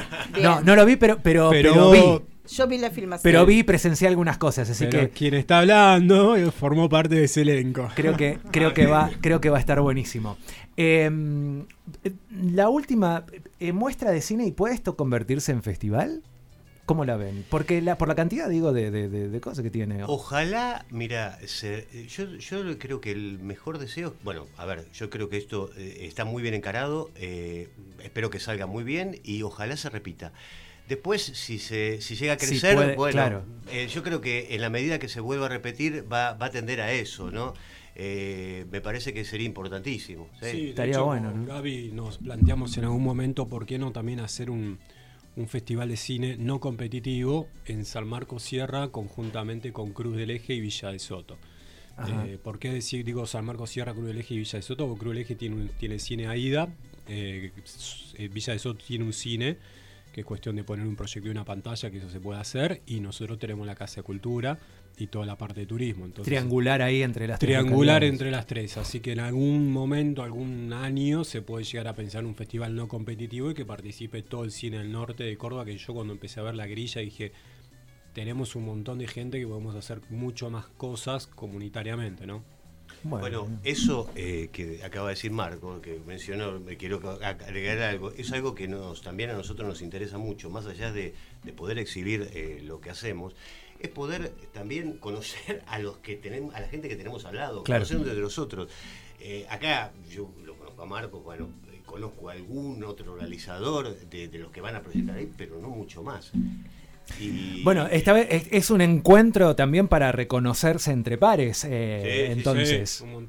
Speaker 3: no lo vi, pero vi.
Speaker 4: Yo vi la filmación.
Speaker 3: Pero presencié algunas cosas, así
Speaker 1: pero
Speaker 3: que
Speaker 1: quien está hablando formó parte de ese elenco.
Speaker 3: Creo que va a estar buenísimo. La última muestra de cine, ¿y puede esto convertirse en festival? ¿Cómo la ven? Porque por la cantidad, digo, de cosas que tiene.
Speaker 6: Ojalá, mira, yo creo que el mejor deseo, bueno, a ver, yo creo que esto está muy bien encarado, espero que salga muy bien y ojalá se repita. Después, si llega a crecer, claro. Yo creo que en la medida que se vuelva a repetir va a tender a eso, ¿no? Me parece que sería importantísimo.
Speaker 1: Sí, estaría hecho, bueno, ¿no? Gaby, nos planteamos en algún momento por qué no también hacer un festival de cine no competitivo en San Marcos Sierra conjuntamente con Cruz del Eje y Villa de Soto. ¿Por qué digo San Marcos Sierra, Cruz del Eje y Villa de Soto? Porque Cruz del Eje tiene cine AIDA, Villa de Soto tiene un cine, que es cuestión de poner un proyector y una pantalla, que eso se puede hacer, y nosotros tenemos la Casa de Cultura y toda la parte de turismo. Entonces,
Speaker 3: triangular ahí entre las tres.
Speaker 1: Triangular entre las tres, así que en algún momento, algún año, se puede llegar a pensar en un festival no competitivo y que participe todo el cine del norte de Córdoba, que yo cuando empecé a ver la grilla dije, tenemos un montón de gente que podemos hacer mucho más cosas comunitariamente, ¿no?
Speaker 6: Bueno, eso que acaba de decir Marco, que mencionó, me quiero agregar algo, es algo que también a nosotros nos interesa mucho, más allá de poder exhibir lo que hacemos, es poder también conocer a la gente que tenemos al lado,
Speaker 3: claro.
Speaker 6: Conocer de los otros. Acá yo lo conozco a Marco, bueno, conozco a algún otro realizador de los que van a proyectar ahí, pero no mucho más.
Speaker 3: Bueno, esta vez es un encuentro también para reconocerse entre pares, entonces.
Speaker 1: Sí, un montón.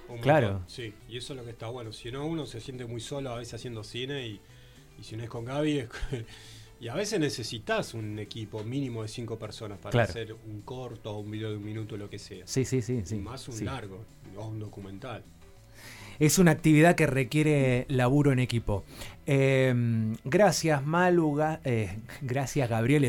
Speaker 1: Un
Speaker 3: Claro.
Speaker 1: montón, sí, y eso es lo que está bueno. Si no, uno se siente muy solo a veces haciendo cine y si no es con Gaby es y a veces necesitas un equipo mínimo de 5 personas para
Speaker 3: Claro.
Speaker 1: hacer un corto o un video de un minuto, lo que sea.
Speaker 3: Sí.
Speaker 1: Más un
Speaker 3: Sí.
Speaker 1: largo o un documental.
Speaker 3: Es una actividad que requiere laburo en equipo. Gracias, Malu. Gracias, Gabriele.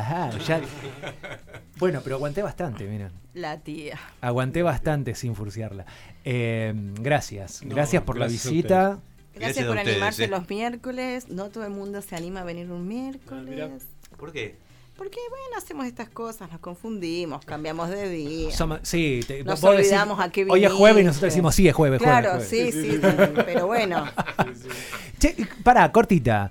Speaker 3: Bueno, pero aguanté bastante, miren.
Speaker 4: La tía.
Speaker 3: Aguanté bastante sin furciarla. Gracias. Gracias por la
Speaker 1: gracias a
Speaker 3: visita.
Speaker 4: Gracias
Speaker 6: a
Speaker 4: por
Speaker 6: ustedes,
Speaker 4: animarse los miércoles. No todo el mundo se anima a venir un miércoles.
Speaker 6: ¿Por qué?
Speaker 4: Porque, bueno, hacemos estas cosas, nos confundimos, cambiamos de día.
Speaker 3: Sí,
Speaker 4: nos
Speaker 3: vos decís,
Speaker 4: olvidamos a qué
Speaker 3: hoy es jueves y nosotros
Speaker 4: viniste.
Speaker 3: decimos sí, es jueves.
Speaker 4: Claro,
Speaker 3: jueves.
Speaker 4: sí, pero bueno.
Speaker 3: Che, pará, cortita.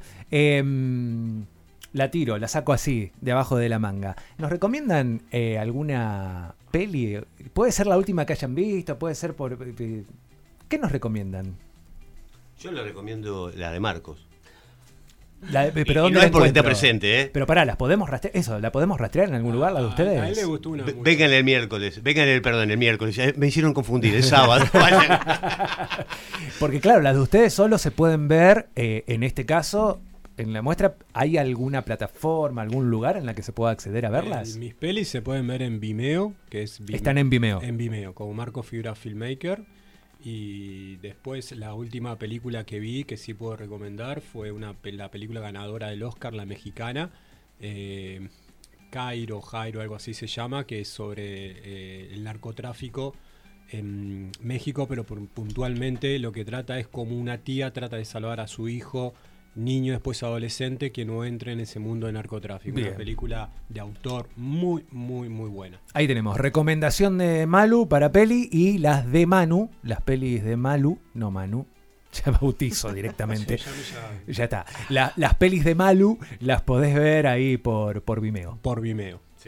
Speaker 3: La tiro, la saco así, de abajo de la manga. ¿Nos recomiendan alguna peli? Puede ser la última que hayan visto, puede ser por... ¿Qué nos recomiendan?
Speaker 6: Yo le recomiendo la de Marcos.
Speaker 3: Pero
Speaker 6: y
Speaker 3: ¿dónde
Speaker 6: no
Speaker 3: la
Speaker 6: es porque esté
Speaker 3: encuentro?
Speaker 6: presente, ¿eh?
Speaker 3: Pero pará, ¿las podemos rastrear? Eso, ¿la podemos rastrear en algún lugar, la de ustedes?
Speaker 1: A él le gustó una.
Speaker 6: Vengan el miércoles, el miércoles. Me hicieron confundir, el sábado. Vayan.
Speaker 3: Porque claro, las de ustedes solo se pueden ver, en este caso, en la muestra. ¿Hay alguna plataforma, algún lugar en la que se pueda acceder a verlas?
Speaker 1: Mis pelis se pueden ver en Vimeo, que es
Speaker 3: Están en Vimeo.
Speaker 1: En Vimeo, como Marco Fibra Filmmaker. Y después la última película que vi, que sí puedo recomendar, fue la película ganadora del Oscar, la mexicana, Jairo, algo así se llama, que es sobre el narcotráfico en México, pero puntualmente lo que trata es como una tía trata de salvar a su hijo, niño, después adolescente, que no entre en ese mundo de narcotráfico.
Speaker 3: Bien.
Speaker 1: Una película de autor muy buena.
Speaker 3: Ahí tenemos recomendación de Malu para peli y las de Manu, las pelis de Malu, no Manu, ya bautizo directamente. Ya está. Las pelis de Malu las podés ver ahí por Vimeo.
Speaker 1: Por Vimeo, sí.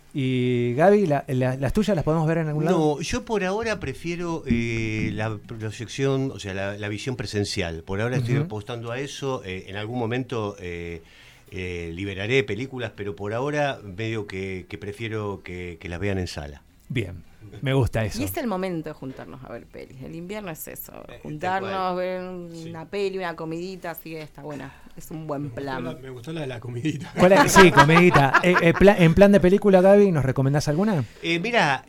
Speaker 3: Y Gaby, ¿las tuyas las podemos ver en algún lado?
Speaker 6: No, yo por ahora prefiero la proyección, o sea, la visión presencial. Por ahora estoy apostando a eso. En algún momento liberaré películas, pero por ahora medio que prefiero que las vean en sala.
Speaker 3: Bien, me gusta eso.
Speaker 4: Y es el momento de juntarnos a ver pelis. El invierno es eso, juntarnos, ver una peli, una comidita, así que está buena. Es un buen plan.
Speaker 1: Me gustó la de la comidita.
Speaker 3: ¿Cuál es? Sí, comidita. En plan de película, Gaby, ¿nos recomendás alguna?
Speaker 6: Mira,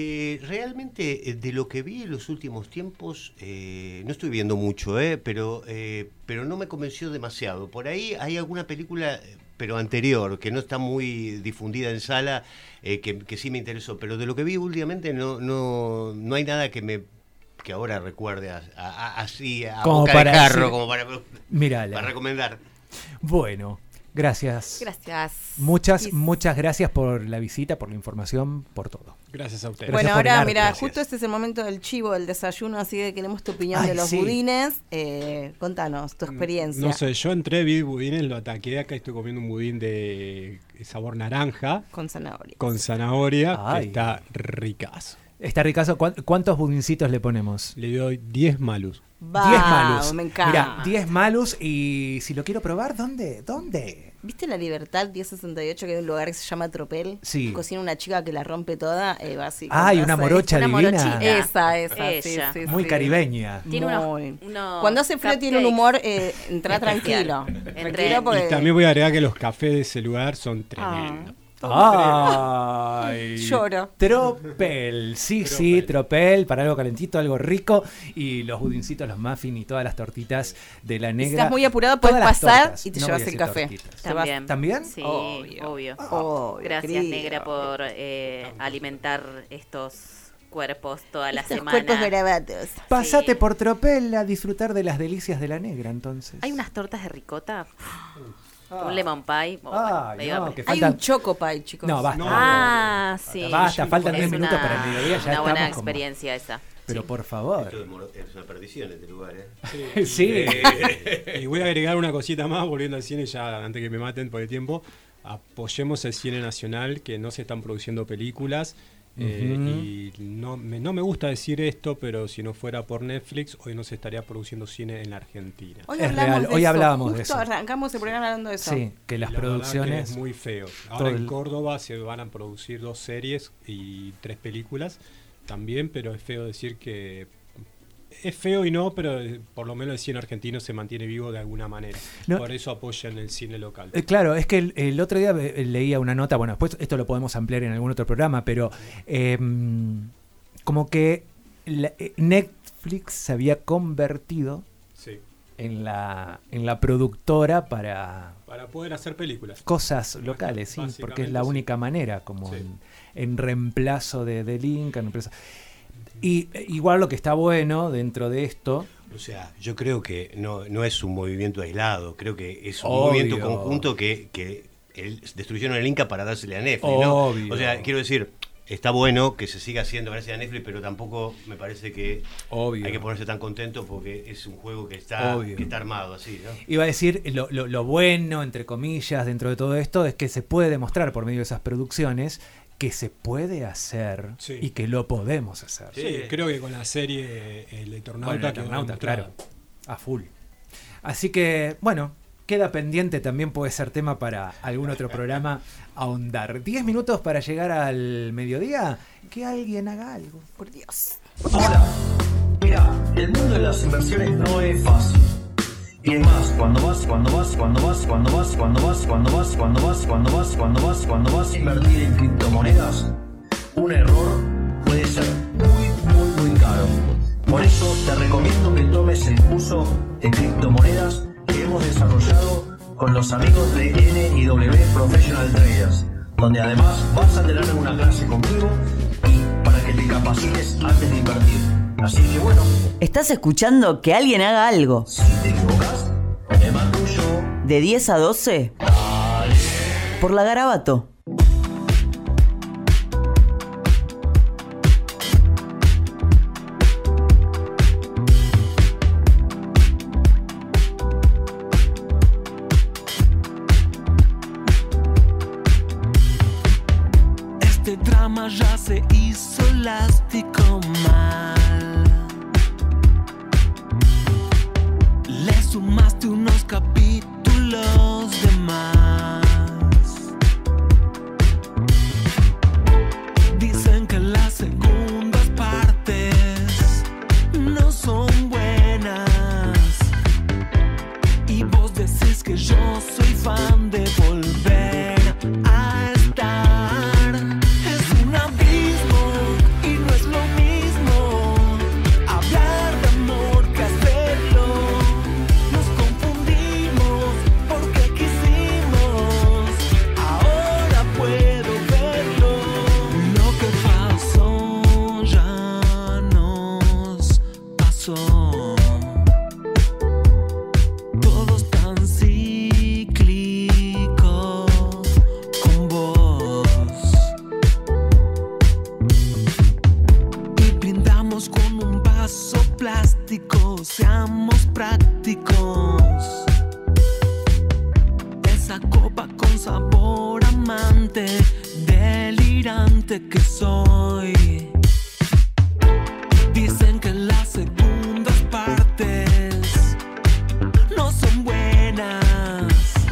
Speaker 6: realmente de lo que vi en los últimos tiempos, no estoy viendo mucho, pero no me convenció demasiado. Por ahí hay alguna película, pero anterior, que no está muy difundida en sala, que sí me interesó. Pero de lo que vi últimamente no hay nada que ahora recuerde así a
Speaker 3: Como
Speaker 6: boca
Speaker 3: para
Speaker 6: de jarro,
Speaker 3: decir,
Speaker 6: como
Speaker 3: mírala.
Speaker 6: para recomendar.
Speaker 3: Bueno, gracias.
Speaker 4: Gracias.
Speaker 3: Muchas gracias por la visita, por la información, por todo.
Speaker 1: Gracias a ustedes.
Speaker 4: Bueno,
Speaker 3: Gracias por
Speaker 4: ahora,
Speaker 3: venir.
Speaker 4: mira,
Speaker 3: Gracias.
Speaker 4: justo este es el momento del chivo, del desayuno, así que queremos tu opinión
Speaker 3: Ay,
Speaker 4: de los
Speaker 3: sí.
Speaker 4: budines. Contanos tu experiencia.
Speaker 1: No sé, yo entré, vi budines, lo ataqué acá, estoy comiendo un budín de sabor naranja.
Speaker 4: Con zanahoria.
Speaker 1: Con zanahoria,
Speaker 3: Ay.
Speaker 1: que está ricazo.
Speaker 3: Está ricazo. ¿Cuántos budincitos le ponemos?
Speaker 1: Le doy 10 malus.
Speaker 3: 10
Speaker 4: Vamos,
Speaker 3: malus.
Speaker 4: me encanta.
Speaker 3: Mira, 10 malus y si lo quiero probar, ¿dónde?
Speaker 4: ¿Viste La Libertad 1068, que hay un lugar que se llama Tropel?
Speaker 3: Sí.
Speaker 4: Cocina una chica que la rompe toda, así.
Speaker 3: Ay, una morocha
Speaker 5: Una
Speaker 3: divina.
Speaker 5: morochita.
Speaker 4: Esa,
Speaker 5: Ella.
Speaker 4: sí,
Speaker 3: Muy
Speaker 4: sí.
Speaker 3: caribeña.
Speaker 5: Tiene
Speaker 4: Muy.
Speaker 5: unos
Speaker 4: Cuando hace frío tiene un
Speaker 5: cupcakes.
Speaker 4: humor, entra tranquilo.
Speaker 5: Entre-
Speaker 4: Tranquilo porque...
Speaker 1: Y también voy a agregar que los cafés de ese lugar son tremendos.
Speaker 3: Ay,
Speaker 4: Lloro.
Speaker 3: Tropel, sí, Tropel, para algo calentito, algo rico. Y los budincitos, los muffins y todas las tortitas de la
Speaker 4: Si
Speaker 3: negra.
Speaker 4: estás muy apurado, puedes
Speaker 3: Todas las
Speaker 4: pasar
Speaker 3: tortas.
Speaker 4: y te
Speaker 3: No
Speaker 4: llevas
Speaker 3: voy a
Speaker 4: el
Speaker 3: decir
Speaker 4: café.
Speaker 3: tortitas.
Speaker 4: Te vas-
Speaker 3: ¿También?
Speaker 5: Sí,
Speaker 4: Obvio.
Speaker 5: obvio.
Speaker 4: Obvio,
Speaker 5: Gracias,
Speaker 4: querida.
Speaker 5: Negra, por alimentar estos cuerpos toda la
Speaker 4: Estos
Speaker 5: semana.
Speaker 4: cuerpos garabatos.
Speaker 3: Pasate por Tropel a disfrutar de las delicias de la negra, entonces.
Speaker 5: Hay unas tortas de ricota, un lemon pie.
Speaker 3: Ay,
Speaker 5: medio
Speaker 3: no,
Speaker 5: hambre.
Speaker 3: que
Speaker 4: Hay
Speaker 3: faltan-
Speaker 4: un choco pie, chicos.
Speaker 3: No, basta.
Speaker 5: Ah, sí.
Speaker 3: Basta, faltan 10
Speaker 5: Es
Speaker 3: minutos para el mediodía, ya
Speaker 5: una buena
Speaker 3: estamos como-
Speaker 5: experiencia esa.
Speaker 3: Pero por favor.
Speaker 6: Es una perdición este lugar, ¿eh?
Speaker 3: Sí.
Speaker 1: Y voy a agregar una cosita más, volviendo al cine, ya antes que me maten por el tiempo. Apoyemos el cine nacional, que no se están produciendo películas. Y no me gusta decir esto, pero si no fuera por Netflix, hoy no se estaría produciendo cine en la Argentina.
Speaker 4: Hoy
Speaker 3: Es
Speaker 4: hablamos
Speaker 3: real,
Speaker 4: de
Speaker 3: hoy
Speaker 4: eso.
Speaker 3: hablábamos de
Speaker 4: Justo
Speaker 3: eso.
Speaker 4: arrancamos el programa hablando de eso.
Speaker 3: Sí, que las
Speaker 1: Y la verdad
Speaker 3: producciones.
Speaker 1: que es muy feo.
Speaker 3: todo
Speaker 1: Ahora en
Speaker 3: el-
Speaker 1: Córdoba se van a producir 2 series y 3 películas también, pero es feo decir que Es feo y no, pero por lo menos el cine argentino se mantiene vivo de alguna manera.
Speaker 3: No.
Speaker 1: Por eso apoyan el cine local.
Speaker 3: Claro, es que el otro día leía una nota, bueno, después esto lo podemos ampliar en algún otro programa, pero como que Netflix se había convertido en la productora para
Speaker 1: poder hacer películas.
Speaker 3: Cosas locales, sí, porque es la única manera, como en reemplazo de Link, en reemplazo. Y igual lo que está bueno dentro de esto...
Speaker 6: O sea, yo creo que no es un movimiento aislado, creo que es un
Speaker 3: Obvio.
Speaker 6: movimiento conjunto que destruyeron el Inca para dársele a Netflix,
Speaker 3: Obvio.
Speaker 6: ¿no? O sea, quiero decir, está bueno que se siga haciendo gracias a Netflix, pero tampoco me parece que hay que ponerse tan contento porque es un juego que está armado así, ¿no?
Speaker 3: Iba a decir, lo bueno, entre comillas, dentro de todo esto, es que se puede demostrar por medio de esas producciones que se puede hacer y que lo podemos hacer.
Speaker 1: Sí, creo que con la serie El Eternauta,
Speaker 3: bueno, Eternauta, claro, a full. Así que, bueno, queda pendiente, también puede ser tema para algún otro programa ahondar. 10 minutos para llegar al mediodía. Que alguien haga algo, por Dios.
Speaker 22: Hola, mira, el mundo de las inversiones no es fácil. Y es más, cuando vas a invertir en criptomonedas, un error puede ser muy caro. Por eso te recomiendo que tomes el curso de criptomonedas que hemos desarrollado con los amigos de NIW Professional Traders, donde además vas a tener una clase conmigo y para que te capacites antes de invertir. Así que bueno.
Speaker 7: Estás escuchando Que alguien haga algo.
Speaker 22: Si te equivocas, me mando yo.
Speaker 7: De 10 a 12.
Speaker 22: Dale.
Speaker 7: Por la Garabato.
Speaker 9: Este drama ya se hizo elástico mal. Le sumaste unos capítulos de más. Dicen que las segundas partes no son buenas. Y vos decís que yo soy fan de volver a estar. Es un abismo y no es lo mismo hablar de amor que hacerlo. Nos confundimos porque quisimos, ahora puedo verlo. Lo que pasó ya nos pasó. Todos tan cíclicos con vos. Y brindamos con un vaso plástico, seamos prácticos. Esa copa con sabor amante, delirante que soy. Dicen que las segundas partes no son buenas,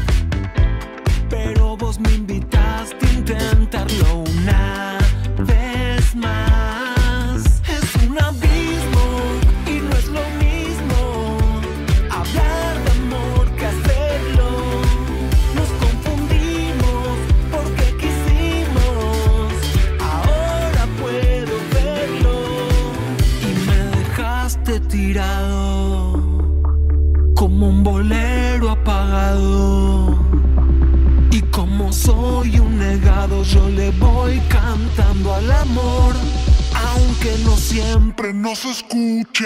Speaker 9: pero vos me invitaste a intentarlo una vez más. Es un abismo y no es lo mismo hablar de amor que hacerlo. Nos confundimos porque quisimos, ahora puedo verlo. Y me dejaste tirado como un bolero apagado. Y como soy un negado, yo le voy cantando al amor, aunque no siempre nos escuche.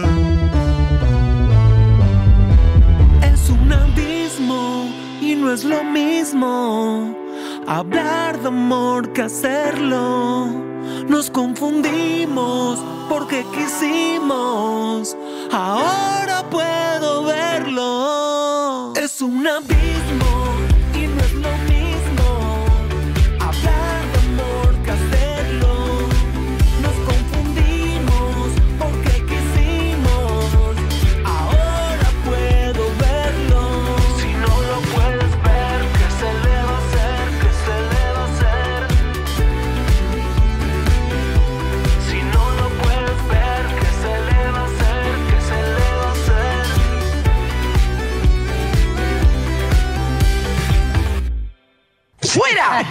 Speaker 9: Es un abismo y no es lo mismo hablar de amor que hacerlo. Nos confundimos porque quisimos, ahora puedo verlo. Es un abismo y no es lo mismo hablar de amor que hacerlo. Nos confundimos porque quisimos, ahora puedo verlo. Si no lo puedes ver, ¿qué se le va a hacer? ¿Qué se le va a hacer? Si no lo puedes ver, ¿qué se le va a hacer?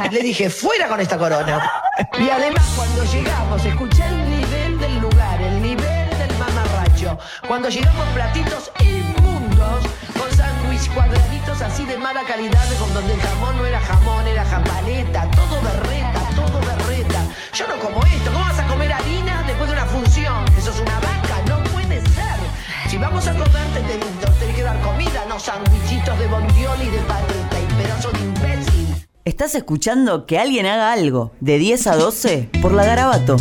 Speaker 8: Le dije, fuera con esta corona. Y además cuando llegamos, escuché el nivel del lugar, el nivel del mamarracho. Cuando llegamos platitos inmundos, con sándwich cuadraditos así de mala calidad, con donde el jamón no era jamón, era jambaleta, todo berreta, todo berreta. Yo no como esto, ¿cómo vas a comer harina después de una función? Eso es una vaca, no puede ser. Si vamos a comer, tenés que dar comida, no sándwichitos de bondiol y de paleta y pedazo de imbécil.
Speaker 7: Estás escuchando Que Alguien Haga Algo, de 10 a 12, por La Garabato.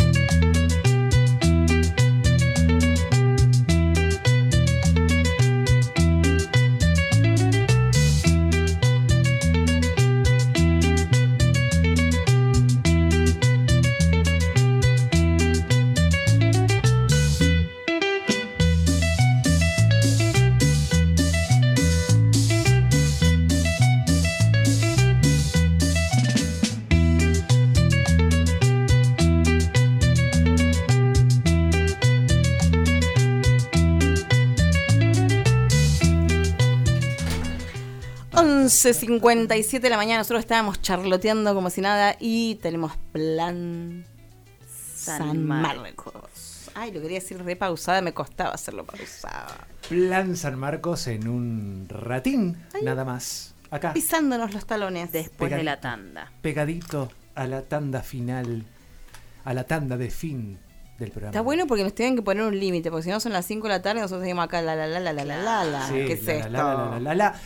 Speaker 4: Once 57 de la mañana, nosotros estábamos charloteando como si nada y tenemos plan San Marcos. Ay, lo quería decir re pausada, me costaba hacerlo pausada.
Speaker 3: Plan San Marcos en un ratín, nada más. Acá.
Speaker 4: Pisándonos los talones.
Speaker 5: Después de la tanda.
Speaker 3: Pegadito a la tanda final, a la tanda de fin del programa.
Speaker 4: Está bueno porque nos tienen que poner un límite, porque si no son las 5 de la tarde, nosotros seguimos acá la.
Speaker 3: Sí,
Speaker 4: ¿Qué es esto?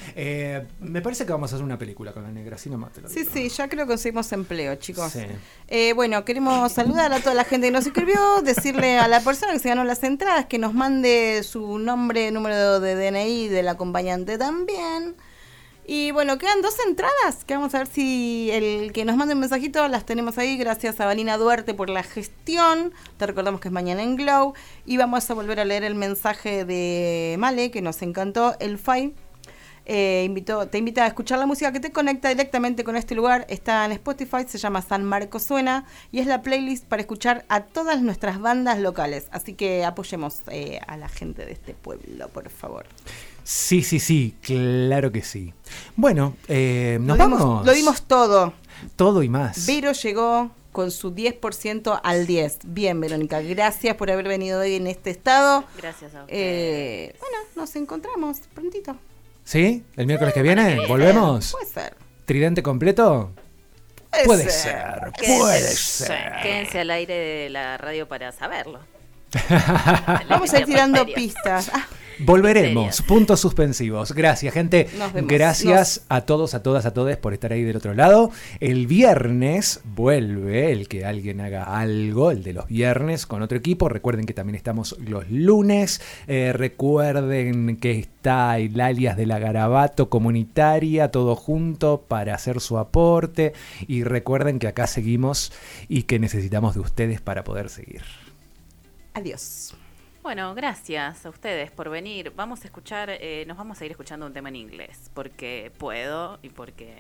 Speaker 3: Me parece que vamos a hacer una película con la negra, así nomás te lo digo.
Speaker 4: Sí, ya creo que conseguimos empleo, chicos.
Speaker 3: Sí.
Speaker 4: Bueno, queremos saludar a toda la gente que nos escribió, decirle a la persona que se ganó las entradas que nos mande su nombre, número de DNI del acompañante también. Y bueno, quedan 2 entradas, que vamos a ver si el que nos mande un mensajito las tenemos ahí. Gracias a Vanina Duarte por la gestión. Te recordamos que es mañana en Glow. Y vamos a volver a leer el mensaje de Male, que nos encantó. El FAI te invita a escuchar la música que te conecta directamente con este lugar. Está en Spotify, se llama San Marcos Suena. Y es la playlist para escuchar a todas nuestras bandas locales. Así que apoyemos a la gente de este pueblo, por favor.
Speaker 3: Sí, claro que sí. Bueno, nos vamos.
Speaker 4: Lo dimos todo.
Speaker 3: Todo y más.
Speaker 4: Vero llegó con su 10% al 10. Bien, Verónica, gracias por haber venido hoy en este estado.
Speaker 5: Gracias a ustedes.
Speaker 4: Bueno, nos encontramos prontito.
Speaker 3: ¿Sí? ¿El miércoles que viene? ¿Volvemos?
Speaker 4: Puede ser.
Speaker 3: ¿Tridente completo?
Speaker 4: Puede
Speaker 3: ser.
Speaker 5: Quédense al aire de la radio para saberlo.
Speaker 4: Vamos a ir tirando pistas.
Speaker 3: Volveremos, puntos suspensivos. Gracias, gente.
Speaker 4: Nos vemos.
Speaker 3: Gracias a todos, a todas, a todos por estar ahí del otro lado. El viernes vuelve el Que Alguien Haga Algo, el de los viernes con otro equipo. Recuerden que también estamos los lunes. Recuerden que está el alias de la Garabato comunitaria, todo junto para hacer su aporte. Y recuerden que acá seguimos y que necesitamos de ustedes para poder seguir.
Speaker 4: Adiós.
Speaker 5: Bueno, gracias a ustedes por venir. Vamos a escuchar, nos vamos a ir escuchando un tema en inglés, porque puedo y porque...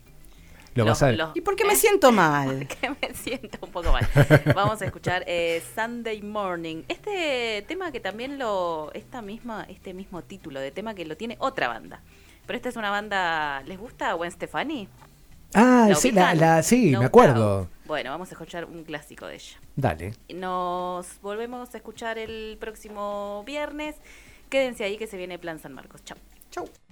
Speaker 4: ¿Y por qué me siento mal?
Speaker 5: Porque me siento un poco mal. Vamos a escuchar Sunday Morning. Este tema que también este mismo título de tema que lo tiene otra banda. Pero esta es una banda, ¿les gusta Gwen Stefani?
Speaker 3: Ah, sí, sí, me acuerdo.
Speaker 5: Bueno, vamos a escuchar un clásico de ella.
Speaker 3: Dale.
Speaker 5: Nos volvemos a escuchar el próximo viernes. Quédense ahí que se viene Plan San Marcos. Chau.
Speaker 4: Chau.